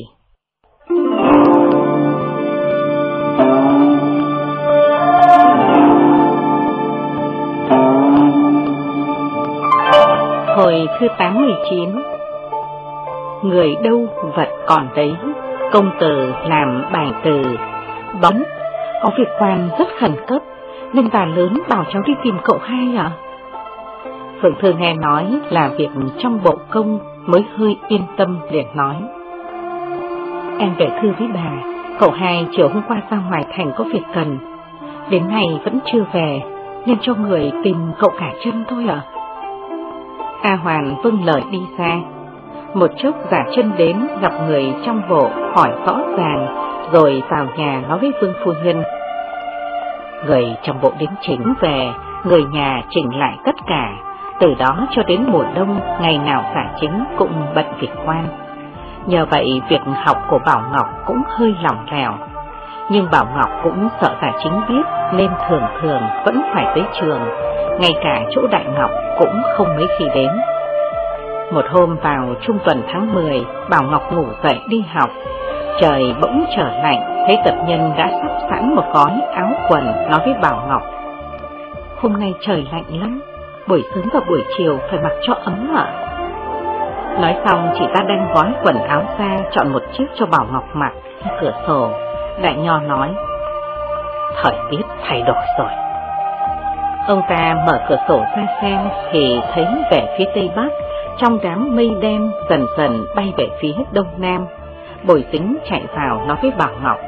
Hồi thứ 89. Người đâu vật còn đấy, công tử làm bài từ. Bỗng có việc quan rất khẩn cấp, nên bà lớn bảo cháu đi tìm cậu hai ạ. Phượng Thư nghe nói là việc trong bộ công mới hơi yên tâm, liền nói: Em về thư với bà, cậu hai chiều hôm qua ra ngoài thành có việc cần, đến nay vẫn chưa về, nên cho người tìm cậu cả chân thôi ạ. A Hoàn vâng lời đi ra. Một chốc giả chân đến gặp người trong bộ hỏi rõ ràng, rồi vào nhà nói với Vương phu nhân. Người trong bộ đến chính về, người nhà chỉnh lại tất cả, từ đó cho đến mùa đông ngày nào giả chính cũng bận việc quan. Nhờ vậy việc học của Bảo Ngọc cũng hơi lỏng lẻo, nhưng Bảo Ngọc cũng sợ giả chính biết nên thường thường vẫn phải tới trường, ngay cả chỗ Đại Ngọc cũng không mấy khi đến. Một hôm vào trung tuần tháng 10, Bảo Ngọc ngủ dậy đi học, trời bỗng trở lạnh, thấy tập nhân đã sắp sẵn một gói áo quần, nói với Bảo Ngọc: hôm nay trời lạnh lắm, buổi sớm và buổi chiều phải mặc cho ấm ạ. Nói xong chị ta đang gói quần áo ra, chọn một chiếc cho Bảo Ngọc mặc. Cửa sổ, Đại Nho nói: thời tiết thay đổi rồi. Ông ta mở cửa sổ ra xem thì thấy về phía tây bắc, trong đám mây đen dần dần bay về phía đông nam. Bồi Dính chạy vào nói với Bảo Ngọc: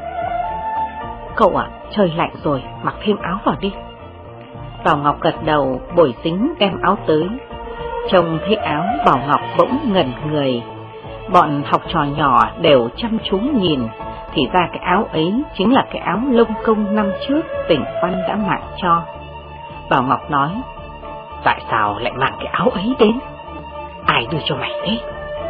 cậu ạ, trời lạnh rồi, mặc thêm áo vào đi. Bảo Ngọc gật đầu. Bồi Dính đem áo tới. Trông thấy áo, Bảo Ngọc bỗng ngẩn người. Bọn học trò nhỏ đều chăm chú nhìn, thì ra cái áo ấy chính là cái áo lông công năm trước Tỉnh Văn đã mặc cho. Bảo Ngọc nói: tại sao lại mang cái áo ấy đến? Ai đưa cho mày thế?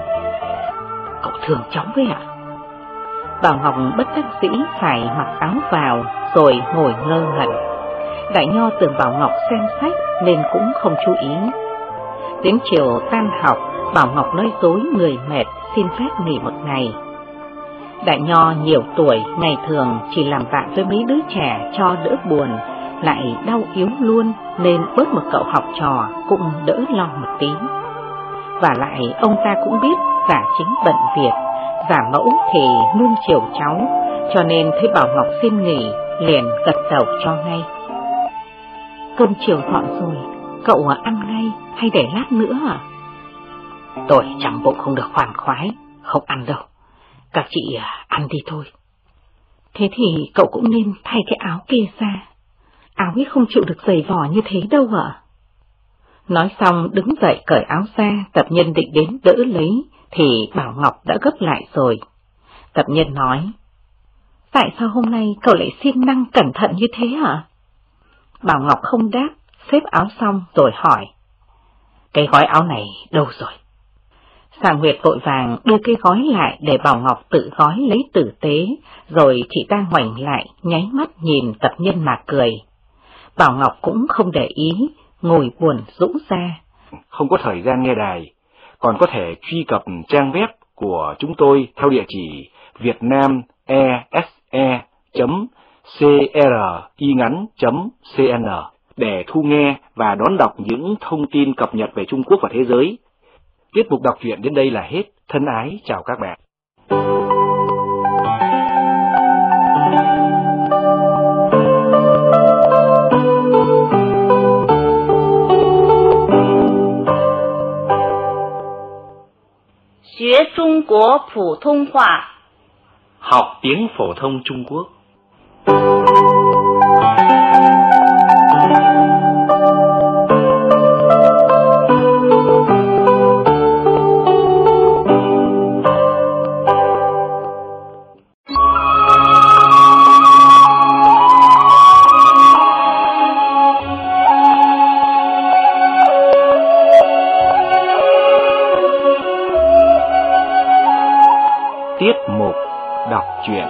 Cậu thương cháu với ạ? Bảo Ngọc bất đắc dĩ phải mặc áo vào, rồi ngồi ngơ ngẩn. Đại Nho tưởng Bảo Ngọc xem sách nên cũng không chú ý. Đến chiều tan học, Bảo Ngọc nói dối người mệt, xin phép nghỉ một ngày. Đại Nho nhiều tuổi, ngày thường chỉ làm bạn với mấy đứa trẻ cho đỡ buồn, lại đau yếu luôn, nên bớt một cậu học trò cũng đỡ lo một tí. Và lại ông ta cũng biết giả chính bận việc, giả mẫu thì nuông chiều cháu, cho nên thấy Bảo Ngọc xin nghỉ, liền gật đầu cho ngay. Cơm chiều dọn rồi, cậu ăn ngay hay để lát nữa à? Tôi chẳng bụng không được khoan khoái, không ăn đâu. Các chị ăn đi thôi. Thế thì cậu cũng nên thay cái áo kia ra. Áo ấy không chịu được dày vò như thế đâu ạ. Nói xong đứng dậy cởi áo ra, tập nhân định đến đỡ lấy, thì Bảo Ngọc đã gấp lại rồi. Tập nhân nói: tại sao hôm nay cậu lại siêng năng cẩn thận như thế hả? Bảo Ngọc không đáp, xếp áo xong rồi hỏi: cái gói áo này đâu rồi? Sàng Nguyệt vội vàng đưa cái gói lại để Bảo Ngọc tự gói lấy tử tế, rồi chị ta ngoảnh lại, nháy mắt nhìn tập nhân mà cười. Bảo Ngọc cũng không để ý, ngồi buồn rũ ra. Không có thời gian nghe đài, còn có thể truy cập trang web của chúng tôi theo địa chỉ vietnamese.cringắn.cn để thu nghe và đón đọc những thông tin cập nhật về Trung Quốc và thế giới. Tiết mục đọc truyện đến đây là hết. Thân ái chào các bạn. Học Trung Quốc phổ thông hóa. Học tiếng phổ thông Trung Quốc. Tiết mục đọc truyện.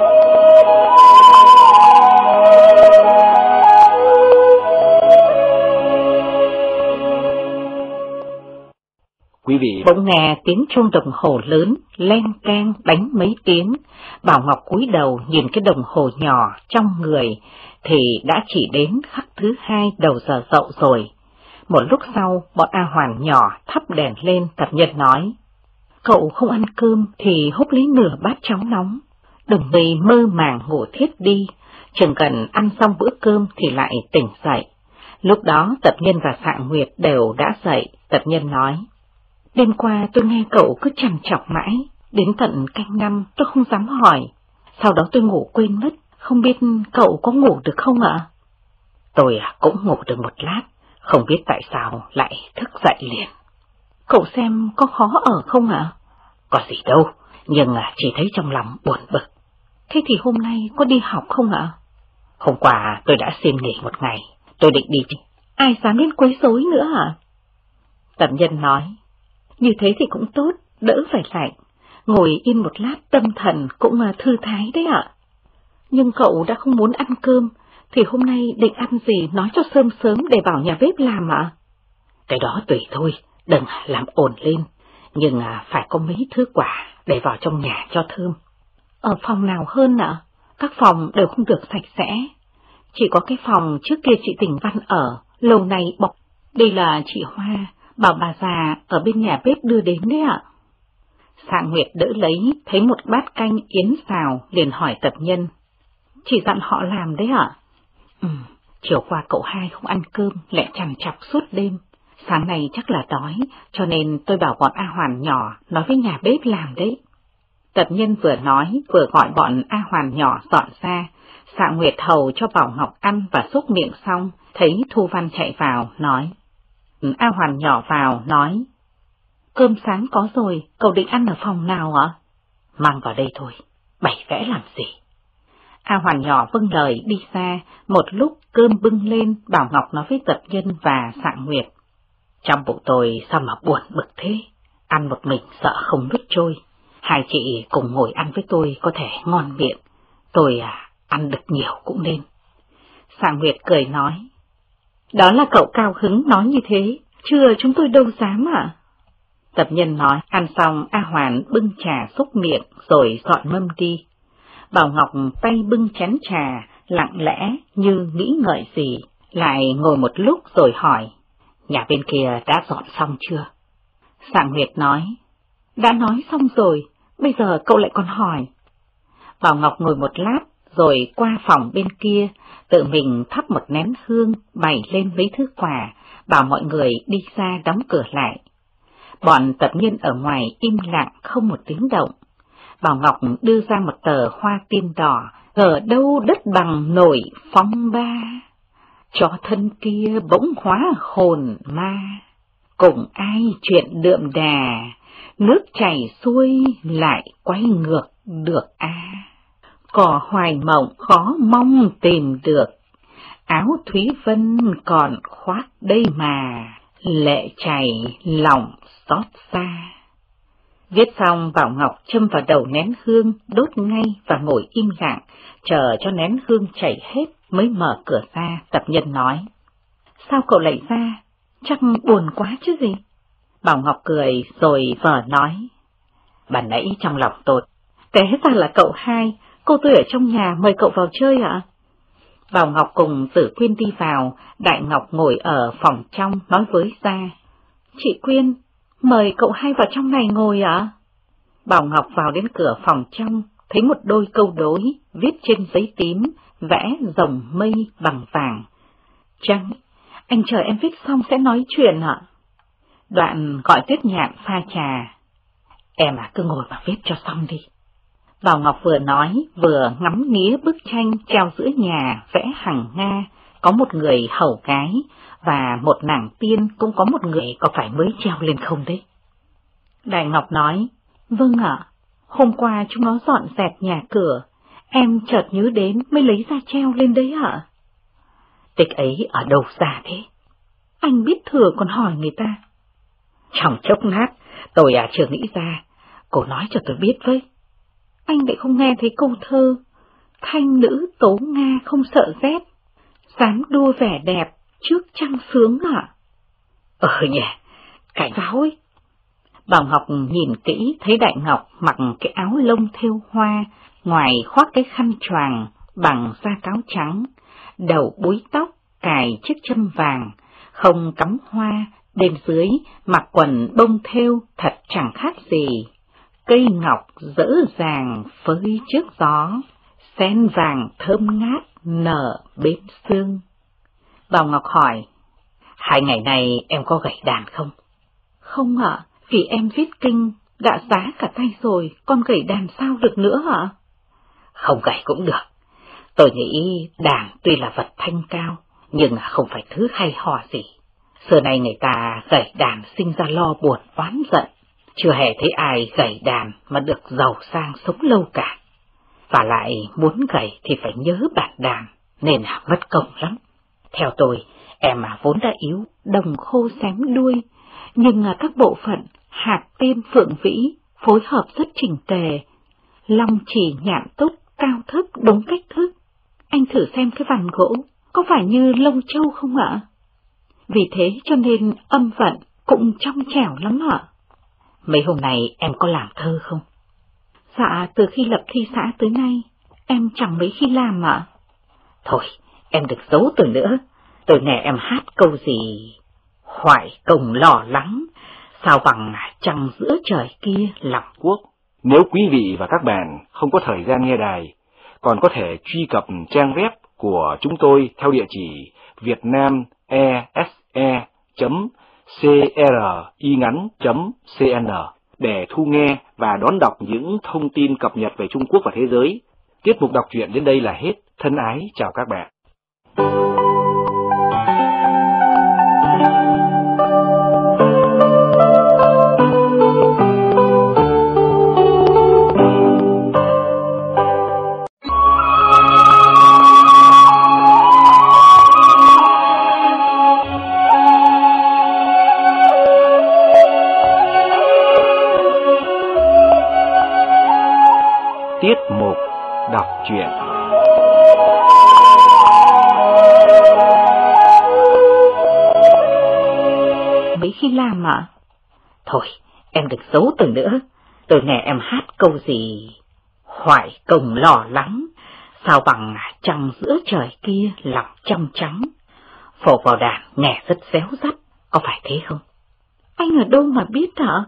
Quý vị bỗng nghe tiếng chuông đồng hồ lớn len keng đánh mấy tiếng. Bảo Ngọc cúi đầu nhìn cái đồng hồ nhỏ trong người thì đã chỉ đến khắc thứ 2 đầu giờ dậu rồi. Một lúc sau, bọn A Hoàn nhỏ thắp đèn lên. Tập nhân nói: cậu không ăn cơm thì húp lấy nửa bát cháo nóng, đừng vì mơ màng ngủ thiếp đi, chừng cần ăn xong bữa cơm thì lại tỉnh dậy. Lúc đó Tập Nhân và Sạng Nguyệt đều đã dậy. Tập Nhân nói: đêm qua tôi nghe cậu cứ trằn trọc mãi, đến tận canh 5 tôi không dám hỏi, sau đó tôi ngủ quên mất, không biết cậu có ngủ được không ạ? Tôi cũng ngủ được một lát, không biết tại sao lại thức dậy liền. Cậu xem có khó ở không ạ? Có gì đâu, nhưng chỉ thấy trong lòng buồn bực. Thế thì hôm nay có đi học không ạ? Hôm qua tôi đã xin nghỉ một ngày, tôi định đi. Ai dám đến quấy rối nữa hả? Tập nhân nói. Như thế thì cũng tốt, đỡ phải lạnh. Ngồi yên một lát tâm thần cũng thư thái đấy ạ. Nhưng cậu đã không muốn ăn cơm, thì hôm nay định ăn gì nói cho sớm sớm để bảo nhà bếp làm ạ? Cái đó tùy thôi, đừng làm ồn lên, nhưng phải có mấy thứ quả để vào trong nhà cho thơm. Ở phòng nào hơn ạ? Các phòng đều không được sạch sẽ. Chỉ có cái phòng trước kia chị Tình Văn ở, lâu nay bọc. Đây là chị Hoa, bảo bà già ở bên nhà bếp đưa đến đấy ạ. Sạng Nguyệt đỡ lấy, thấy một bát canh yến xào, liền hỏi tập nhân. Chị dặn họ làm đấy ạ? Chiều qua cậu hai không ăn cơm, lại trằn trọc suốt đêm. Sáng nay chắc là đói, cho nên tôi bảo bọn A Hoàn nhỏ nói với nhà bếp làm đấy. Tập nhân vừa nói, vừa gọi bọn A Hoàn nhỏ dọn ra. Sạng Nguyệt hầu cho Bảo Ngọc ăn và xúc miệng xong, thấy Thu Văn chạy vào, nói. A Hoàn nhỏ vào, nói. Cơm sáng có rồi, cậu định ăn ở phòng nào ạ? Mang vào đây thôi, bày vẽ làm gì? A Hoàn nhỏ vâng lời đi ra, một lúc cơm bưng lên, Bảo Ngọc nói với Tập Nhân và Sạng Nguyệt. Trong bụng tôi sao mà buồn bực thế, ăn một mình sợ không nuốt trôi. Hai chị cùng ngồi ăn với tôi có thể ngon miệng, tôi ăn được nhiều cũng nên. Sạng Nguyệt cười nói. Đó là cậu cao hứng nói như thế, chưa chúng tôi đâu dám ạ. Tập Nhân nói, ăn xong A Hoàn bưng trà xúc miệng rồi dọn mâm đi. Bảo Ngọc tay bưng chén trà, lặng lẽ như nghĩ ngợi gì, lại ngồi một lúc rồi hỏi, nhà bên kia đã dọn xong chưa? Sạng Nguyệt nói, đã nói xong rồi, bây giờ cậu lại còn hỏi. Bảo Ngọc ngồi một lát, rồi qua phòng bên kia, tự mình thắp một nén hương, bày lên mấy thứ quà, bảo mọi người đi ra đóng cửa lại. Bọn tập nhân ở ngoài im lặng không một tiếng động. Bảo Ngọc đưa ra một tờ hoa tim đỏ, ở đâu đất bằng nổi phong ba, cho thân kia bỗng hóa hồn ma, cùng ai chuyện đượm đà, nước chảy xuôi lại quay ngược được cỏ hoài mộng khó mong tìm được, áo Thúy Vân còn khoác đây mà, lệ chảy lòng xót xa. Viết xong Bảo Ngọc châm vào đầu nén hương, đốt ngay và ngồi im lặng, chờ cho nén hương chảy hết mới mở cửa ra. Tập Nhân nói, sao cậu lại ra, chắc buồn quá chứ gì? Bảo Ngọc cười rồi vờ nói, bà nãy trong lòng tôi. Té ra là cậu hai, cô tôi ở trong nhà mời cậu vào chơi ạ? Bảo Ngọc cùng Tử Quyên đi vào, Đại Ngọc ngồi ở phòng trong nói với Gia, chị Quyên, mời cậu hai vào trong này ngồi ạ? Bảo Ngọc vào đến cửa phòng trong, thấy một đôi câu đối, viết trên giấy tím, vẽ rồng mây bằng vàng. Chăng, anh chờ em viết xong sẽ nói chuyện ạ. Đoạn gọi Tuyết Nhạn pha trà. Em cứ ngồi mà viết cho xong đi. Bảo Ngọc vừa nói, vừa ngắm nghía bức tranh treo giữa nhà vẽ hằng Nga, có một người hầu gái, và một nàng tiên cũng có một người có phải mới treo lên không đấy? Đại Ngọc nói, vâng ạ, hôm qua chúng nó dọn dẹp nhà cửa, em chợt nhớ đến mới lấy ra treo lên đấy ạ. Tịch ấy ở đâu ra thế? Anh biết thừa còn hỏi người ta. Trong chốc lát, tôi chưa nghĩ ra, cô nói cho tôi biết với. Anh lại không nghe thấy câu thơ, thanh nữ tố Nga không sợ rét, dám đua vẻ đẹp trước trăng sướng ạ. Nhỉ, cảnh giáo ấy. Bảo Ngọc nhìn kỹ thấy Đại Ngọc mặc cái áo lông thêu hoa, ngoài khoác cái khăn choàng bằng da cáo trắng, đầu búi tóc cài chiếc châm vàng, không cắm hoa, bên dưới mặc quần bông thêu thật chẳng khác gì. Cây ngọc dỡ dàng phơi trước gió, sen vàng thơm ngát nở bên sương. Bảo Ngọc hỏi, 2 ngày nay em có gảy đàn không? Không ạ, vì em viết kinh, đã giá cả tay rồi, con gảy đàn sao được nữa ạ? Không gảy cũng được. Tôi nghĩ đàn tuy là vật thanh cao, nhưng không phải thứ hay ho gì. Xưa nay người ta gảy đàn sinh ra lo buồn oán giận, chưa hề thấy ai gảy đàn mà được giàu sang sống lâu cả. Và lại muốn gảy thì phải nhớ bản đàn, nên mất công lắm. Theo tôi, em vốn đã yếu, đồng khô xém đuôi, nhưng các bộ phận hạt tiên phượng vĩ phối hợp rất chỉnh tề, long chỉ nhạn túc cao thấp đúng cách thức. Anh thử xem cái vằn gỗ, có phải như lông trâu không ạ? Vì thế cho nên âm vận cũng trong trẻo lắm ạ. Mấy hôm nay em có làm thơ không? Dạ, từ khi lập thi xã tới nay, em chẳng mấy khi làm ạ. Thôi, em đừng giấu tôi nữa. Tôi nghe em hát câu gì? Hoài công lo lắng, sao bằng trăng giữa trời kia lòng quốc. Nếu quý vị và các bạn không có thời gian nghe đài, còn có thể truy cập trang web của chúng tôi theo địa chỉ vietnamese.cringắn.cn để thu nghe và đón đọc những thông tin cập nhật về Trung Quốc và thế giới. Tiết mục đọc truyện đến đây là hết. Thân ái chào các bạn. Tiết mục đọc truyện. Mấy khi làm ạ? Thôi, em đừng giấu tôi nữa. Tôi nghe em hát câu gì? Hoài công lo lắng, sao bằng trăng giữa trời kia lòng trong trắng. Phổ vào đàn nghe rất réo rắt, có phải thế không? Anh ở đâu mà biết hả?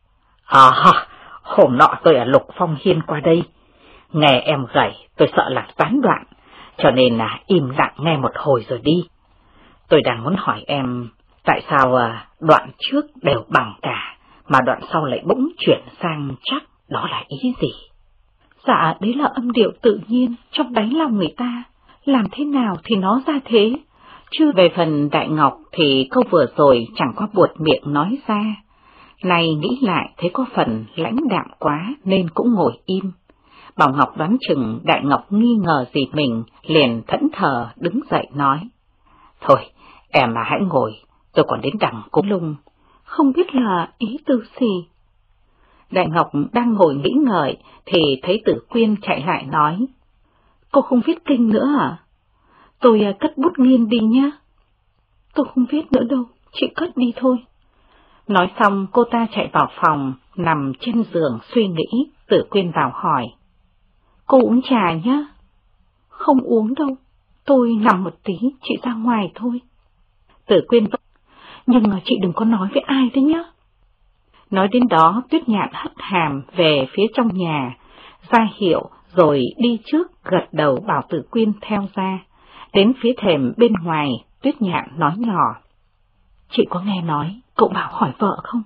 Hôm nọ tôi ở Lục Phong Hiên qua đây. Nghe em gảy, tôi sợ làm tán đoạn, cho nên im lặng nghe một hồi rồi đi. Tôi đang muốn hỏi em, tại sao đoạn trước đều bằng cả, mà đoạn sau lại bỗng chuyển sang chắc, đó là ý gì? Dạ, đấy là âm điệu tự nhiên trong đáy lòng người ta, làm thế nào thì nó ra thế. Chứ về phần Đại Ngọc thì câu vừa rồi chẳng có buột miệng nói ra. Này nghĩ lại thấy có phần lãnh đạm quá nên cũng ngồi im. Bảo Ngọc đoán chừng Đại Ngọc nghi ngờ gì mình, liền thẫn thờ đứng dậy nói. Thôi, em hãy ngồi, tôi còn đến đằng Cú Lung, không biết là ý tư gì. Đại Ngọc đang ngồi nghĩ ngợi thì thấy Tử Quyên chạy lại nói. Cô không viết kinh nữa à? Tôi cất bút nghiên đi nhá. Tôi không viết nữa đâu, chị cất đi thôi. Nói xong cô ta chạy vào phòng, nằm trên giường suy nghĩ. Tử Quyên vào hỏi. Cô uống trà nhá. Không uống đâu, tôi nằm một tí, chị ra ngoài thôi. Tử Quyên, nhưng mà chị đừng có nói với ai đấy nhá. Nói đến đó Tuyết Nhạn hất hàm về phía trong nhà, ra hiệu rồi đi trước gật đầu bảo Tử Quyên theo ra. Đến phía thềm bên ngoài, Tuyết Nhạn nói nhỏ. Chị có nghe nói cậu Bảo hỏi vợ không?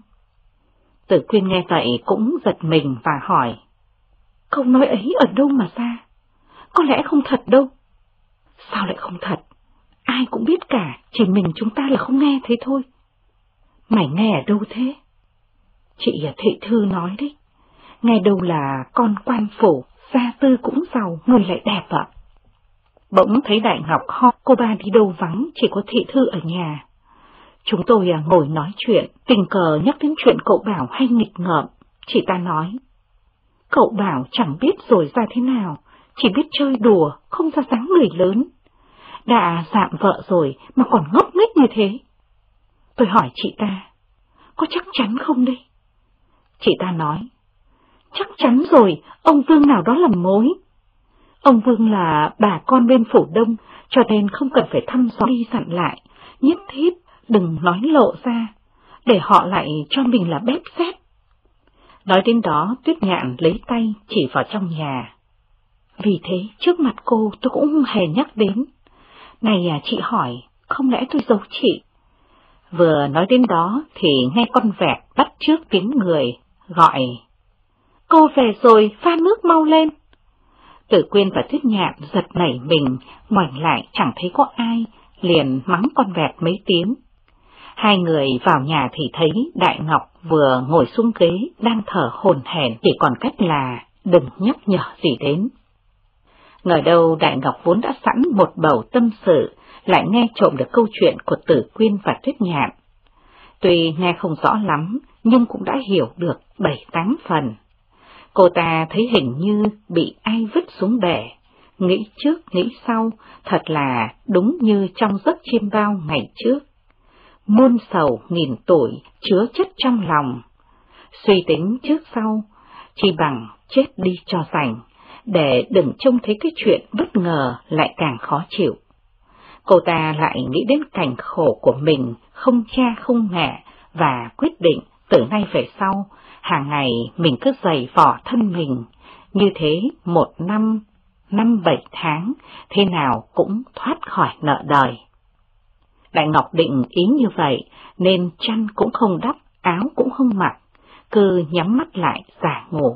Tử Quyên nghe vậy cũng giật mình và hỏi. Câu nói ấy ở đâu mà ra? Có lẽ không thật đâu. Sao lại không thật? Ai cũng biết cả, chỉ mình chúng ta là không nghe thế thôi. Mày nghe ở đâu thế? Chị Thị Thư nói đấy. Nghe đâu là con quan phủ, gia tư cũng giàu, người lại đẹp ạ. Bỗng thấy Đại Ngọc ho, cô ba đi đâu vắng, chỉ có Thị Thư ở nhà. Chúng tôi ngồi nói chuyện, tình cờ nhắc đến chuyện cậu Bảo hay nghịch ngợm. Chị ta nói, cậu Bảo chẳng biết rồi ra thế nào, chỉ biết chơi đùa, không ra dáng người lớn. Đã dạm vợ rồi mà còn ngốc nghếch như thế. Tôi hỏi chị ta, có chắc chắn không đây? Chị ta nói, chắc chắn rồi, ông Vương nào đó làm mối. Ông Vương là bà con bên Phủ Đông, cho nên không cần phải thăm dò đi dặn lại, nhất thiết đừng nói lộ ra, để họ lại cho mình là bếp xếp. Nói đến đó, Tuyết Nhạn lấy tay chỉ vào trong nhà. Vì thế, trước mặt cô tôi cũng không hề nhắc đến. Này chị hỏi, không lẽ tôi giấu chị? Vừa nói đến đó thì nghe con vẹt bắt trước tiếng người, gọi. Cô về rồi, pha nước mau lên. Tử Quyên và Tuyết Nhạn giật nảy mình, ngoảnh lại chẳng thấy có ai, liền mắng con vẹt mấy tiếng. Hai người vào nhà thì thấy Đại Ngọc vừa ngồi xuống ghế đang thở hổn hển, chỉ còn cách là đừng nhắc nhở gì đến. Ngờ đâu Đại Ngọc vốn đã sẵn một bầu tâm sự, lại nghe trộm được câu chuyện của Tử Quyên và Tuyết Nhạn. Tuy nghe không rõ lắm, nhưng cũng đã hiểu được 7-8 phần. Cô ta thấy hình như bị ai vứt xuống bể, nghĩ trước nghĩ sau, thật là đúng như trong giấc chiêm bao ngày trước. Muôn sầu nghìn tuổi chứa chất trong lòng, suy tính trước sau, chỉ bằng chết đi cho rảnh, để đừng trông thấy cái chuyện bất ngờ lại càng khó chịu. Cô ta lại nghĩ đến cảnh khổ của mình, không cha không mẹ, và quyết định từ nay về sau, hàng ngày mình cứ giày vò thân mình, như thế 1 năm, 5-7 tháng, thế nào cũng thoát khỏi nợ đời. Đại Ngọc định ý như vậy, nên chăn cũng không đắp, áo cũng không mặc, cứ nhắm mắt lại giả ngủ.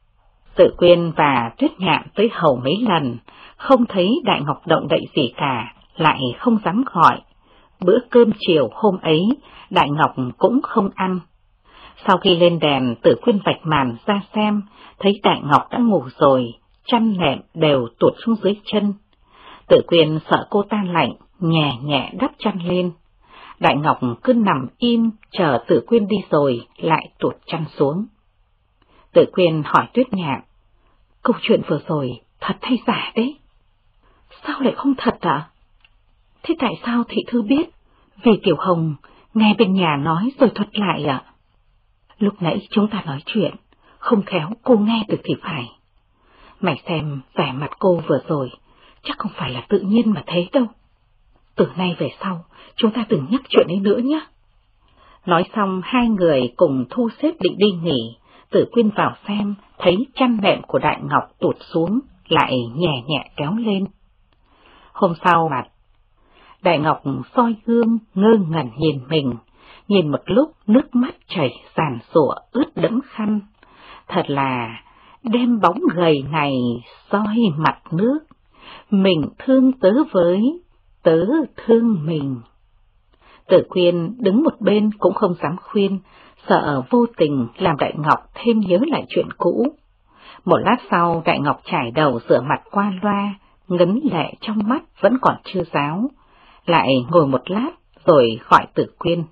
Tử Quyên và Tuyết Nhạn tới hầu mấy lần, không thấy Đại Ngọc động đậy gì cả, lại không dám gọi. Bữa cơm chiều hôm ấy, Đại Ngọc cũng không ăn. Sau khi lên đèn, Tử Quyên vạch màn ra xem, thấy Đại Ngọc đã ngủ rồi, chăn nệm đều tuột xuống dưới chân. Tử Quyên sợ cô ta lạnh, nhẹ nhẹ đắp chăn lên. Đại Ngọc cứ nằm im chờ Tử Quyên đi rồi lại tuột chăn xuống. Tử Quyên hỏi Tuyết Nhạn, câu chuyện vừa rồi thật hay giả đấy? Sao lại không thật ạ? Thế tại sao thị thư biết? Vì Tiểu Hồng nghe bên nhà nói rồi thuật lại ạ. Lúc nãy chúng ta nói chuyện, không khéo cô nghe được thì phải. Mày xem vẻ mặt cô vừa rồi, chắc không phải là tự nhiên mà thế đâu. Từ nay về sau, chúng ta đừng nhắc chuyện ấy nữa nhé. Nói xong hai người cùng thu xếp định đi nghỉ. Tử Quyên vào xem, thấy chăn nệm của Đại Ngọc tuột xuống, lại nhẹ nhẹ kéo lên. Hôm sau mặt, Đại Ngọc soi gương ngơ ngẩn nhìn một lúc nước mắt chảy ràn rụa ướt đẫm khăn. Thật là đem bóng gầy này soi mặt nước, mình thương tớ với, tớ thương mình. Tử Quyên đứng một bên cũng không dám khuyên, sợ vô tình làm Đại Ngọc thêm nhớ lại chuyện cũ. Một lát sau Đại Ngọc chải đầu rửa mặt qua loa, ngấn lệ trong mắt vẫn còn chưa ráo, lại ngồi một lát rồi gọi Tử Quyên.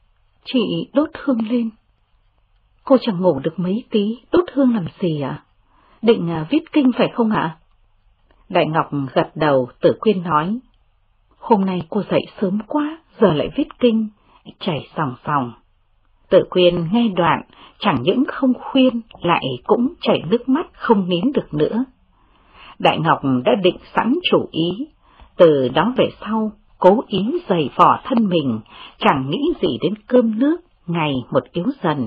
Chị đốt hương lên. Cô chẳng ngủ được mấy tí, đốt hương làm gì ạ? Định viết kinh phải không ạ? Đại Ngọc gật đầu. Tử Quyên nói, hôm nay cô dậy sớm quá, giờ lại viết kinh, chảy sòng sòng. Tử Quyên nghe đoạn, chẳng những không khuyên, lại cũng chảy nước mắt không nín được nữa. Đại Ngọc đã định sẵn chủ ý, từ đó về sau, cố ý giày vò thân mình, chẳng nghĩ gì đến cơm nước, ngày một yếu dần.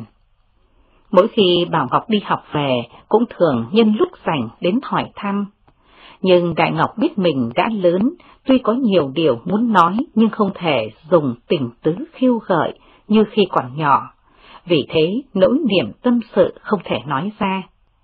Mỗi khi Bảo Ngọc đi học về, cũng thường nhân lúc rảnh đến hỏi thăm. Nhưng Đại Ngọc biết mình đã lớn, tuy có nhiều điều muốn nói, nhưng không thể dùng tình tứ khiêu gợi như khi còn nhỏ. Vì thế, nỗi niềm tâm sự không thể nói ra.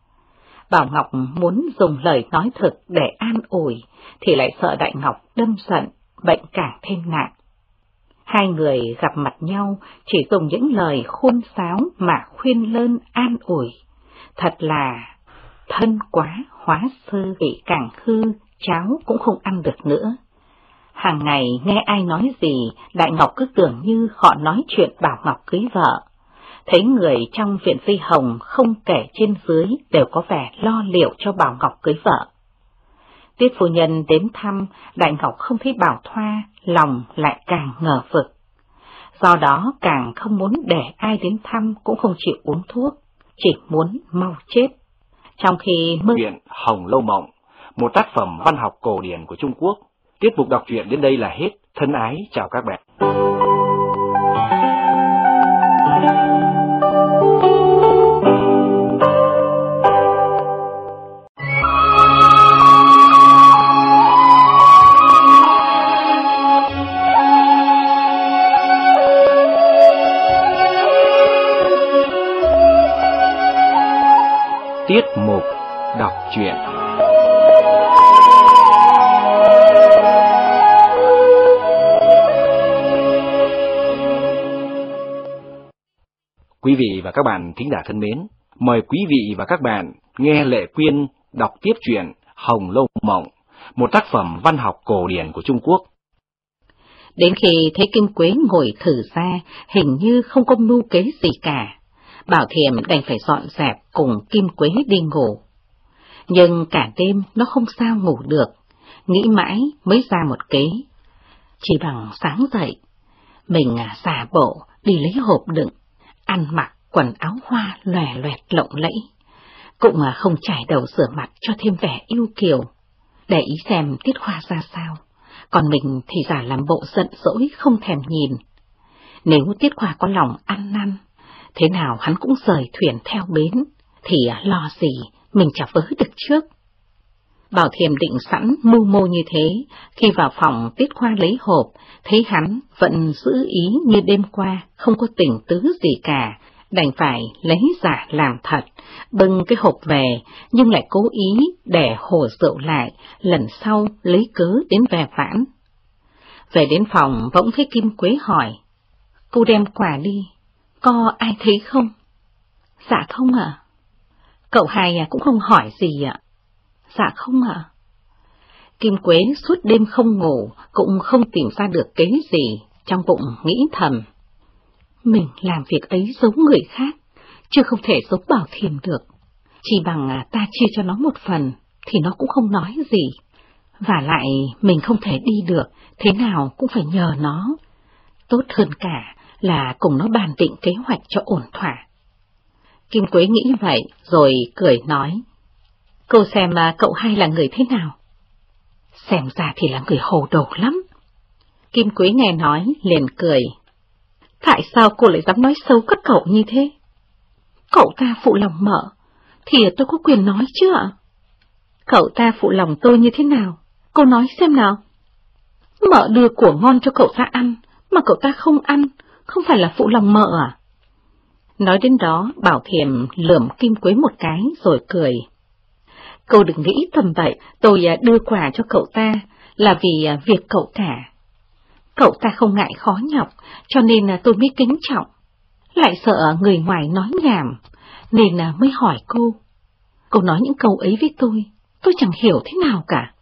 Bảo Ngọc muốn dùng lời nói thực để an ủi, thì lại sợ Đại Ngọc đâm giận, bệnh càng thêm nặng. Hai người gặp mặt nhau chỉ dùng những lời khôn sáo mà khuyên lơn an ủi. Thật là thân quá hóa sơ, vị càng hư, cháo cũng không ăn được nữa. Hàng ngày nghe ai nói gì, Đại Ngọc cứ tưởng như họ nói chuyện Bảo Ngọc cưới vợ. Thấy người trong viện Phi Hồng không kể trên dưới đều có vẻ lo liệu cho Bảo Ngọc cưới vợ. Tiết phu nhân đến thăm, Đại Ngọc không thấy Bảo Thoa, lòng lại càng ngờ vực. Do đó càng không muốn để ai đến thăm, cũng không chịu uống thuốc, chỉ muốn mau chết. Trong khi Truyện Hồng Lâu Mộng, một tác phẩm văn học cổ điển của Trung Quốc. Tiết mục đọc truyện đến đây là hết. Thân ái chào các bạn. Tiết mục đọc truyện. Quý vị và các bạn thính giả thân mến, mời quý vị và các bạn nghe Lệ Quyên đọc tiếp truyện Hồng Lâu Mộng, một tác phẩm văn học cổ điển của Trung Quốc. Đến khi thấy Kim Quế ngồi thử ra, hình như không có mưu kế gì cả, Bảo Thiểm đành phải dọn dẹp cùng Kim Quế đi ngủ. Nhưng cả đêm nó không sao ngủ được, nghĩ mãi mới ra một kế. Chỉ bằng sáng dậy, mình giả bộ đi lấy hộp đựng, ăn mặc quần áo hoa lòe loẹt lộng lẫy, cũng không chải đầu rửa mặt cho thêm vẻ yêu kiều, để ý xem Tiết Khoa ra sao, còn mình thì giả làm bộ giận dỗi không thèm nhìn. Nếu Tiết Khoa có lòng ăn năn, thế nào hắn cũng rời thuyền theo bến, thì lo gì mình chả vớ được trước. Bảo Thiểm định sẵn mưu mô như thế, khi vào phòng Tiết Khoa lấy hộp, thấy hắn vẫn giữ ý như đêm qua, không có tình tứ gì cả, đành phải lấy giả làm thật, bưng cái hộp về, nhưng lại cố ý để hồ rượu lại, lần sau lấy cớ đến ve vãn. Về đến phòng bỗng thấy Kim Quế hỏi, cô đem quà đi, có ai thấy không? Dạ không ạ. Cậu Hai cũng không hỏi gì ạ? Dạ không ạ. Kim Quế suốt đêm không ngủ, cũng không tìm ra được kế gì, trong bụng nghĩ thầm. Mình làm việc ấy giấu người khác, chứ không thể giấu Bảo Thiểm được. Chỉ bằng ta chia cho nó một phần, thì nó cũng không nói gì. Và lại mình không thể đi được, thế nào cũng phải nhờ nó. Tốt hơn cả là cùng nó bàn định kế hoạch cho ổn thỏa. Kim Quế nghĩ vậy, rồi cười nói. Cô xem cậu Hai là người thế nào? Xem ra thì là người hồ đồ lắm. Kim Quế nghe nói, liền cười. Tại sao cô lại dám nói xấu các cậu như thế? Cậu ta phụ lòng mợ, thì tôi có quyền nói chứ ạ? Cậu ta phụ lòng tôi như thế nào? Cô nói xem nào. Mợ đưa của ngon cho cậu ta ăn, mà cậu ta không ăn, không phải là phụ lòng mợ à? Nói đến đó, Bảo Thiểm lườm Kim Quế một cái rồi cười. Cô đừng nghĩ tầm bậy, tôi đưa quà cho cậu ta là vì việc cậu cả. Cậu ta không ngại khó nhọc, cho nên tôi mới kính trọng. Lại sợ người ngoài nói nhảm, nên mới hỏi cô. Cô nói những câu ấy với tôi chẳng hiểu thế nào cả.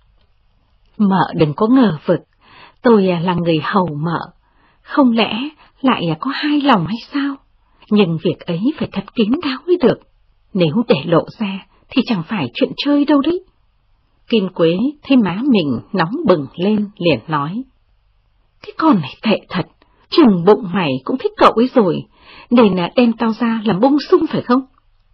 Mợ đừng có ngờ vực, tôi là người hầu mợ, không lẽ lại có hai lòng hay sao? Nhưng việc ấy phải thật kín đáo mới được, nếu để lộ ra thì chẳng phải chuyện chơi đâu đấy. Kim Quế thấy má mình nóng bừng lên, liền nói. Cái con này tệ thật, chừng bụng mày cũng thích cậu ấy rồi, nên đem tao ra làm bông sung phải không?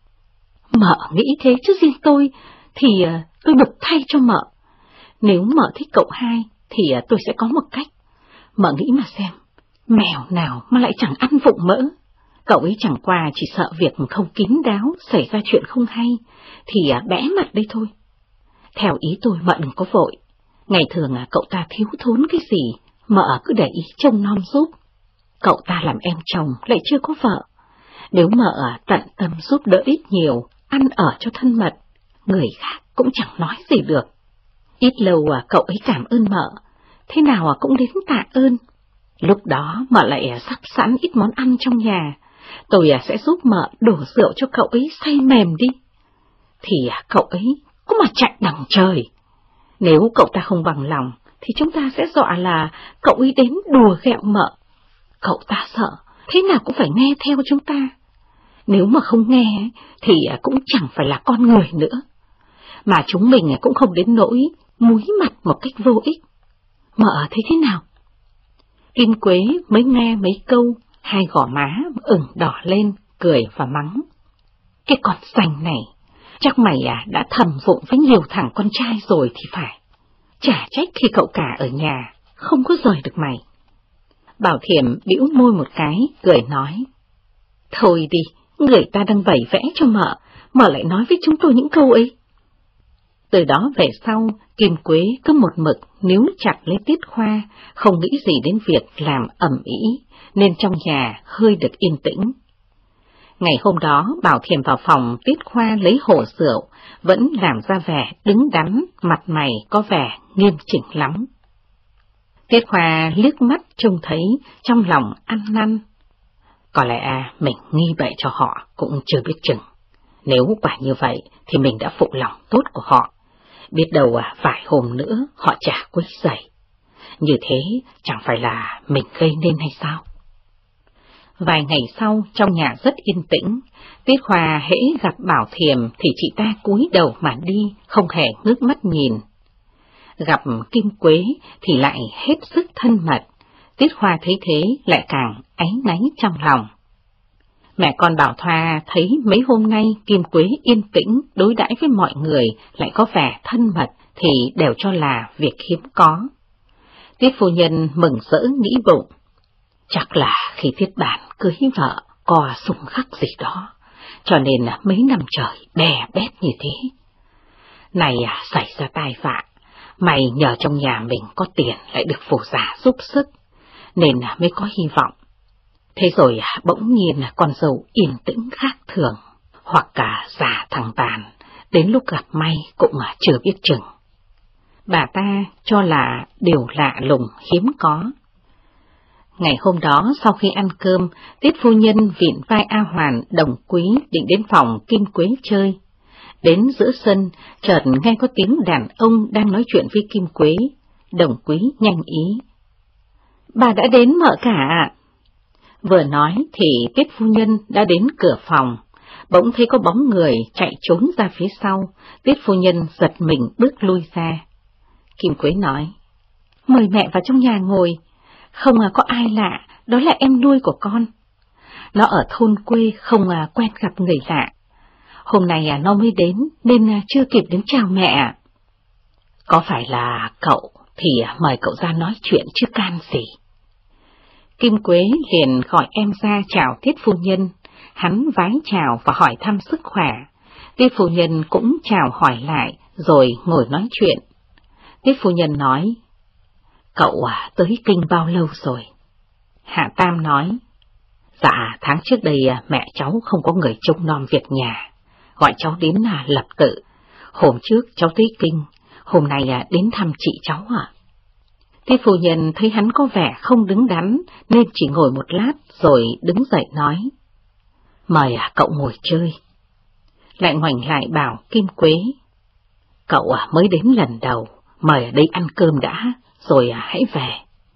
Mợ nghĩ thế chứ riêng tôi, thì tôi bực thay cho mợ. Nếu mợ thích cậu Hai, thì tôi sẽ có một cách. Mợ nghĩ mà xem, mèo nào mà lại chẳng ăn vụng mỡ. Cậu ấy chẳng qua chỉ sợ việc không kín đáo, xảy ra chuyện không hay, thì bẽ mặt đây thôi. Theo ý tôi mợ đừng có vội. Ngày thường cậu ta thiếu thốn cái gì, mợ cứ để ý trông nom giúp. Cậu ta làm em chồng lại chưa có vợ. Nếu mợ tận tâm giúp đỡ ít nhiều, ăn ở cho thân mật, người khác cũng chẳng nói gì được. Ít lâu cậu ấy cảm ơn mợ, thế nào cũng đến tạ ơn. Lúc đó mợ lại sắp sẵn ít món ăn trong nhà, tôi sẽ giúp mợ đổ rượu cho cậu ấy say mềm đi. Thì cậu ấy cũng mà chạy đằng trời. Nếu cậu ta không bằng lòng, thì chúng ta sẽ dọa là cậu ấy đến đùa ghẹo mợ. Cậu ta sợ, thế nào cũng phải nghe theo chúng ta. Nếu mà không nghe, thì cũng chẳng phải là con người nữa. Mà chúng mình cũng không đến nỗi múi mặt một cách vô ích. Mợ thấy thế nào? Kim Quế mới nghe mấy câu, hai gò má ửng đỏ lên, cười và mắng. Cái con sành này, chắc mày đã thầm vụng với nhiều thằng con trai rồi thì phải. Chả trách khi cậu cả ở nhà, không có rời được mày. Bảo Thiểm bĩu môi một cái, cười nói. Thôi đi, người ta đang bày vẽ cho mợ lại nói với chúng tôi những câu ấy. Từ đó về sau, Kim Quế cứ một mực níu chặt lấy Tiết Khoa, không nghĩ gì đến việc làm ầm ĩ, nên trong nhà hơi được yên tĩnh. Ngày hôm đó, Bảo Thiểm vào phòng Tiết Khoa lấy hồ rượu, vẫn làm ra vẻ đứng đắn, mặt mày có vẻ nghiêm chỉnh lắm. Tiết Khoa liếc mắt trông thấy, trong lòng ăn năn. Có lẽ mình nghi bậy cho họ cũng chưa biết chừng. Nếu quả như vậy thì mình đã phụ lòng tốt của họ. Biết đâu vài hôm nữa họ chả quấy rầy. Như thế chẳng phải là mình gây nên hay sao? Vài ngày sau, trong nhà rất yên tĩnh. Tiết Khoa hễ gặp Bảo Thiềm thì chị ta cúi đầu mà đi, không hề ngước mắt nhìn. Gặp Kim Quế thì lại hết sức thân mật. Tiết Khoa thấy thế lại càng áy náy trong lòng. Mẹ con Bảo Thoa thấy mấy hôm nay Kim Quế yên tĩnh đối đãi với mọi người lại có vẻ thân mật thì đều cho là việc hiếm có. Tiết phu nhân mừng rỡ nghĩ bụng, chắc là khi Tiết Bản cưới vợ có xung khắc gì đó, cho nên mấy năm trời đè bét như thế. Này xảy ra tai vạ, mày nhờ trong nhà mình có tiền lại được phù giả giúp sức, nên mới có hy vọng. Thế rồi bỗng nhiên con dâu yên tĩnh khác thường, hoặc cả giả thằng Tàn, đến lúc gặp may cũng chưa biết chừng. Bà ta cho là điều lạ lùng hiếm có. Ngày hôm đó sau khi ăn cơm, Tiết phu nhân vịn vai A Hoàn, Đồng Quý định đến phòng Kim Quế chơi. Đến giữa sân, chợt nghe có tiếng đàn ông đang nói chuyện với Kim Quế. Đồng Quý nhanh ý: "Bà đã đến mợ cả ạ." Vừa nói thì Tiết phu nhân đã đến cửa phòng, bỗng thấy có bóng người chạy trốn ra phía sau. Tiết phu nhân giật mình bước lui ra. Kim Quế nói: "Mời mẹ vào trong nhà ngồi, không có ai lạ, đó là em nuôi của con. Nó ở thôn quê không quen gặp người lạ. Hôm nay nó mới đến nên chưa kịp đến chào mẹ." "Có phải là cậu thì mời cậu ra nói chuyện chứ can gì." Kim Quế liền gọi em ra chào Tiết phu nhân, hắn vái chào và hỏi thăm sức khỏe. Tiết phu nhân cũng chào hỏi lại rồi ngồi nói chuyện. Tiết phu nhân nói: "Cậu tới kinh bao lâu rồi?" Hạ Tam nói: "Dạ, tháng trước đây mẹ cháu không có người trông nom việc nhà, gọi cháu đến lập tự. Hôm trước cháu tới kinh, hôm nay đến thăm chị cháu ạ." Tiết phu nhân thấy hắn có vẻ không đứng đắn nên chỉ ngồi một lát rồi đứng dậy nói: "Mời cậu ngồi chơi." Lại ngoảnh lại bảo Kim Quế: "Cậu mới đến lần đầu, mời ở đây ăn cơm đã, rồi hãy về."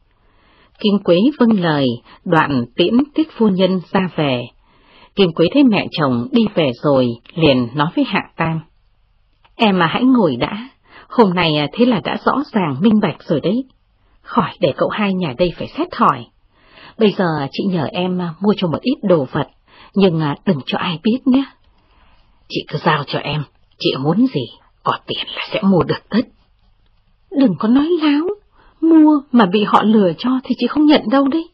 Kim Quế vâng lời, đoạn tiễn Tiết phu nhân ra về. Kim Quế thấy mẹ chồng đi về rồi, liền nói với Hạ Tam: "Em hãy ngồi đã, hôm nay thế là đã rõ ràng minh bạch rồi đấy, khỏi để cậu hai nhà đây phải xét hỏi. Bây giờ chị nhờ em mua cho một ít đồ vật, nhưng đừng cho ai biết nhé." "Chị cứ giao cho em, chị muốn gì, có tiền là sẽ mua được tất." "Đừng có nói láo, mua mà bị họ lừa cho thì chị không nhận đâu đấy."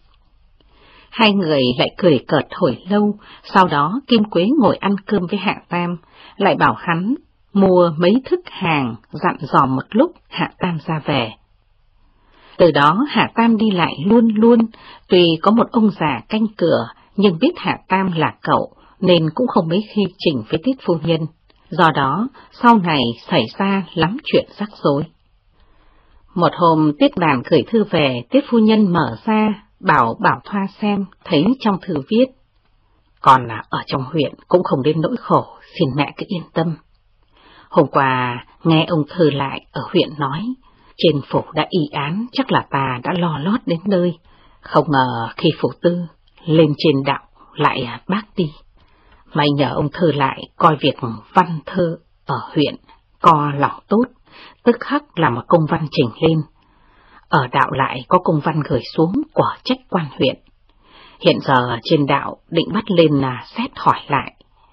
Hai người lại cười cợt hồi lâu, sau đó Kim Quế ngồi ăn cơm với Hạ Tam, lại bảo hắn mua mấy thức hàng, dặn dò một lúc Hạ Tam ra về. Từ đó Hạ Tam đi lại luôn luôn, tuy có một ông già canh cửa, nhưng biết Hạ Tam là cậu, nên cũng không mấy khi chỉnh với Tiết phu nhân, do đó sau này xảy ra lắm chuyện rắc rối. Một hôm Tiết Bàn gửi thư về, Tiết phu nhân mở ra, bảo Bảo Thoa xem, thấy trong thư viết: "Con ở trong huyện cũng không đến nỗi khổ, xin mẹ cứ yên tâm. Hôm qua nghe ông Thư lại ở huyện nói, trên phủ đã y án, chắc là ta đã lo lót đến nơi, không ngờ khi phủ tư lên trên đạo lại bác đi. May nhờ ông Thư lại coi việc văn thơ ở huyện co lòng tốt, tức khắc làm một công văn trình lên. Ở đạo lại có công văn gửi xuống của trách quan huyện. Hiện giờ trên đạo định bắt lên xét hỏi lại.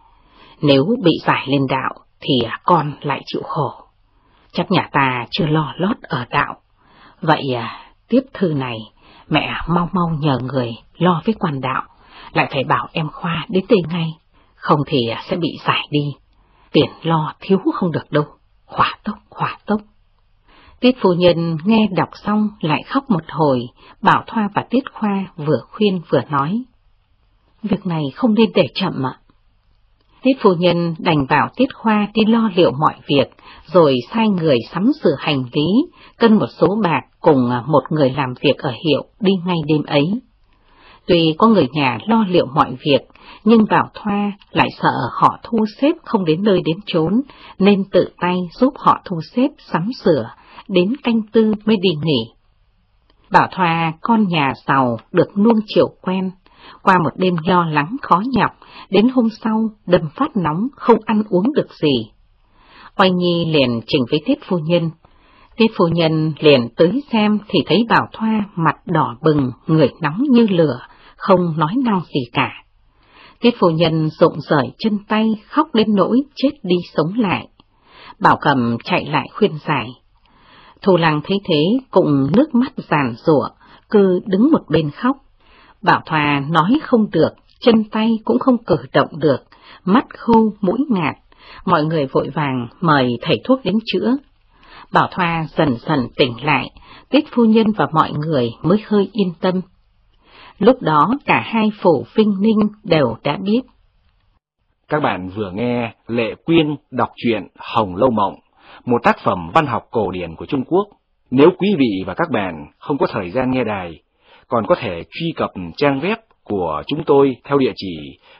Nếu bị giải lên đạo thì con lại chịu khổ. Chắc nhà ta chưa lo lót ở đạo. Vậy tiếp thư này mẹ mau mau nhờ người lo với quan đạo, lại phải bảo em Khoa đến đây ngay, không thì sẽ bị giải đi. Tiền lo thiếu không được đâu, hỏa tốc, hỏa tốc." Tiết phu nhân nghe đọc xong lại khóc một hồi, Bảo Thoa và Tiết Khoa vừa khuyên vừa nói: "Việc này không nên để chậm ạ." Tiết phu nhân đành bảo Tiết Khoa đi lo liệu mọi việc, rồi sai người sắm sửa hành lý, cân một số bạc cùng một người làm việc ở hiệu đi ngay đêm ấy. Tuy có người nhà lo liệu mọi việc, nhưng Bảo Thoa lại sợ họ thu xếp không đến nơi đến chốn, nên tự tay giúp họ thu xếp sắm sửa, đến canh tư mới đi nghỉ. Bảo Thoa con nhà giàu được nuông chiều quen, qua một đêm lo lắng khó nhọc, đến hôm sau đâm phát nóng không ăn uống được gì. Oanh Nhi liền trình với Tiết phu nhân. Tiết phu nhân liền tới xem thì thấy Bảo Thoa mặt đỏ bừng, người nóng như lửa, không nói năng gì cả. Tiết phu nhân rụng rời chân tay, khóc đến nỗi chết đi sống lại. Bảo Cầm chạy lại khuyên giải. Thù Lăng thấy thế cũng nước mắt giàn giụa, cứ đứng một bên khóc. Bảo Thoa nói không được, chân tay cũng không cử động được, mắt khô mũi ngạt, mọi người vội vàng mời thầy thuốc đến chữa. Bảo Thoa dần dần tỉnh lại, Tiết phu nhân và mọi người mới hơi yên tâm. Lúc đó cả hai phủ Vinh Ninh đều đã biết. Các bạn vừa nghe Lệ Quyên đọc truyện Hồng Lâu Mộng, một tác phẩm văn học cổ điển của Trung Quốc. Nếu quý vị và các bạn không có thời gian nghe đài, còn có thể truy cập trang web của chúng tôi theo địa chỉ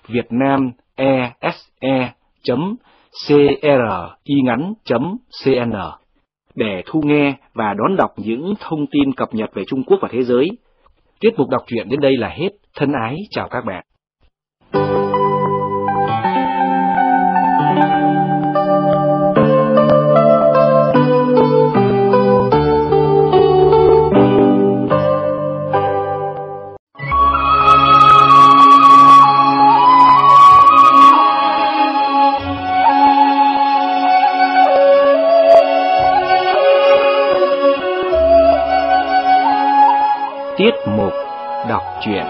vietnamese.cringắn.cn để thu nghe và đón đọc những thông tin cập nhật về Trung Quốc và thế giới. Tiết mục đọc truyện đến đây là hết. Thân ái chào các bạn. Tiết mục đọc truyện.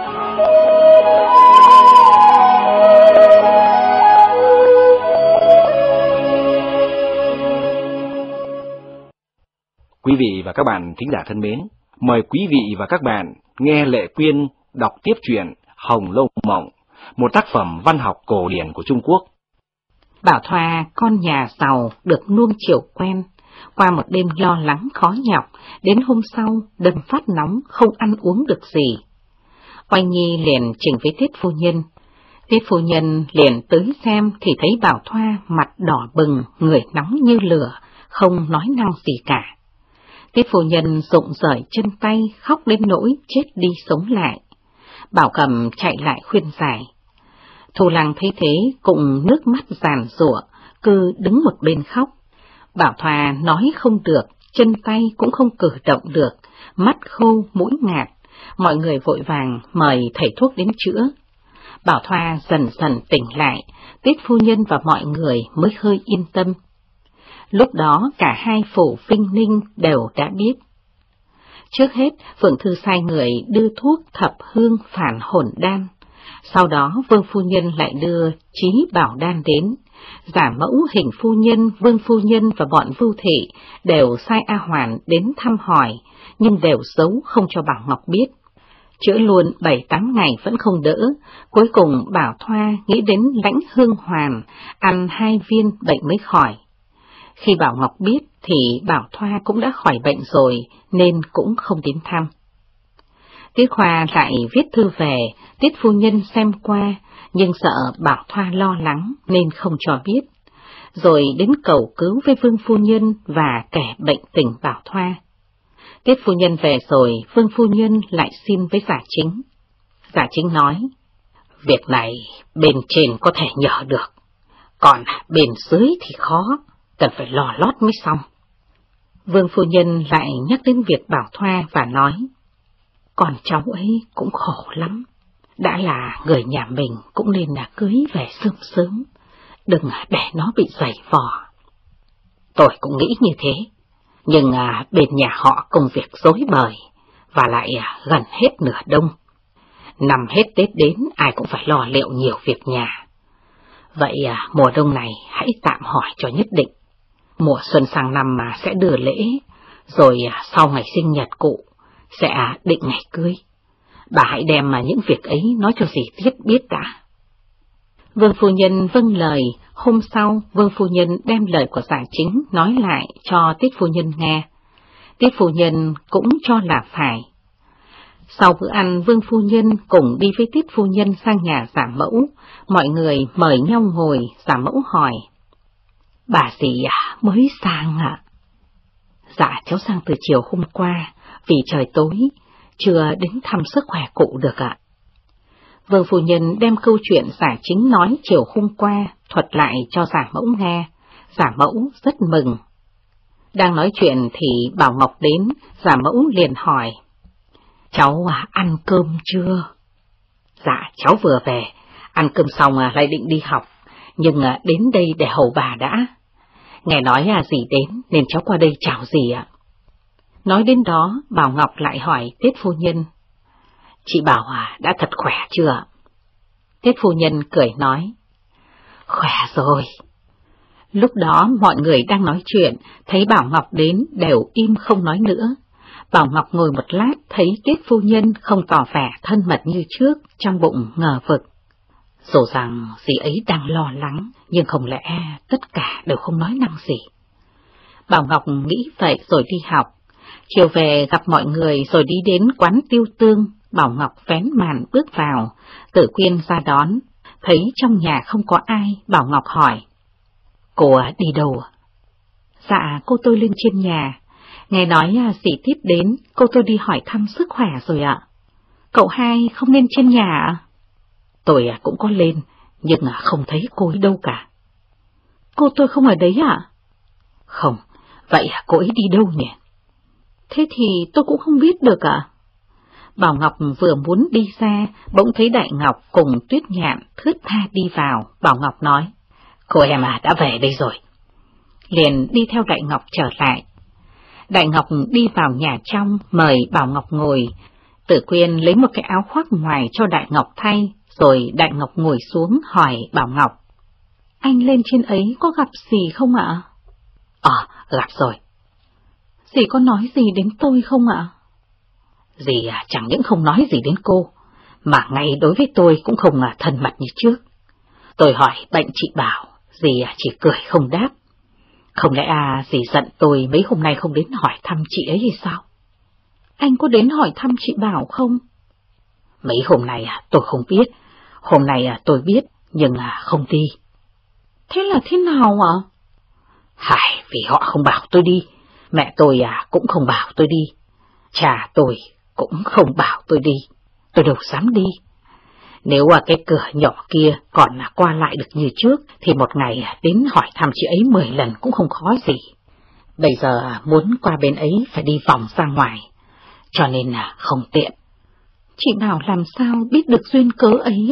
Quý vị và các bạn thính giả thân mến, mời quý vị và các bạn nghe Lệ Quyên đọc tiếp truyện Hồng Lâu Mộng, một tác phẩm văn học cổ điển của Trung Quốc. Bảo Thoa con nhà giàu được nuông chiều quen, qua một đêm lo lắng khó nhọc, đến hôm sau đâm phát nóng không ăn uống được gì. Oanh Nhi liền trình với Tiết phu nhân. Tiết phu nhân liền tới xem thì thấy Bảo Thoa mặt đỏ bừng, người nóng như lửa, không nói năng gì cả. Tiết phu nhân rụng rời chân tay, khóc đến nỗi chết đi sống lại. Bảo Cầm chạy lại khuyên giải. Thù Lăng thấy thế cũng nước mắt giàn giụa, cứ đứng một bên khóc. Bảo Thoa nói không được, chân tay cũng không cử động được, mắt khô mũi ngạt, mọi người vội vàng mời thầy thuốc đến chữa. Bảo Thoa dần dần tỉnh lại, Tiết phu nhân và mọi người mới hơi yên tâm. Lúc đó cả hai phủ Vinh Ninh đều đã biết. Trước hết, Phượng Thư sai người đưa thuốc thập hương phản hồn đan, sau đó Vương phu nhân lại đưa Chí Bảo đan đến. Giả mẫu Hình phu nhân, Vương phu nhân và bọn Vưu Thị đều sai A Hoàn đến thăm hỏi, nhưng đều giấu không cho Bảo Ngọc biết. Chữa luôn 7-8 ngày vẫn không đỡ, cuối cùng Bảo Thoa nghĩ đến Lãnh Hương Hoàn, ăn 2 viên bệnh mới khỏi. Khi Bảo Ngọc biết thì Bảo Thoa cũng đã khỏi bệnh rồi, nên cũng không đến thăm. Tiết Khoa lại viết thư về, Tiết phu nhân xem qua, nhưng sợ Bảo Thoa lo lắng nên không cho biết, rồi đến cầu cứu với Vương phu nhân và kể bệnh tình Bảo Thoa. Tiết phu nhân về rồi, Vương phu nhân lại xin với Giả Chính. Giả Chính nói, việc này bên trên có thể nhờ được, còn bên dưới thì khó, cần phải lò lót mới xong. Vương phu nhân lại nhắc đến việc Bảo Thoa và nói, con cháu ấy cũng khổ lắm, đã là người nhà mình cũng nên là cưới về sớm sớm, đừng để nó bị dày vò. Tôi cũng nghĩ như thế, nhưng bên nhà họ công việc rối bời, và lại gần hết nửa đông. Năm hết Tết đến ai cũng phải lo liệu nhiều việc nhà. Vậy mùa đông này hãy tạm hỏi cho nhất định. Mùa xuân sang năm mà sẽ đưa lễ, rồi sau ngày sinh nhật cụ sẽ định ngày cưới. Bà hãy đem những việc ấy nói cho dì Tiết biết đã. Vương phu nhân vâng lời. Hôm sau, Vương phu nhân đem lời của Giả Chính nói lại cho Tiết phu nhân nghe. Tiết phu nhân cũng cho là phải. Sau bữa ăn, Vương phu nhân cùng đi với Tiết phu nhân sang nhà giả mẫu, mọi người mời nhau ngồi, giả mẫu hỏi. Bà gì mới sang ạ? Dạ, cháu sang từ chiều hôm qua, vì trời tối, chưa đến thăm sức khỏe cụ được ạ. Vương phu nhân đem câu chuyện giả chính nói chiều hôm qua, thuật lại cho giả mẫu nghe, giả mẫu rất mừng. Đang nói chuyện thì Bảo Ngọc đến, giả mẫu liền hỏi. Cháu ăn cơm chưa? Dạ, cháu vừa về, ăn cơm xong lại định đi học, nhưng đến đây để hầu bà đã. Nghe nói dì đến nên cháu qua đây chào dì ạ. Nói đến đó, Bảo Ngọc lại hỏi Tiết phu nhân. Chị Bảo đã thật khỏe chưa? Tiết phu nhân cười nói. Khỏe rồi. Lúc đó mọi người đang nói chuyện, thấy Bảo Ngọc đến đều im không nói nữa. Bảo Ngọc ngồi một lát thấy Tiết phu nhân không tỏ vẻ thân mật như trước, trong bụng ngờ vực. Dù rằng dì ấy đang lo lắng, nhưng không lẽ tất cả đều không nói năng gì. Bảo Ngọc nghĩ vậy rồi đi học. Chiều về gặp mọi người rồi đi đến quán Tiêu Tương, Bảo Ngọc vén màn bước vào, Tử Quyên ra đón. Thấy trong nhà không có ai, Bảo Ngọc hỏi. Cô đi đâu? Dạ, cô tôi lên trên nhà. Nghe nói dì Tiết đến, cô tôi đi hỏi thăm sức khỏe rồi ạ. Cậu hai không lên trên nhà ạ? Tôi cũng có lên, nhưng không thấy cô ấy đâu cả. Cô tôi không ở đấy ạ? Không, vậy cô ấy đi đâu nhỉ? Thế thì tôi cũng không biết được ạ. Bảo Ngọc vừa muốn đi ra, bỗng thấy Đại Ngọc cùng Tuyết Nhạn thướt tha đi vào. Bảo Ngọc nói, cô em đã về đây rồi. Liền đi theo Đại Ngọc trở lại. Đại Ngọc đi vào nhà trong, mời Bảo Ngọc ngồi. Tử Quyên lấy một cái áo khoác ngoài cho Đại Ngọc thay, rồi Đại Ngọc ngồi xuống hỏi Bảo Ngọc. Anh lên trên ấy có gặp gì không ạ? Gặp rồi. Dì có nói gì đến tôi không ạ? Dì chẳng những không nói gì đến cô, mà ngay đối với tôi cũng không thân mật như trước. Tôi hỏi bệnh chị Bảo, dì chỉ cười không đáp. Không lẽ dì giận tôi mấy hôm nay không đến hỏi thăm chị ấy hay sao? Anh có đến hỏi thăm chị Bảo không? Mấy hôm nay tôi không biết, hôm nay tôi biết nhưng không đi. Thế là thế nào ạ? Vì họ không bảo tôi đi, mẹ tôi cũng không bảo tôi đi, cha tôi cũng không bảo tôi đi, tôi đâu dám đi. Nếu cái cửa nhỏ kia còn qua lại được như trước, thì một ngày đến hỏi thăm chị ấy 10 lần cũng không khó gì. Bây giờ muốn qua bên ấy phải đi vòng ra ngoài, cho nên không tiện. Chị Bảo làm sao biết được duyên cớ ấy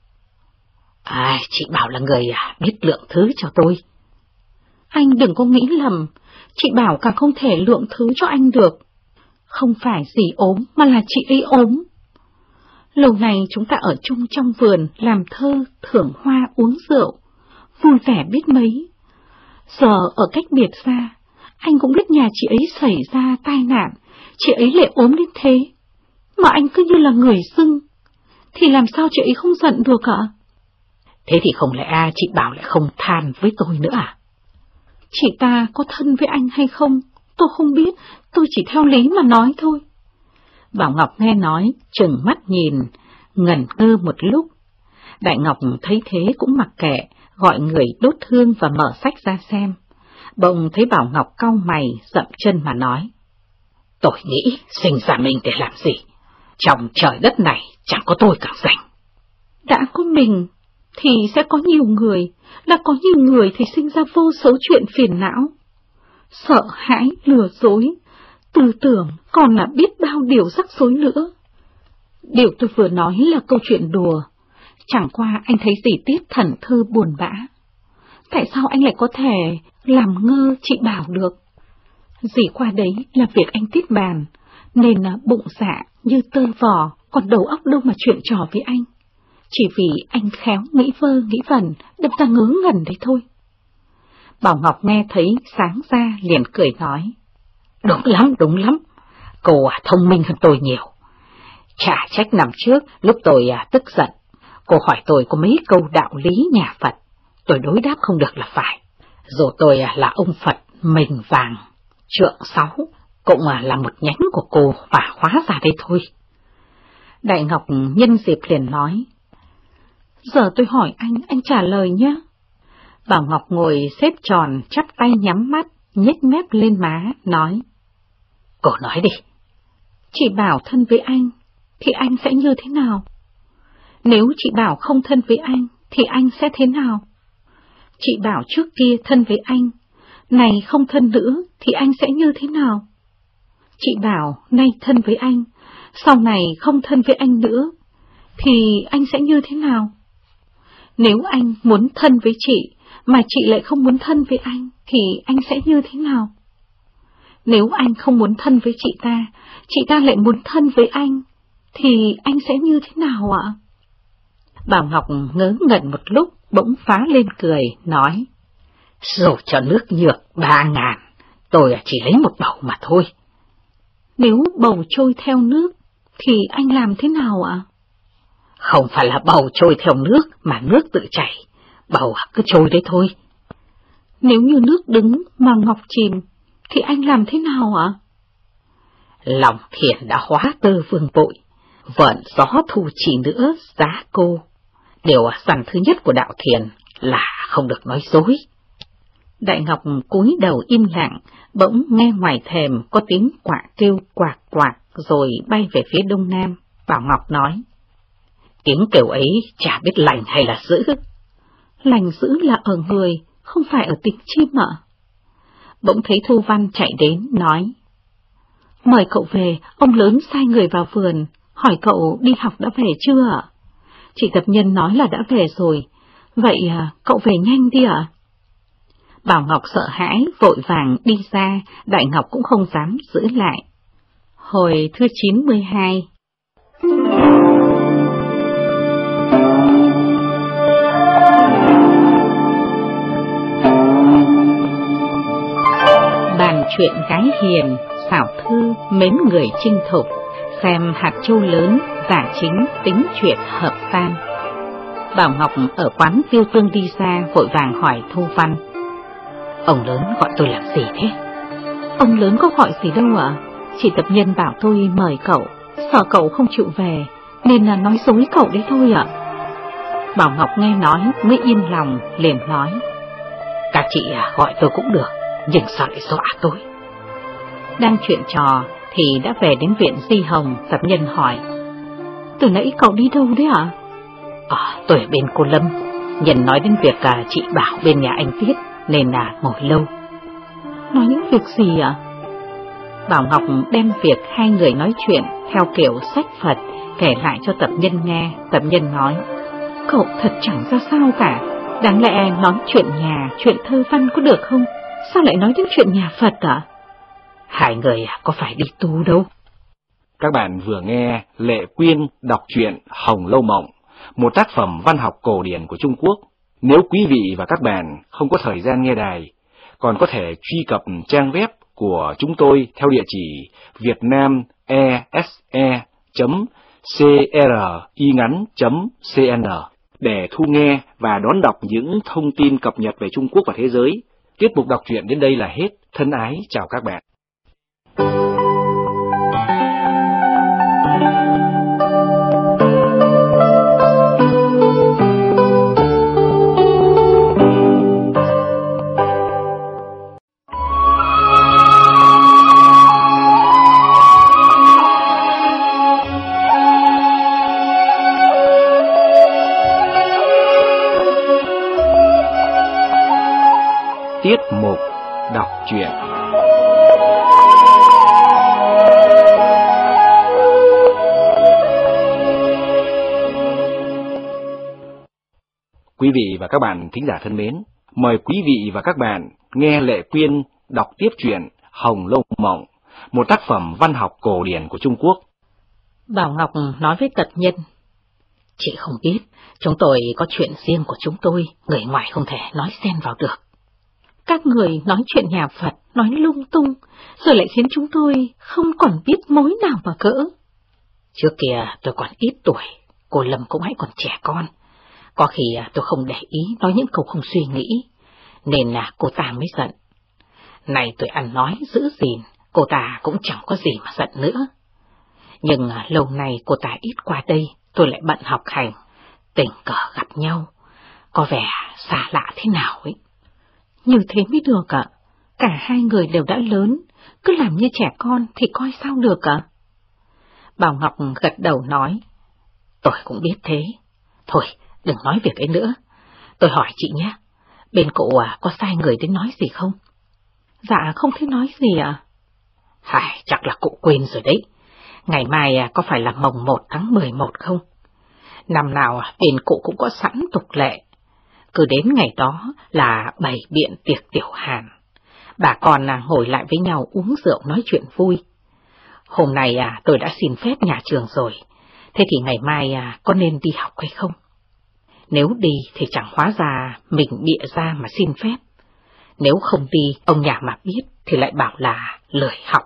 ạ? Chị Bảo là người biết lượng thứ cho tôi. Anh đừng có nghĩ lầm, chị Bảo càng không thể lượng thứ cho anh được. Không phải dì ốm mà là chị ấy ốm. Lâu nay chúng ta ở chung trong vườn, làm thơ, thưởng hoa, uống rượu, vui vẻ biết mấy. Giờ ở cách biệt xa, anh cũng biết nhà chị ấy xảy ra tai nạn, chị ấy lại ốm đến thế. Mà anh cứ như là người dưng, thì làm sao chị ấy không giận được ạ? Thế thì không lẽ chị Bảo lại không than với tôi nữa à? Chị ta có thân với anh hay không, tôi không biết, tôi chỉ theo lý mà nói thôi. Bảo Ngọc nghe nói, trừng mắt nhìn, ngẩn ngơ một lúc. Đại Ngọc thấy thế cũng mặc kệ, gọi người đốt hương và mở sách ra xem. Bỗng thấy Bảo Ngọc cau mày, dậm chân mà nói. Tôi nghĩ sinh ra mình để làm gì? Trong trời đất này chẳng có tôi cả rảnh. Đã có mình thì sẽ có nhiều người, đã có nhiều người thì sinh ra vô số chuyện phiền não. Sợ hãi, lừa dối, tư tưởng còn là biết bao điều rắc rối nữa. Điều tôi vừa nói là câu chuyện đùa, chẳng qua anh thấy dì Tiết thẩn thơ buồn bã. Tại sao anh lại có thể làm ngơ chị Bảo được? Dì qua đấy là việc anh Tiết bàn, nên bụng dạ như tơ vò, còn đầu óc đâu mà chuyện trò với anh. Chỉ vì anh khéo nghĩ vơ nghĩ vẩn, đâm ta ngớ ngẩn đấy thôi. Bảo Ngọc nghe thấy sáng ra liền cười nói. Đúng lắm, cô thông minh hơn tôi nhiều. Chả trách năm trước lúc tôi tức giận, cô hỏi tôi có mấy câu đạo lý nhà Phật, tôi đối đáp không được là phải. Dù tôi là ông Phật mình vàng, trượng 6, cũng là một nhánh của cô và hóa ra đây thôi. Đại Ngọc nhân dịp liền nói. Giờ tôi hỏi anh trả lời nhé. Bảo Ngọc ngồi xếp tròn, chắp tay nhắm mắt, nhếch mép lên má, nói. Cô nói đi. Chị Bảo thân với anh, thì anh sẽ như thế nào? Nếu chị Bảo không thân với anh, thì anh sẽ thế nào? Chị Bảo trước kia thân với anh, này không thân nữa, thì anh sẽ như thế nào? Chị Bảo nay thân với anh, sau này không thân với anh nữa, thì anh sẽ như thế nào? Nếu anh muốn thân với chị, mà chị lại không muốn thân với anh, thì anh sẽ như thế nào? Nếu anh không muốn thân với chị ta lại muốn thân với anh, thì anh sẽ như thế nào ạ? Bảo Ngọc ngớ ngẩn một lúc, bỗng phá lên cười, nói. Dù cho nước nhược 3.000, tôi chỉ lấy một bầu mà thôi. Nếu bầu trôi theo nước, thì anh làm thế nào ạ? Không phải là bầu trôi theo nước, mà nước tự chảy, bầu cứ trôi đấy thôi. Nếu như nước đứng mà ngọc chìm, thì anh làm thế nào ạ? Lòng thiền đã hóa tơ vương bội, vận gió thu chỉ nữa giá cô. Điều dằn thứ nhất của đạo thiền là không được nói dối. Đại Ngọc cúi đầu im lặng, bỗng nghe ngoài thềm có tiếng quạ kêu quạc quạc rồi bay về phía đông nam. Bảo Ngọc nói. Tiếng kêu ấy chả biết lành hay là dữ. Lành dữ là ở người, không phải ở tiếng chim ạ. Bỗng thấy Thu Văn chạy đến, nói. Mời cậu về, ông lớn sai người vào vườn, hỏi cậu đi học đã về chưa ạ? Chị Tập Nhân nói là đã về rồi, vậy cậu về nhanh đi ạ. Bảo Ngọc sợ hãi, vội vàng đi ra, Đại Ngọc cũng không dám giữ lại. Hồi thứ 92. Bàn chuyện gái hiền, xảo thư, mến người chinh thục, xem hạt châu lớn, giả chính, tính chuyện hợp tan. Bảo Ngọc ở quán Tiêu Tương đi ra, vội vàng hỏi Thu Văn. Ông lớn gọi tôi làm gì thế? Ông lớn có gọi gì đâu ạ? Chị Tập Nhân bảo tôi mời cậu, sợ cậu không chịu về, nên là nói dối cậu đấy thôi ạ. Bảo Ngọc nghe nói mới yên lòng, liền nói. Các chị gọi tôi cũng được, nhưng sao lại dọa tôi? Đang chuyện trò thì đã về đến viện Di Hồng. Tập Nhân hỏi. Từ nãy cậu đi đâu đấy ạ? Tôi ở bên cô Lâm. Nhân nói đến việc chị Bảo bên nhà anh Tiết, nên là ngồi lâu. Nói những việc gì ạ? Bảo Ngọc đem việc hai người nói chuyện theo kiểu sách Phật kể lại cho Tập Nhân nghe. Tập Nhân nói. Cậu thật chẳng ra sao cả. Đáng lẽ nói chuyện nhà, chuyện thơ văn có được không? Sao lại nói đến chuyện nhà Phật ạ? Hai người có phải đi tu đâu. Các bạn vừa nghe Lệ Quyên đọc truyện Hồng Lâu Mộng, một tác phẩm văn học cổ điển của Trung Quốc. Nếu quý vị và các bạn không có thời gian nghe đài, còn có thể truy cập trang web của chúng tôi theo địa chỉ vietnamese.cringắn.cn để thu nghe và đón đọc những thông tin cập nhật về Trung Quốc và thế giới. Tiết mục đọc truyện đến đây là hết. Thân ái chào các bạn. Tiết mục đọc truyện. Quý vị và các bạn thính giả thân mến, mời quý vị và các bạn nghe Lệ Quyên đọc tiếp truyện Hồng Lâu Mộng, một tác phẩm văn học cổ điển của Trung Quốc. Bảo Ngọc nói với Tập Nhân. Chị không biết, chúng tôi có chuyện riêng của chúng tôi, người ngoài không thể nói xen vào được. Các người nói chuyện nhà Phật, nói lung tung, rồi lại khiến chúng tôi không còn biết mối nào mà cỡ. Trước kia tôi còn ít tuổi, cô Lâm cũng hãy còn trẻ con. Có khi tôi không để ý nói những câu không suy nghĩ, nên là cô ta mới giận. Này tôi ăn nói giữ gìn, cô ta cũng chẳng có gì mà giận nữa. Nhưng lâu nay cô ta ít qua đây, tôi lại bận học hành, tình cờ gặp nhau, có vẻ xa lạ thế nào ấy. Như thế mới được ạ, cả hai người đều đã lớn, cứ làm như trẻ con thì coi sao được ạ. Bảo Ngọc gật đầu nói, tôi cũng biết thế. Thôi, đừng nói việc ấy nữa. Tôi hỏi chị nhé, bên cụ có sai người đến nói gì không? Dạ không thấy nói gì ạ. Chắc là cụ quên rồi đấy. Ngày mai có phải là mồng 1 tháng 11 không? Năm nào bên cụ cũng có sẵn tục lệ. Cứ đến ngày đó là bày biện tiệc tiểu hàn. Bà con ngồi lại với nhau uống rượu nói chuyện vui. Hôm nay tôi đã xin phép nhà trường rồi. Thế thì ngày mai có nên đi học hay không? Nếu đi thì chẳng hóa ra mình bịa ra mà xin phép. Nếu không đi, ông nhà mà biết thì lại bảo là lười học.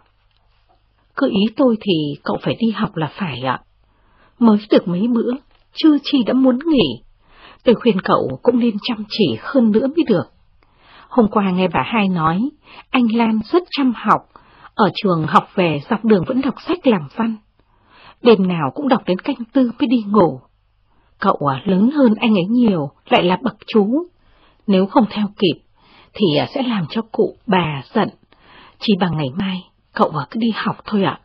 Cứ ý tôi thì cậu phải đi học là phải ạ. Mới được mấy bữa, chưa chi đã muốn nghỉ. Tôi khuyên cậu cũng nên chăm chỉ hơn nữa mới được. Hôm qua nghe bà hai nói, anh Lan rất chăm học, ở trường học về dọc đường vẫn đọc sách làm văn. Đêm nào cũng đọc đến canh 4 mới đi ngủ. Cậu lớn hơn anh ấy nhiều, lại là bậc chú. Nếu không theo kịp, thì sẽ làm cho cụ bà giận. Chỉ bằng ngày mai, cậu cứ đi học thôi ạ.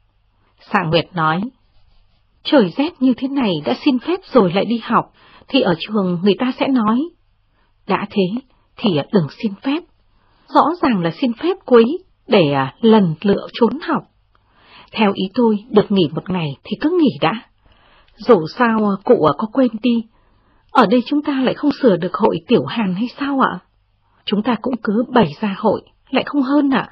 Sa Nguyệt nói, trời rét như thế này đã xin phép rồi lại đi học, thì ở trường người ta sẽ nói. Đã thế, thì đừng xin phép. Rõ ràng là xin phép quý, để lần lựa trốn học. Theo ý tôi, được nghỉ một ngày thì cứ nghỉ đã. Dù sao cụ có quên đi, ở đây chúng ta lại không sửa được hội tiểu hàn hay sao ạ? Chúng ta cũng cứ bày ra hội, lại không hơn ạ.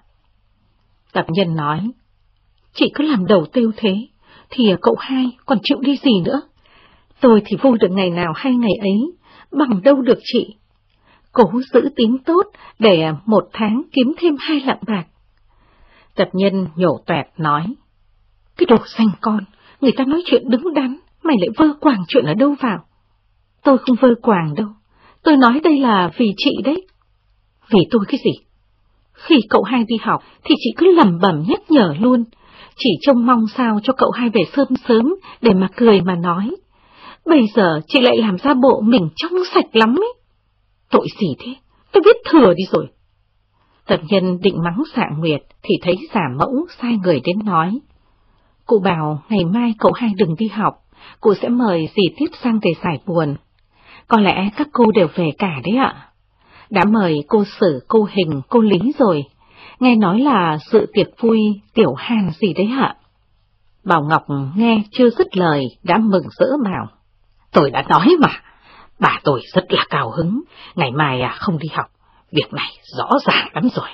Tập Nhân nói, chị cứ làm đầu tiêu thế, thì cậu hai còn chịu đi gì nữa? Tôi thì vui được ngày nào hay ngày ấy, bằng đâu được chị. Cố giữ tín tốt để một tháng kiếm thêm 2 lạng bạc. Tập Nhân nhổ toẹt nói, cái đồ xanh con, người ta nói chuyện đứng đắn, mày lại vơ quàng chuyện ở đâu vào? Tôi không vơ quàng đâu, tôi nói đây là vì chị đấy. Vì tôi cái gì? Khi cậu hai đi học thì chị cứ lẩm bẩm nhắc nhở luôn, chỉ trông mong sao cho cậu hai về sớm sớm để mà cười mà nói. Bây giờ chị lại làm ra bộ mình trong sạch lắm ấy. Tội gì thế? Tôi biết thừa đi rồi. Tập Nhân định mắng Sa Nguyệt thì thấy Giả Mẫu sai người đến nói, cụ bảo ngày mai cậu hai đừng đi học, cụ sẽ mời dì Tiếp sang để giải buồn. Có lẽ các cô đều về cả đấy ạ. Đã mời cô Sử, cô Hình, cô Lý rồi, nghe nói là dự tiệc vui tiểu hàn gì đấy ạ. Bảo Ngọc nghe chưa dứt lời đã mừng rỡ bảo, tôi đã nói mà, bà tôi rất là cao hứng, ngày mai không đi học, việc này rõ ràng lắm rồi.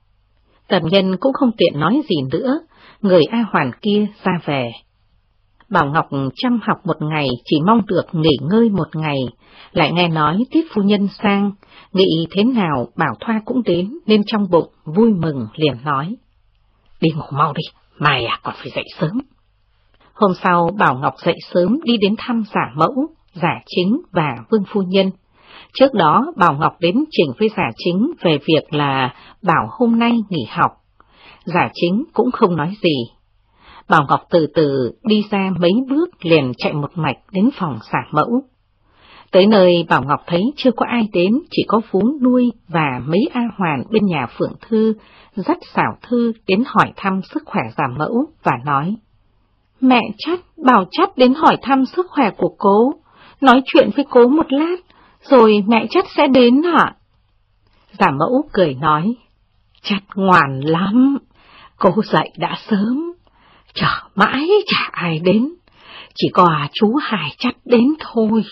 Tập Nhân cũng không tiện nói gì nữa, người A Hoàn kia ra về. Bảo Ngọc chăm học một ngày chỉ mong được nghỉ ngơi một ngày, lại nghe nói Tiết phu nhân sang, nghĩ thế nào Bảo Thoa cũng đến nên trong bụng vui mừng liền nói, đi ngủ mau đi, mai còn phải dậy sớm. Hôm sau Bảo Ngọc dậy sớm đi đến thăm Giả Mẫu, Giả Chính và Vương phu nhân. Trước đó Bảo Ngọc đến trình với Giả Chính về việc là bảo hôm nay nghỉ học. Giả Chính cũng không nói gì. Bảo Ngọc từ từ đi ra mấy bước liền chạy một mạch đến phòng Giả Mẫu. Tới nơi Bảo Ngọc thấy chưa có ai đến, chỉ có Vú Nuôi và mấy A Hoàn bên nhà Phượng Thư dắt Xảo Thư đến hỏi thăm sức khỏe Giả Mẫu và nói, mẹ Chắt bảo Chắt đến hỏi thăm sức khỏe của cố, nói chuyện với cố một lát, rồi mẹ Chắt sẽ đến ạ. Giả Mẫu cười nói, Chắt ngoan lắm, cô dậy đã sớm, chờ mãi chả ai đến, chỉ có chú Hải Chắt đến thôi.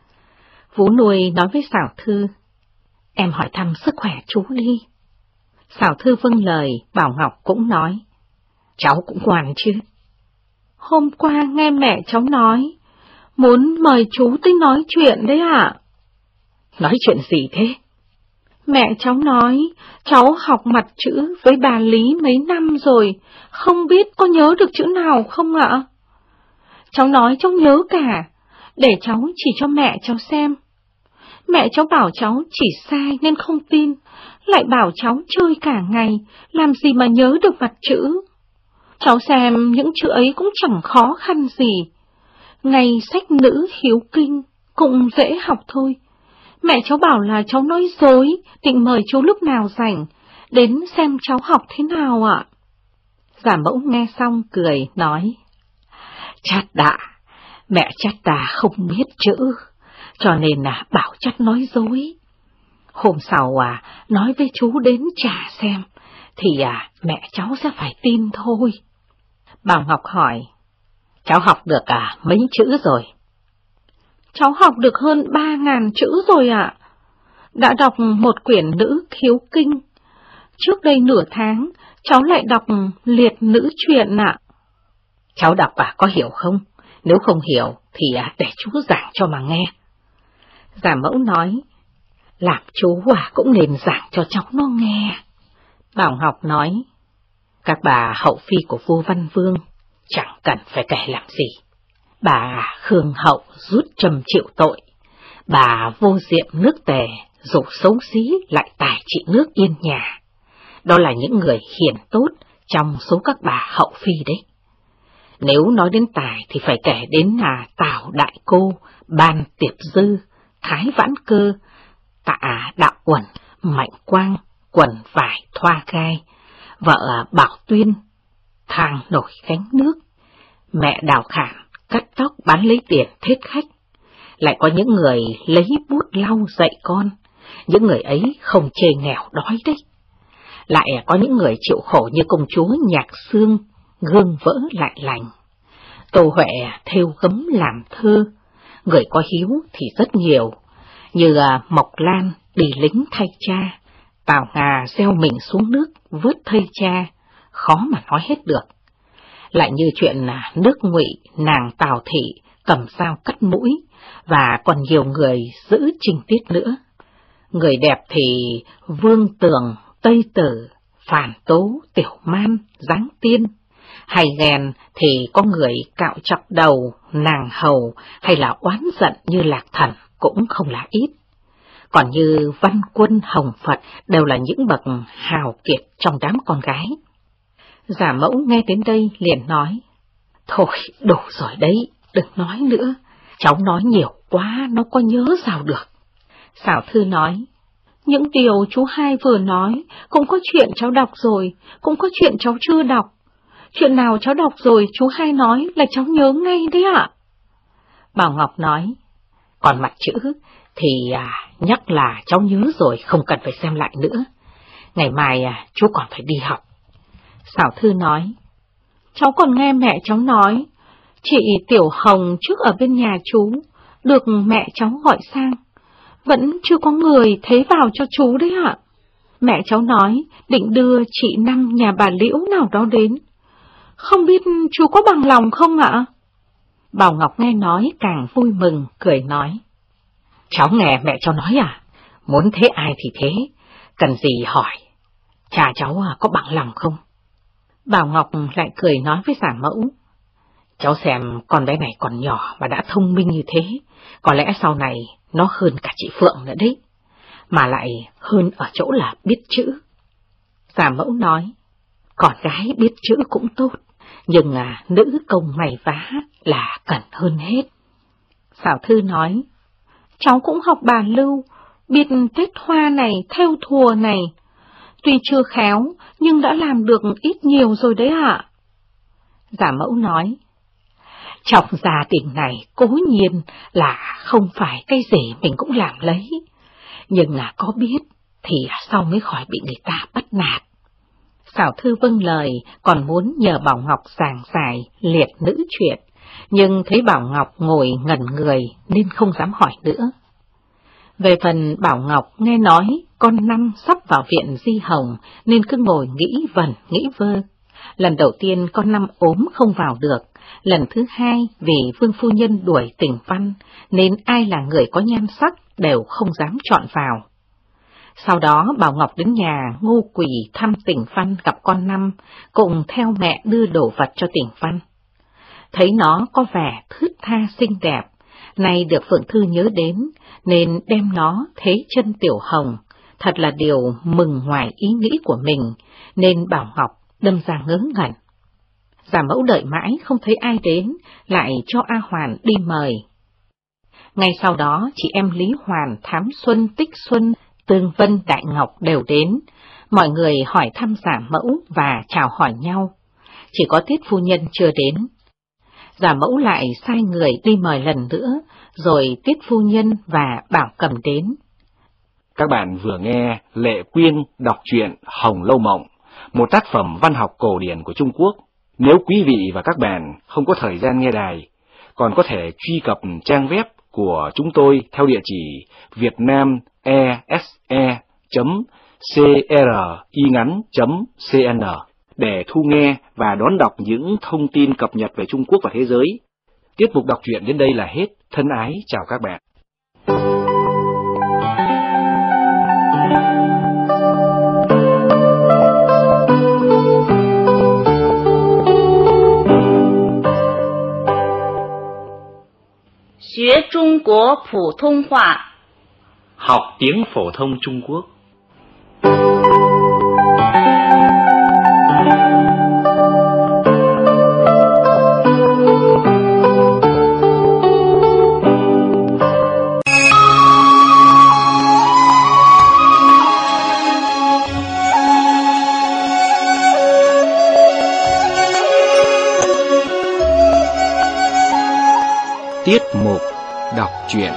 Vú Nuôi nói với Xảo Thư, em hỏi thăm sức khỏe chú đi. Xảo Thư vâng lời, Bảo Ngọc cũng nói, cháu cũng ngoan chứ. Hôm qua nghe mẹ cháu nói, muốn mời chú tới nói chuyện đấy ạ. Nói chuyện gì thế? Mẹ cháu nói, cháu học mặt chữ với bà Lý mấy năm rồi, không biết có nhớ được chữ nào không ạ? Cháu nói cháu nhớ cả, để cháu chỉ cho mẹ cháu xem. Mẹ cháu bảo cháu chỉ sai nên không tin, lại bảo cháu chơi cả ngày, làm gì mà nhớ được mặt chữ. Cháu xem những chữ ấy cũng chẳng khó khăn gì. Ngày sách nữ hiếu kinh cũng dễ học thôi. Mẹ cháu bảo là cháu nói dối, định mời chú lúc nào rảnh, đến xem cháu học thế nào ạ. Giả mẫu nghe xong cười nói, Chát đã, mẹ Chát đã không biết chữ, cho nên là bảo Chát nói dối. Hôm sau nói với chú đến trả xem, thì mẹ cháu sẽ phải tin thôi. Bảo Ngọc hỏi, cháu học được mấy chữ rồi? Cháu học được hơn 3.000 chữ rồi ạ. Đã đọc một quyển nữ hiếu kinh. Trước đây nửa tháng, cháu lại đọc liệt nữ truyện ạ. Cháu đọc có hiểu không? Nếu không hiểu thì để chú giảng cho mà nghe. Giả mẫu nói, làm chú cũng nên giảng cho cháu nó nghe. Bảo Ngọc nói, các bà hậu phi của vua Văn Vương chẳng cần phải kể làm gì. Bà Khương Hậu rút trầm chịu tội, bà Vô Diệm nước Tề dù xấu xí lại tài trị nước yên nhà. Đó là những người hiền tốt trong số các bà hậu phi đấy. Nếu nói đến tài thì phải kể đến Tào Đại Cô, Ban Tiệp Dư, Thái Vãn Cơ, Tạ Đạo Uẩn, Mạnh Quang, Quần Vải Thoa Gai, vợ Bảo Tuyên, Thang Nổi Gánh Nước, mẹ Đào Khản cắt tóc bán lấy tiền thết khách. Lại có những người lấy bút lau dạy con, những người ấy không chê nghèo đói đấy. Lại có những người chịu khổ như công chúa Nhạc Xương, gương vỡ lại lành. Tô Huệ thêu gấm làm thơ, người có hiếu thì rất nhiều, như Mộc Lan đi lính thay cha, Tào Ngà gieo mình xuống nước vớt thây cha, khó mà nói hết được. Lại như chuyện nước Ngụy nàng Tào Thị cầm dao cắt mũi, và còn nhiều người giữ trinh tiết nữa. Người đẹp thì Vương Tường, Tây Tử, Phản Tố, Tiểu Man, Giáng Tiên. Hay ghen thì có người cạo chọc đầu, nàng hầu, hay là oán giận như Lạc Thần cũng không là ít. Còn như Văn Quân, Hồng Phật đều là những bậc hào kiệt trong đám con gái. Giả mẫu nghe đến đây liền nói, thôi đủ rồi đấy, đừng nói nữa, cháu nói nhiều quá nó có nhớ sao được. Xảo Thư nói, những điều chú hai vừa nói, cũng có chuyện cháu đọc rồi, cũng có chuyện cháu chưa đọc. Chuyện nào cháu đọc rồi chú hai nói là cháu nhớ ngay đấy ạ. Bảo Ngọc nói, còn mặt chữ thì nhắc là cháu nhớ rồi, không cần phải xem lại nữa. Ngày mai chú còn phải đi học. Xảo Thư nói, cháu còn nghe mẹ cháu nói, chị Tiểu Hồng trước ở bên nhà chú, được mẹ cháu gọi sang. Vẫn chưa có người thế vào cho chú đấy ạ. Mẹ cháu nói định đưa chị Năm nhà bà Liễu nào đó đến. Không biết chú có bằng lòng không ạ? Bảo Ngọc nghe nói càng vui mừng, cười nói, cháu nghe mẹ cháu nói muốn thế ai thì thế, cần gì hỏi, cha cháu có bằng lòng không? Bảo Ngọc lại cười nói với Giả Mẫu, cháu xem con bé này còn nhỏ mà đã thông minh như thế, có lẽ sau này nó hơn cả chị Phượng nữa đấy, mà lại hơn ở chỗ là biết chữ. Giả Mẫu nói, con gái biết chữ cũng tốt, nhưng nữ công may vá là cần hơn hết. Xảo Thư nói, cháu cũng học bà Lưu, biết tết hoa này, thêu thùa này. Tuy chưa khéo, nhưng đã làm được ít nhiều rồi đấy ạ. Giả Mẫu nói, trong gia đình này cố nhiên là không phải cái gì mình cũng làm lấy, nhưng có biết thì sau mới khỏi bị người ta bắt nạt. Xảo Thư vâng lời, còn muốn nhờ Bảo Ngọc giảng giải liệt nữ chuyện, nhưng thấy Bảo Ngọc ngồi ngẩn người nên không dám hỏi nữa. Về phần Bảo Ngọc nghe nói con Năm sắp vào viện Di Hồng nên cứ ngồi nghĩ vẩn nghĩ vơ. Lần đầu tiên con Năm ốm không vào được, lần thứ hai vì Vương phu nhân đuổi Tỉnh Văn nên ai là người có nhan sắc đều không dám chọn vào. Sau đó Bảo Ngọc đến nhà Ngô Quỳ thăm Tỉnh Văn gặp con Năm, cùng theo mẹ đưa đồ vật cho Tỉnh Văn. Thấy nó có vẻ thướt tha xinh đẹp, nay được Phượng Thư nhớ đến, nên đem nó thế chân Tiểu Hồng, thật là điều mừng ngoài ý nghĩ của mình, nên Bảo Ngọc đâm ra ngớ ngẩn. Giả Mẫu đợi mãi không thấy ai đến, lại cho A Hoàn đi mời. Ngay sau đó, chị em Lý Hoàn, Thám Xuân, Tích Xuân, Tương Vân, Đại Ngọc đều đến. Mọi người hỏi thăm Giả Mẫu và chào hỏi nhau. Chỉ có Tiết phu nhân chưa đến. Giả Mẫu lại sai người đi mời lần nữa, rồi Tiết phu nhân và Bảo Cầm đến. Các bạn vừa nghe Lệ Quyên đọc truyện Hồng Lâu Mộng, một tác phẩm văn học cổ điển của Trung Quốc. Nếu quý vị và các bạn không có thời gian nghe đài, còn có thể truy cập trang web của chúng tôi theo địa chỉ vietnamese.cringắn.cn để thu nghe và đón đọc những thông tin cập nhật về Trung Quốc và thế giới. Tiết mục đọc truyện đến đây là hết. Thân ái chào các bạn. Học Trung Quốc phổ thông hóa. Học tiếng phổ thông Trung Quốc. Tiết mục đọc truyện.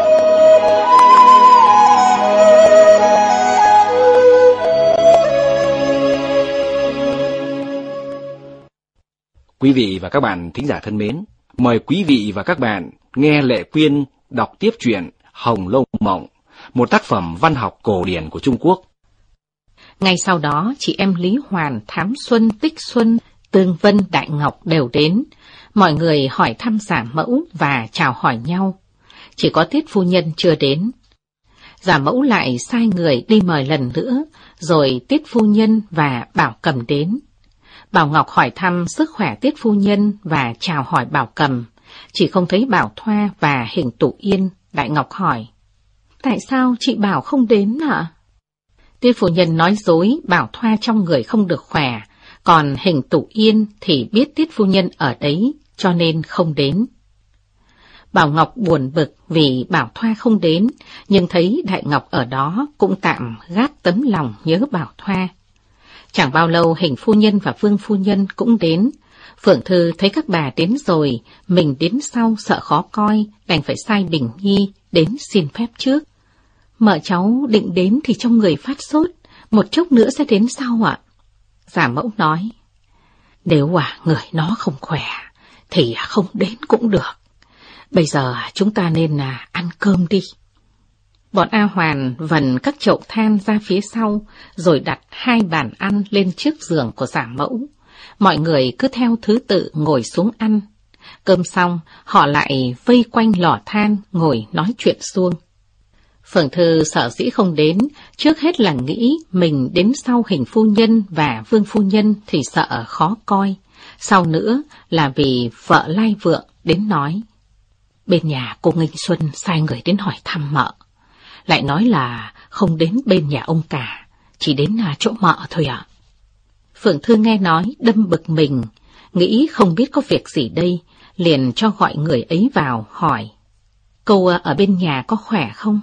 Quý vị và các bạn thính giả thân mến, mời quý vị và các bạn nghe Lệ Quyên đọc tiếp truyện Hồng Lâu Mộng, một tác phẩm văn học cổ điển của Trung Quốc. Ngay sau đó, chị em Lý Hoàn, Thám Xuân, Tích Xuân, Tương Vân, Đại Ngọc đều đến. Mọi người hỏi thăm Giả Mẫu và chào hỏi nhau. Chỉ có Tiết phu nhân chưa đến. Giả Mẫu lại sai người đi mời lần nữa, rồi Tiết phu nhân và Bảo Cầm đến. Bảo Ngọc hỏi thăm sức khỏe Tiết phu nhân và chào hỏi Bảo Cầm. Chỉ không thấy Bảo Thoa và Hình Tụ Yên. Đại Ngọc hỏi: tại sao chị Bảo không đến ạ? Tiết phu nhân nói dối Bảo Thoa trong người không được khỏe, còn Hình Tụ Yên thì biết Tiết phu nhân ở đấy, cho nên không đến. Bảo Ngọc buồn bực vì Bảo Thoa không đến, nhưng thấy Đại Ngọc ở đó cũng tạm gác tấm lòng nhớ Bảo Thoa. Chẳng bao lâu Hình phu nhân và Vương phu nhân cũng đến. Phượng Thư thấy các bà đến rồi, mình đến sau sợ khó coi, đành phải sai Bình Nhi đến xin phép trước. Mợ cháu định đến thì trong người phát sốt, một chốc nữa sẽ đến sau ạ. Giả Mẫu nói: nếu người nó không khỏe thì không đến cũng được. Bây giờ chúng ta nên ăn cơm đi. Bọn A Hoàn vần các chậu than ra phía sau, rồi đặt 2 bàn ăn lên trước giường của Giả Mẫu. Mọi người cứ theo thứ tự ngồi xuống ăn. Cơm xong, họ lại vây quanh lò than ngồi nói chuyện suông. Phượng Thư sợ dĩ không đến, trước hết là nghĩ mình đến sau Hình phu nhân và Vương phu nhân thì sợ khó coi. Sau nữa là vì vợ Lai Vượng đến nói: bên nhà cô Nghinh Xuân sai người đến hỏi thăm mợ, lại nói là không đến bên nhà ông cả, chỉ đến chỗ mợ thôi ạ. Phượng Thư nghe nói đâm bực mình, nghĩ không biết có việc gì đây, liền cho gọi người ấy vào hỏi: cô ở bên nhà có khỏe không?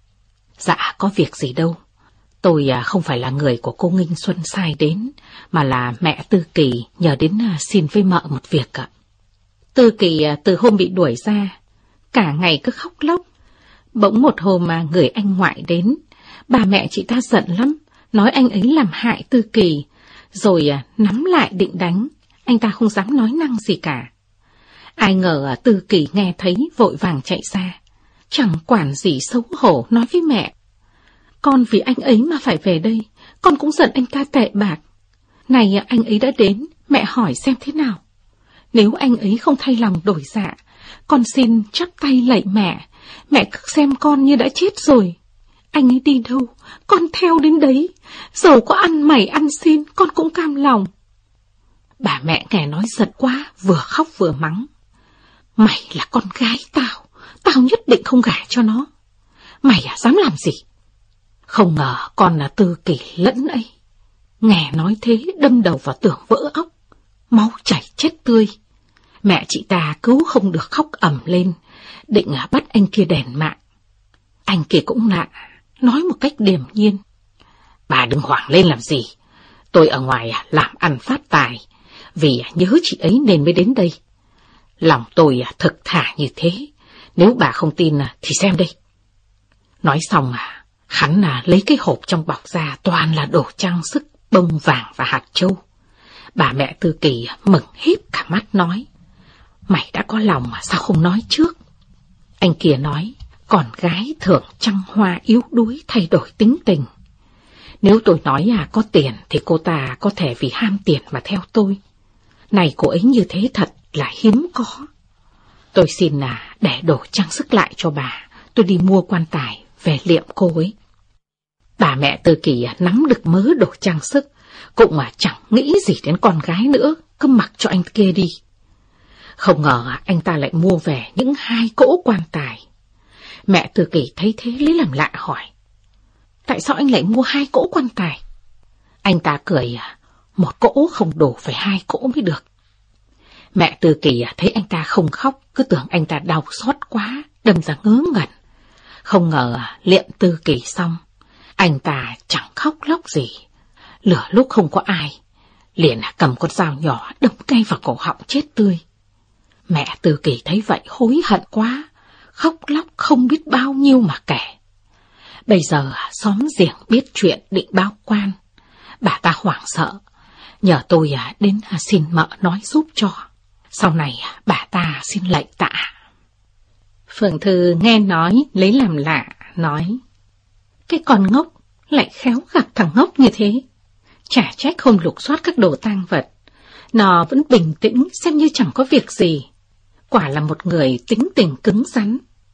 Dạ có việc gì đâu, tôi không phải là người của cô Nghinh Xuân sai đến, mà là mẹ Tư Kỳ nhờ đến xin với mợ một việc ạ. Tư Kỳ từ hôm bị đuổi ra, cả ngày cứ khóc lóc. Bỗng một hôm người anh ngoại đến, bà mẹ chị ta giận lắm, nói anh ấy làm hại Tư Kỳ, rồi nắm lại định đánh, anh ta không dám nói năng gì cả. Ai ngờ Tư Kỳ nghe thấy vội vàng chạy ra, chẳng quản gì xấu hổ nói với mẹ: con vì anh ấy mà phải về đây, con cũng giận anh ta tệ bạc. Này anh ấy đã đến, mẹ hỏi xem thế nào. Nếu anh ấy không thay lòng đổi dạ, con xin chắp tay lạy mẹ, mẹ xem con như đã chết rồi. Anh ấy đi đâu, con theo đến đấy, dầu có ăn mày ăn xin, con cũng cam lòng. Bà mẹ nghe nói giận quá, vừa khóc vừa mắng: mày là con gái tao, tao nhất định không gả cho nó. Mày dám làm gì? Không ngờ con là Tư Kỳ lẫn ấy. Nghe nói thế đâm đầu vào tường vỡ óc. máu chảy chết tươi. Mẹ chị ta cứu không được khóc ầm lên, định bắt anh kia đền mạng. Anh kia cũng lạ, nói một cách điềm nhiên. Bà đừng hoảng lên làm gì, tôi ở ngoài làm ăn phát tài, vì nhớ chị ấy nên mới đến đây. Lòng tôi thực thà như thế, nếu bà không tin thì xem đây. Nói xong hắn lấy cái hộp trong bọc ra, toàn là đồ trang sức, bông vàng và hạt châu. Bà mẹ Tư Kỳ mừng híp cả mắt nói, mày đã có lòng mà sao không nói trước? Anh kia nói, con gái thường trăng hoa yếu đuối thay đổi tính tình. Nếu tôi nói có tiền thì cô ta có thể vì ham tiền mà theo tôi. Này cô ấy như thế thật là hiếm có. Tôi xin để đồ trang sức lại cho bà, tôi đi mua quan tài về liệm cô ấy. Bà mẹ Tư Kỳ nắm được mớ đồ trang sức, cũng chẳng nghĩ gì đến con gái nữa, cứ mặc cho anh kia đi. Không ngờ anh ta lại mua về những 2 cỗ quan tài. Mẹ Tư Kỳ thấy thế lấy làm lạ hỏi, tại sao anh lại mua 2 cỗ quan tài? Anh ta cười, 1 cỗ không đủ, phải 2 cỗ mới được. Mẹ Tư Kỳ thấy anh ta không khóc, cứ tưởng anh ta đau xót quá, đâm ra ngớ ngẩn. Không ngờ liệm Tư Kỳ xong, anh ta chẳng khóc lóc gì. Lửa lúc không có ai, liền cầm con dao nhỏ đâm ngay vào cổ họng chết tươi. Mẹ Tư Kỳ thấy vậy hối hận quá, khóc lóc không biết bao nhiêu mà kể. Bây giờ xóm giềng biết chuyện định báo quan, bà ta hoảng sợ, nhờ tôi đến xin mợ nói giúp cho. Sau này bà ta xin lạy tạ. Phượng Thư nghe nói lấy làm lạ, nói, cái con ngốc lại khéo gặp thằng ngốc như thế. Chả trách không lục soát các đồ tang vật, nó vẫn bình tĩnh xem như chẳng có việc gì. Quả là một người tính tình cứng rắn.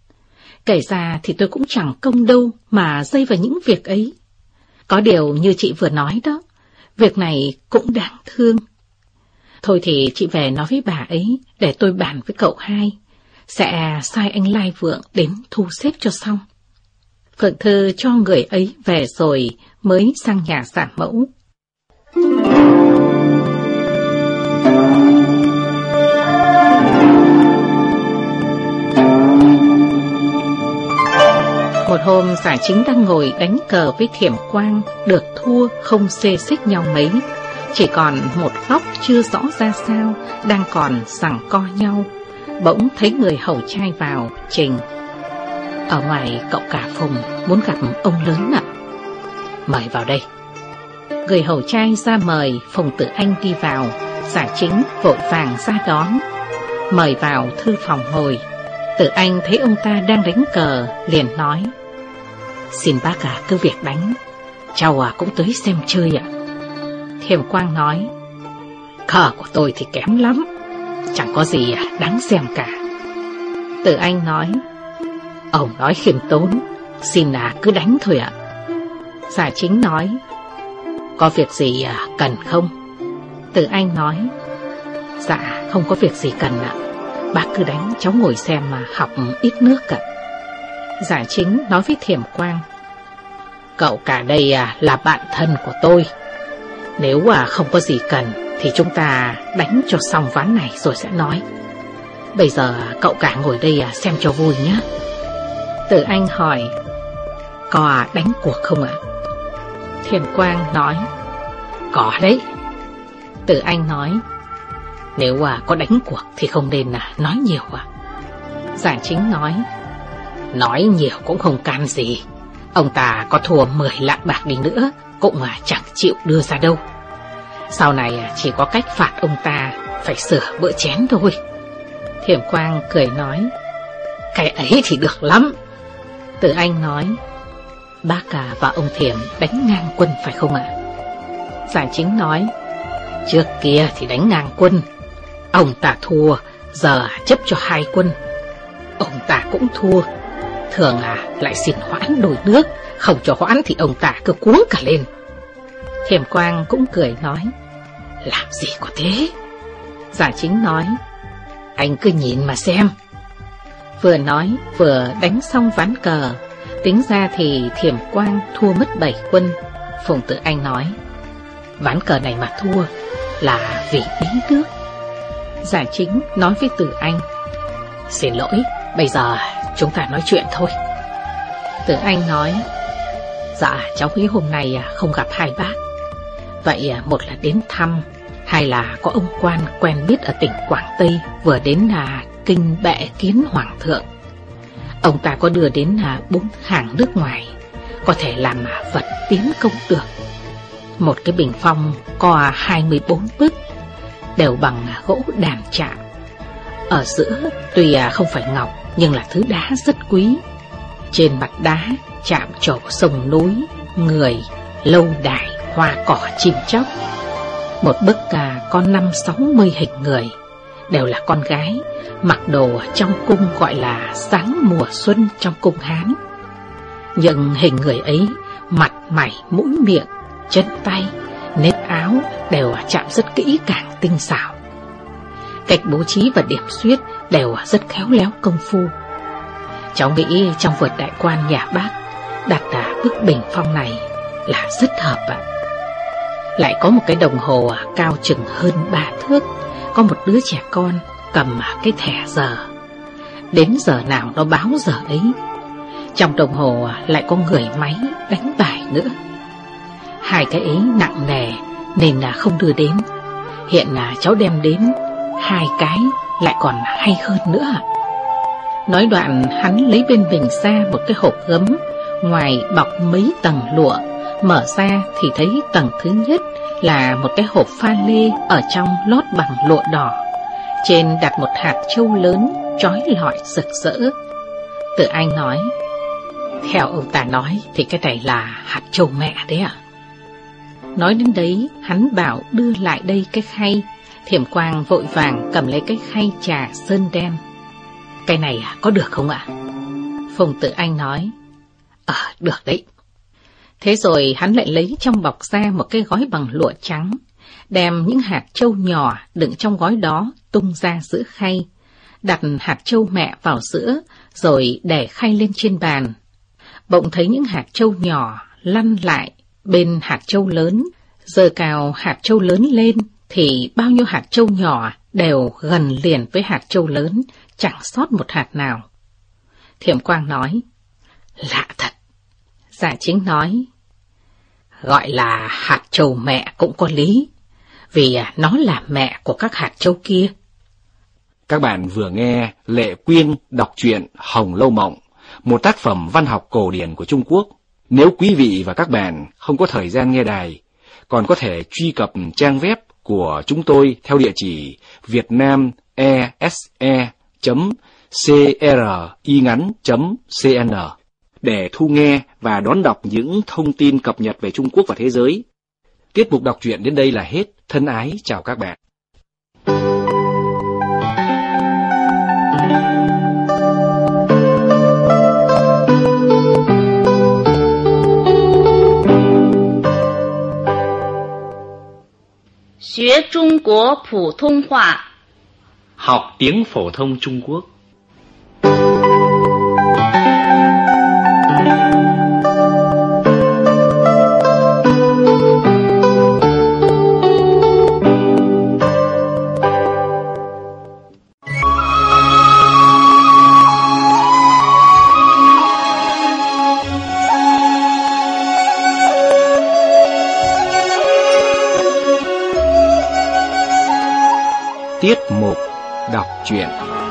Kể ra thì tôi cũng chẳng công đâu mà dây vào những việc ấy. Có điều như chị vừa nói đó, việc này cũng đáng thương. Thôi thì chị về nói với bà ấy để tôi bàn với cậu hai, sẽ sai anh Lai Vượng đến thu xếp cho xong. Phượng Thư cho người ấy về rồi mới sang nhà sản mẫu. Một hôm Giả Chính đang ngồi đánh cờ với Thiểm Quang, được thua không xê xích nhau mấy, chỉ còn một góc chưa rõ ra sao, đang còn giằng co nhau. Bỗng thấy người hầu trai vào trình. Ở ngoài cậu cả Phùng muốn gặp ông lớn ạ. Mời vào đây. Người hầu trai ra mời, Phùng Tử Anh đi vào, Giả Chính vội vàng ra đón. Mời vào thư phòng ngồi. Tử Anh thấy ông ta đang đánh cờ, liền nói, xin bác cứ việc đánh, cháu cũng tới xem chơi ạ. Thiểm Quang nói, cờ của tôi thì kém lắm, chẳng có gì đáng xem cả. Tử Anh nói, ông nói khiêm tốn, xin cứ đánh thôi ạ. Giả Chính nói, có việc gì cần không? Tử Anh nói, dạ không có việc gì cần ạ, bác cứ đánh, cháu ngồi xem mà học ít nước ạ. Giả Chính nói với Thiểm Quang, cậu cả đây là bạn thân của tôi, nếu không có gì cần thì chúng ta đánh cho xong ván này rồi sẽ nói. Bây giờ cậu cả ngồi đây xem cho vui nhé. Tử Anh hỏi, có đánh cuộc không ạ? Thiểm Quang nói, có đấy. Tử Anh nói, nếu có đánh cuộc thì không nên nói nhiều ạ. Giả Chính nói nhiều cũng không can gì. Ông ta có thua 10 lạng bạc đi nữa cũng chẳng chịu đưa ra đâu. Sau này chỉ có cách phạt ông ta phải sửa bữa chén thôi. Thiểm Quang cười nói, cái ấy thì được lắm. Tử Anh nói, bác và ông Thiểm đánh ngang quân phải không ạ? Giả Chính nói, trước kia thì đánh ngang quân, ông ta thua, giờ chấp cho 2 quân. Ông ta cũng thua, thường lại xin hoãn đổi nước, không cho hoãn thì ông ta cứ cuống cả lên. Thiểm Quang cũng cười nói, làm gì có thế? Giả Chính nói, anh cứ nhìn mà xem. Vừa nói vừa đánh xong ván cờ, tính ra thì Thiểm Quang thua mất 7 quân. Phùng Tử Anh nói, ván cờ này mà thua là vì ý nước. Giả Chính nói với Từ Anh: Xin lỗi, bây giờ chúng ta nói chuyện thôi. Từ Anh nói: Dạ, cháu nghĩ hôm nay không gặp hai bác. Vậy một là đến thăm, hai là có ông quan quen biết ở tỉnh Quảng Tây vừa đến kinh bệ kiến hoàng thượng. Ông ta có đưa đến 4 hàng nước ngoài, có thể làm vật tiến công được. Một cái bình phong có 24 bức, đều bằng gỗ đàn chạm. Ở giữa tuy không phải ngọc nhưng là thứ đá rất quý. Trên mặt đá chạm trổ sông núi, người, lâu đài, hoa cỏ chim chóc. Một bức có 50-60 hình người, đều là con gái, mặc đồ trong cung gọi là sáng mùa xuân trong cung Hán. Nhưng hình người ấy, mặt mày, mũi miệng, chân tay, nếp áo đều chạm rất kỹ càng tinh xảo. Cách bố trí và điểm xuyết đều rất khéo léo công phu. Cháu nghĩ trong vườn đại quan nhà bác đặt bức bình phong này là rất hợp ạ. Lại có một cái đồng hồ cao chừng hơn 3 thước, có một đứa trẻ con cầm cái thẻ giờ. Đến giờ nào nó báo giờ ấy. Trong đồng hồ lại có người máy đánh bài nữa. Hai cái ấy nặng nề nên không đưa đến. Hiện cháu đem đến 2 cái lại còn hay hơn nữa. Nói đoạn hắn lấy bên mình ra một cái hộp gấm, ngoài bọc mấy tầng lụa. Mở ra thì thấy tầng thứ nhất là một cái hộp pha lê ở trong lót bằng lụa đỏ. Trên đặt một hạt châu lớn chói lọi rực rỡ. Từ Anh nói: Theo ông ta nói thì cái này là hạt châu mẹ đấy ạ. Nói đến đấy hắn bảo đưa lại đây cái khay. Thiểm Quang vội vàng cầm lấy cái khay trà sơn đen. Cái này có được không ạ? Phùng Tử Anh nói: Được đấy. Thế rồi hắn lại lấy trong bọc ra một cái gói bằng lụa trắng, đem những hạt trâu nhỏ đựng trong gói đó tung ra giữa khay, đặt hạt trâu mẹ vào giữa, rồi để khay lên trên bàn. Bỗng thấy những hạt trâu nhỏ lăn lại bên hạt trâu lớn, giơ cao hạt trâu lớn lên thì bao nhiêu hạt trâu nhỏ đều gần liền với hạt trâu lớn, chẳng sót một hạt nào. Thiểm Quang nói: Lạ thật. Giả Chính nói: Gọi là hạt trâu mẹ cũng có lý, vì nó là mẹ của các hạt trâu kia. Các bạn vừa nghe Lệ Quyên đọc truyện Hồng Lâu Mộng, một tác phẩm văn học cổ điển của Trung Quốc. Nếu quý vị và các bạn không có thời gian nghe đài, còn có thể truy cập trang web của chúng tôi theo địa chỉ vietnamese.cringắn.cn để thu nghe và đón đọc những thông tin cập nhật về Trung Quốc và thế giới. Tiết mục đọc truyện đến đây là hết. Thân ái chào các bạn. Học Trung Quốc phổ thông hóa. Học tiếng phổ thông Trung Quốc. Tiết mục đọc truyện.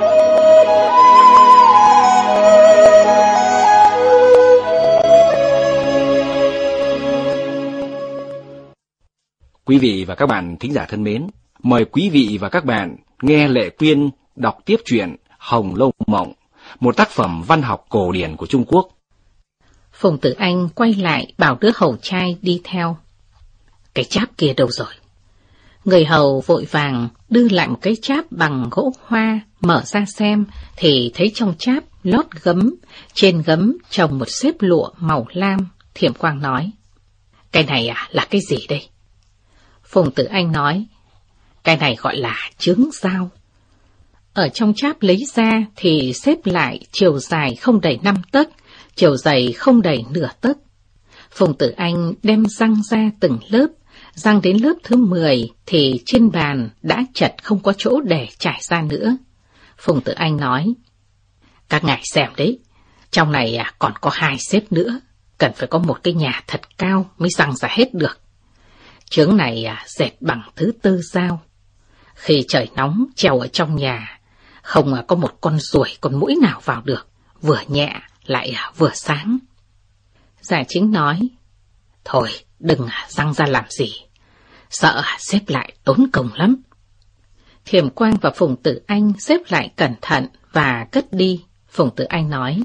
Quý vị và các bạn thính giả thân mến, mời quý vị và các bạn nghe Lệ Quyên đọc tiếp truyện Hồng Lâu Mộng, một tác phẩm văn học cổ điển của Trung Quốc. Phùng Tử Anh quay lại bảo đứa hầu trai đi theo. Cái cháp kia đâu rồi? Người hầu vội vàng đưa lại một cái cháp bằng gỗ hoa, mở ra xem thì thấy trong cháp lót gấm, trên gấm trồng một xếp lụa màu lam. Thiểm Quang nói: Cái này là cái gì đây? Phùng Tử Anh nói: Cái này gọi là chướng dao. Ở trong cháp lấy ra thì xếp lại chiều dài không đầy 5 tấc, chiều dày không đầy nửa tấc. Phùng Tử Anh đem răng ra từng lớp, Răng đến lớp thứ 10 thì trên bàn đã chật không có chỗ để trải ra nữa. Phùng Tử Anh nói, các ngài xem đấy, trong này còn có 2 xếp nữa, cần phải có một cái nhà thật cao mới răng ra hết được. Chướng này dệt bằng thứ 4 dao. Khi trời nóng treo ở trong nhà, không có một con ruồi con muỗi nào vào được, vừa nhẹ lại vừa sáng. Giả Chính nói, thôi đừng răng ra làm gì, sợ xếp lại tốn công lắm. Thiểm Quang và Phùng Tử Anh xếp lại cẩn thận và cất đi. Phùng Tử Anh nói,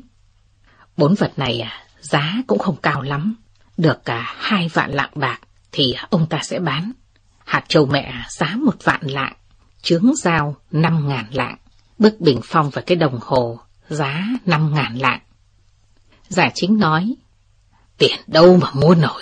4 vật này giá cũng không cao lắm, được cả 2 vạn lạng bạc thì ông ta sẽ bán. Hạt châu mẹ giá 1 vạn lạng, chướng dao 5.000 lạng, bức bình phong và cái đồng hồ giá 5.000 lạng. Giả Chính nói, tiền đâu mà mua nổi.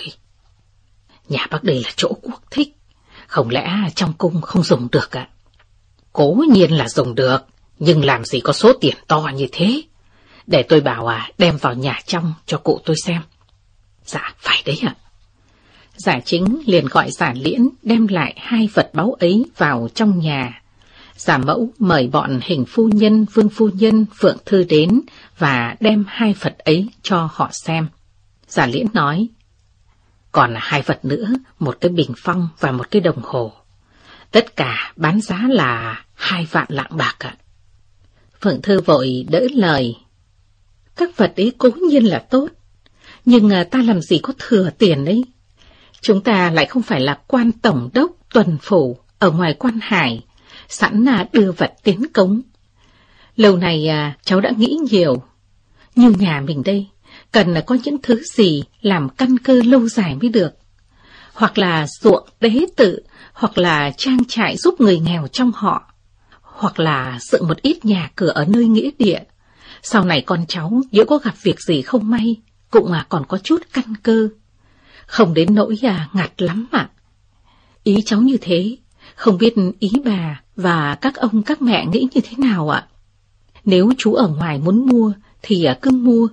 Nhà bác đây là chỗ quốc thích, không lẽ trong cung không dùng được ạ? Cố nhiên là dùng được, nhưng làm gì có số tiền to như thế. Để tôi bảo đem vào nhà trong cho cụ tôi xem. Dạ, phải đấy ạ. Giả Chính liền gọi Giả Liễn đem lại 2 vật báu ấy vào trong nhà. Giả Mẫu mời bọn Hình phu nhân, Vương phu nhân, Phượng Thư đến và đem 2 vật ấy cho họ xem. Giả Liễn nói, còn 2 vật nữa, một cái bình phong và một cái đồng hồ. Tất cả bán giá là 2 vạn lạng bạc ạ. Phượng Thư vội đỡ lời, các vật ấy cố nhiên là tốt, nhưng ta làm gì có thừa tiền ấy. Chúng ta lại không phải là quan tổng đốc tuần phủ ở ngoài quan hải, sẵn đưa vật tiến cống. Lâu này cháu đã nghĩ nhiều, như nhà mình đây, cần có những thứ gì làm căn cơ lâu dài mới được. Hoặc là ruộng tế tự, hoặc là trang trại giúp người nghèo trong họ, hoặc là dựng một ít nhà cửa ở nơi nghĩa địa. Sau này con cháu nếu có gặp việc gì không may, cũng còn có chút căn cơ. Không đến nỗi ngặt lắm ạ. Ý cháu như thế, không biết ý bà và các ông các mẹ nghĩ như thế nào ạ? Nếu chú ở ngoài muốn mua thì cứ mua.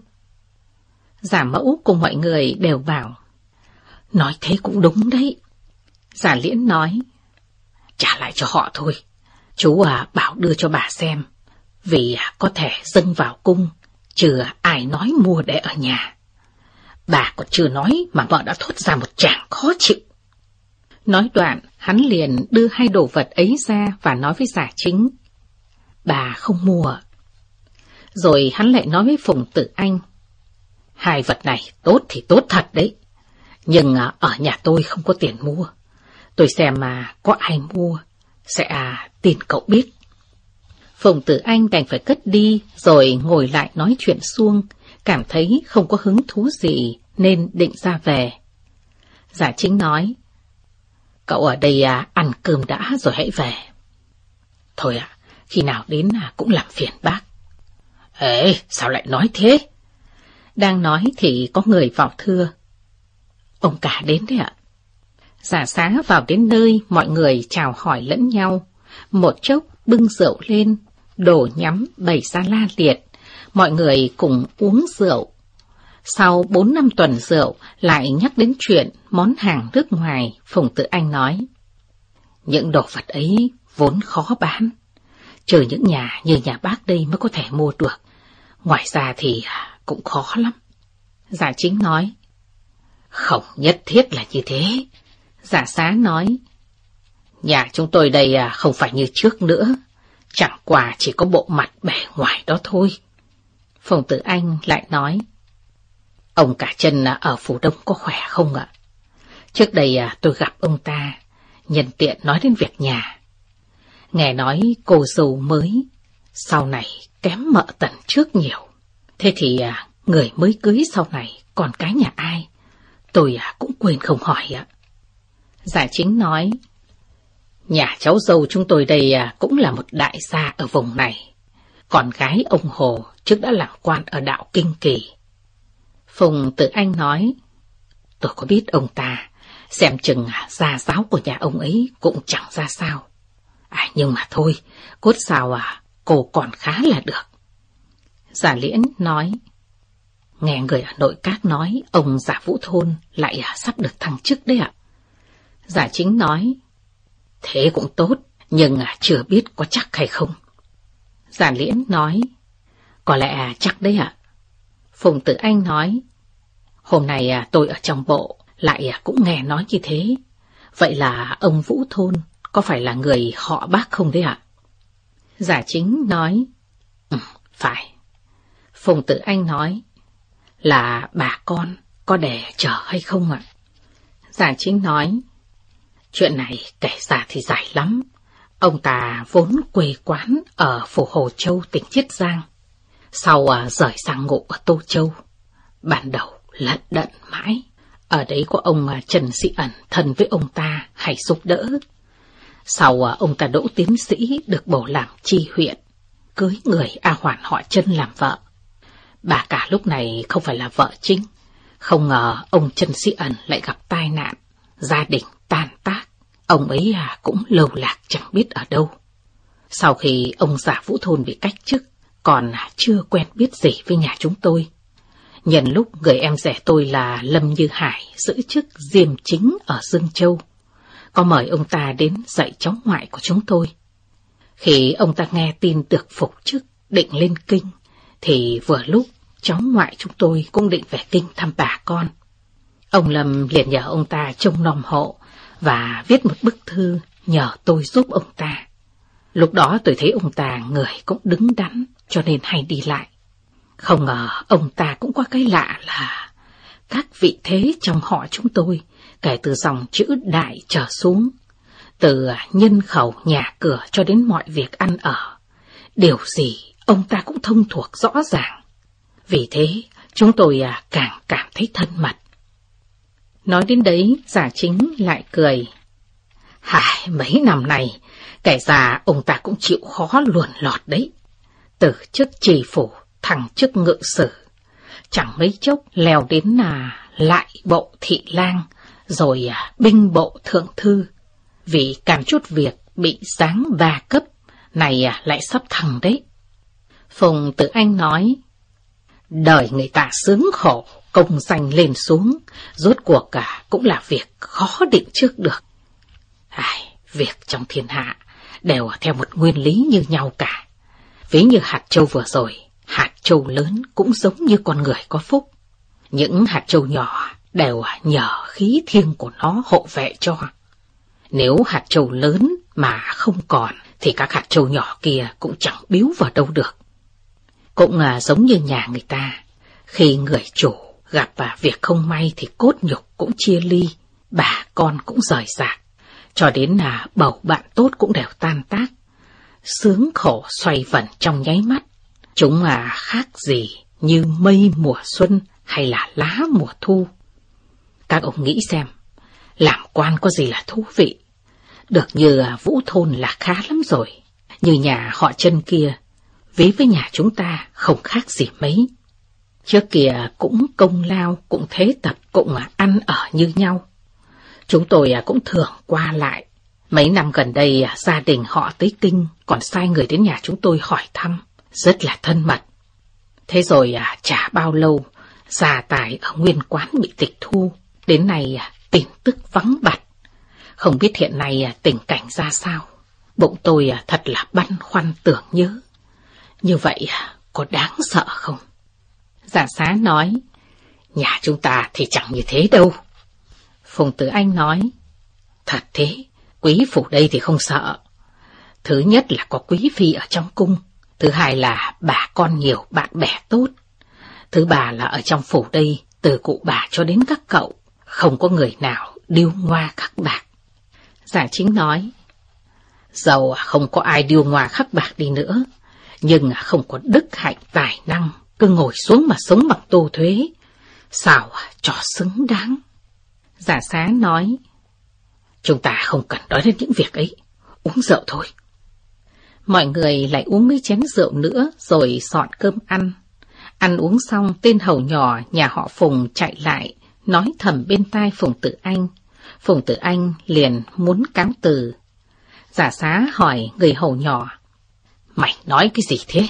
Giả Mẫu cùng mọi người đều bảo, nói thế cũng đúng đấy. Giả Liễn nói, trả lại cho họ thôi. Chú bảo đưa cho bà xem, vì có thể dâng vào cung, chứ ai nói mua để ở nhà. Bà còn chưa nói mà vợ đã thốt ra một tràng khó chịu. Nói đoạn, hắn liền đưa 2 đồ vật ấy ra và nói với Giả Chính, bà không mua. Rồi hắn lại nói với Phùng Tử Anh, 2 vật này tốt thì tốt thật đấy, nhưng ở nhà tôi không có tiền mua. Tôi xem mà có ai mua, sẽ tin cậu biết. Phùng Tử Anh đành phải cất đi, rồi ngồi lại nói chuyện suông, cảm thấy không có hứng thú gì nên định ra về. Giả Chính nói, cậu ở đây ăn cơm đã rồi hãy về. Thôi khi nào đến cũng làm phiền bác. Ê, sao lại nói thế? Đang nói thì có người vào thưa, ông cả đến đấy ạ. Giả Xá vào đến nơi, mọi người chào hỏi lẫn nhau. Một chốc bưng rượu lên, đồ nhắm bày ra la liệt, mọi người cùng uống rượu. Sau 4 năm tuần rượu, lại nhắc đến chuyện món hàng nước ngoài. Phùng Tử Anh nói, những đồ vật ấy vốn khó bán, trừ những nhà như nhà bác đây mới có thể mua được, ngoài ra thì cũng khó lắm. Giả Chính nói, không nhất thiết là như thế. Giả Xá nói, nhà chúng tôi đây không phải như trước nữa, chẳng qua chỉ có bộ mặt bề ngoài đó thôi. Phùng Tử Anh lại nói, ông cả Trân ở Phủ Đông có khỏe không ạ? Trước đây tôi gặp ông ta, nhân tiện nói đến việc nhà. Nghe nói cô dâu mới, sau này kém mợ Tần trước nhiều. Thế thì người mới cưới sau này còn cái nhà ai? Tôi cũng quên không hỏi ạ. Giả Chính nói, nhà cháu dâu chúng tôi đây cũng là một đại gia ở vùng này. Con gái ông Hồ trước đã làm quan ở đạo Kinh Kỳ. Phùng Tử Anh nói, tôi có biết ông ta, xem chừng gia giáo của nhà ông ấy cũng chẳng ra sao. Nhưng mà thôi, cốt sao cô còn khá là được. Giả Liễn nói, nghe người ở Nội Các nói ông Giả Vũ Thôn lại sắp được thăng chức đấy ạ. Giả Chính nói, thế cũng tốt, nhưng chưa biết có chắc hay không. Giả Liễn nói, có lẽ chắc đấy ạ. Phùng Tử Anh nói, hôm nay tôi ở trong bộ, lại cũng nghe nói như thế. Vậy là ông Vũ Thôn có phải là người họ Bác không đấy ạ? Giả Chính nói, phải. Phùng Tử Anh nói, là bà con có để chờ hay không ạ? Giả Chính nói, chuyện này kể ra thì dài lắm. Ông ta vốn quê quán ở phủ Hồ Châu, tỉnh Chiết Giang. Sau rời sang ngụ ở Tô Châu. Ban đầu lận đận mãi. Ở đấy có ông Trần Sĩ Ẩn thân với ông ta hay giúp đỡ. Sau ông ta đỗ tiến sĩ được bổ làm tri huyện, cưới người A Hoàn họ Trân làm vợ. Bà cả lúc này không phải là vợ chính. Không ngờ ông Trần Sĩ Ẩn lại gặp tai nạn, gia đình tan tác. Ông ấy cũng lâu lạc chẳng biết ở đâu. Sau khi ông già Vũ Thôn bị cách chức, còn chưa quen biết gì với nhà chúng tôi. Nhân lúc người em rể tôi là Lâm Như Hải giữ chức diêm chính ở Dương Châu, có mời ông ta đến dạy cháu ngoại của chúng tôi. Khi ông ta nghe tin được phục chức định lên kinh, thì vừa lúc cháu ngoại chúng tôi cũng định về kinh thăm bà con. Ông Lâm liền nhờ ông ta trông nom hộ và viết một bức thư nhờ tôi giúp ông ta. Lúc đó tôi thấy ông ta người cũng đứng đắn, cho nên hay đi lại. Không ngờ ông ta cũng có cái lạ là các vị thế trong họ chúng tôi, kể từ dòng chữ Đại trở xuống, từ nhân khẩu nhà cửa cho đến mọi việc ăn ở, điều gì ông ta cũng thông thuộc rõ ràng. Vì thế chúng tôi càng cảm thấy thân mật. Nói đến đấy, Giả Chính lại cười. Mấy năm này, kể ra ông ta cũng chịu khó luồn lọt đấy. Từ chức trì phủ, thăng chức ngự sử, chẳng mấy chốc leo đến lại bộ thị lang, rồi binh bộ thượng thư. Vì càng chút việc bị giáng 3 cấp, này lại sắp thăng đấy. Phùng Tử Anh nói, đời người ta sướng khổ, công danh lên xuống, rốt cuộc cũng là việc khó định trước được. Việc trong thiên hạ đều theo một nguyên lý như nhau cả. Ví như hạt châu vừa rồi, hạt châu lớn cũng giống như con người có phúc. Những hạt châu nhỏ đều nhờ khí thiêng của nó hộ vệ cho. Nếu hạt châu lớn mà không còn, thì các hạt châu nhỏ kia cũng chẳng biếu vào đâu được. Cũng giống như nhà người ta, khi người chủ gặp việc không may thì cốt nhục cũng chia ly, bà con cũng rời rạc, cho đến bầu bạn tốt cũng đều tan tác. Sướng khổ xoay vần trong nháy mắt, chúng khác gì như mây mùa xuân hay là lá mùa thu. Các ông nghĩ xem, làm quan có gì là thú vị? Được như Vũ Thôn là khá lắm rồi, như nhà họ Trân kia, ví với nhà chúng ta không khác gì mấy. Trước kia cũng công lao, cũng thế tập, cũng ăn ở như nhau. Chúng tôi cũng thường qua lại. Mấy năm gần đây gia đình họ tới kinh còn sai người đến nhà chúng tôi hỏi thăm, rất là thân mật. Thế rồi chả bao lâu, gia tài ở nguyên quán bị tịch thu, đến nay tin tức vắng bặt. Không biết hiện nay tình cảnh ra sao. Bụng tôi thật là băn khoăn tưởng nhớ. Như vậy có đáng sợ không? Giả Xá nói, nhà chúng ta thì chẳng như thế đâu. Phùng Tử Anh nói, thật thế, quý phủ đây thì không sợ. Thứ nhất là có quý phi ở trong cung, thứ hai là bà con nhiều, bạn bè tốt. Thứ ba là ở trong phủ đây, từ cụ bà cho đến các cậu, không có người nào điêu ngoa khắc bạc. Giả Chính nói, dầu không có ai điêu ngoa khắc bạc đi nữa, nhưng không có đức hạnh tài năng, cứ ngồi xuống mà sống bằng tô thuế, sao cho xứng đáng. Giả Xá nói, chúng ta không cần nói đến những việc ấy, uống rượu thôi. Mọi người lại uống mấy chén rượu nữa rồi dọn cơm ăn. Ăn uống xong, tên hầu nhỏ nhà họ Phùng chạy lại, nói thầm bên tai Phùng Tử Anh. Phùng Tử Anh liền muốn cáo từ. Giả Xá hỏi người hầu nhỏ, mày nói cái gì thế?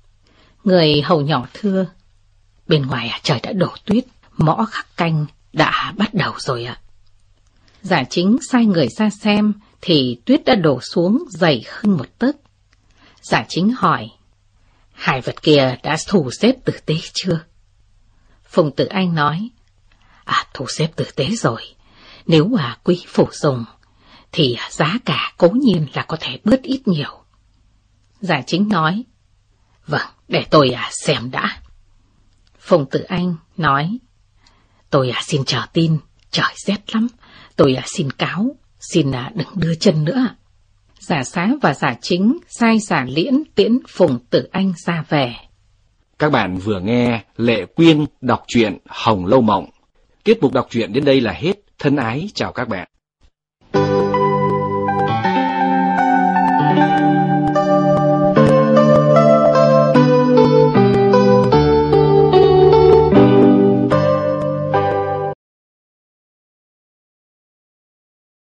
Người hầu nhỏ thưa, bên ngoài trời đã đổ tuyết, mõ khắc canh đã bắt đầu rồi ạ. Giả Chính sai người ra xem thì tuyết đã đổ xuống dày hơn một tấc. Giả Chính hỏi, hai vật kia đã thu xếp tử tế chưa? Phùng Tử Anh nói, thu xếp tử tế rồi. Nếu quý phủ dùng thì giá cả cố nhiên là có thể bớt ít nhiều. Giả Chính nói, vâng, để tôi xem đã. Phùng Tử Anh nói, tôi xin chờ tin, trời rét lắm, tôi xin cáo, xin đừng đưa chân nữa. Giả Xá và Giả Chính sai Giả Liễn tiễn Phùng Tử Anh ra về. Các bạn vừa nghe Lệ Quyên đọc truyện Hồng Lâu Mộng. Tiết mục đọc truyện đến đây là hết. Thân ái chào các bạn.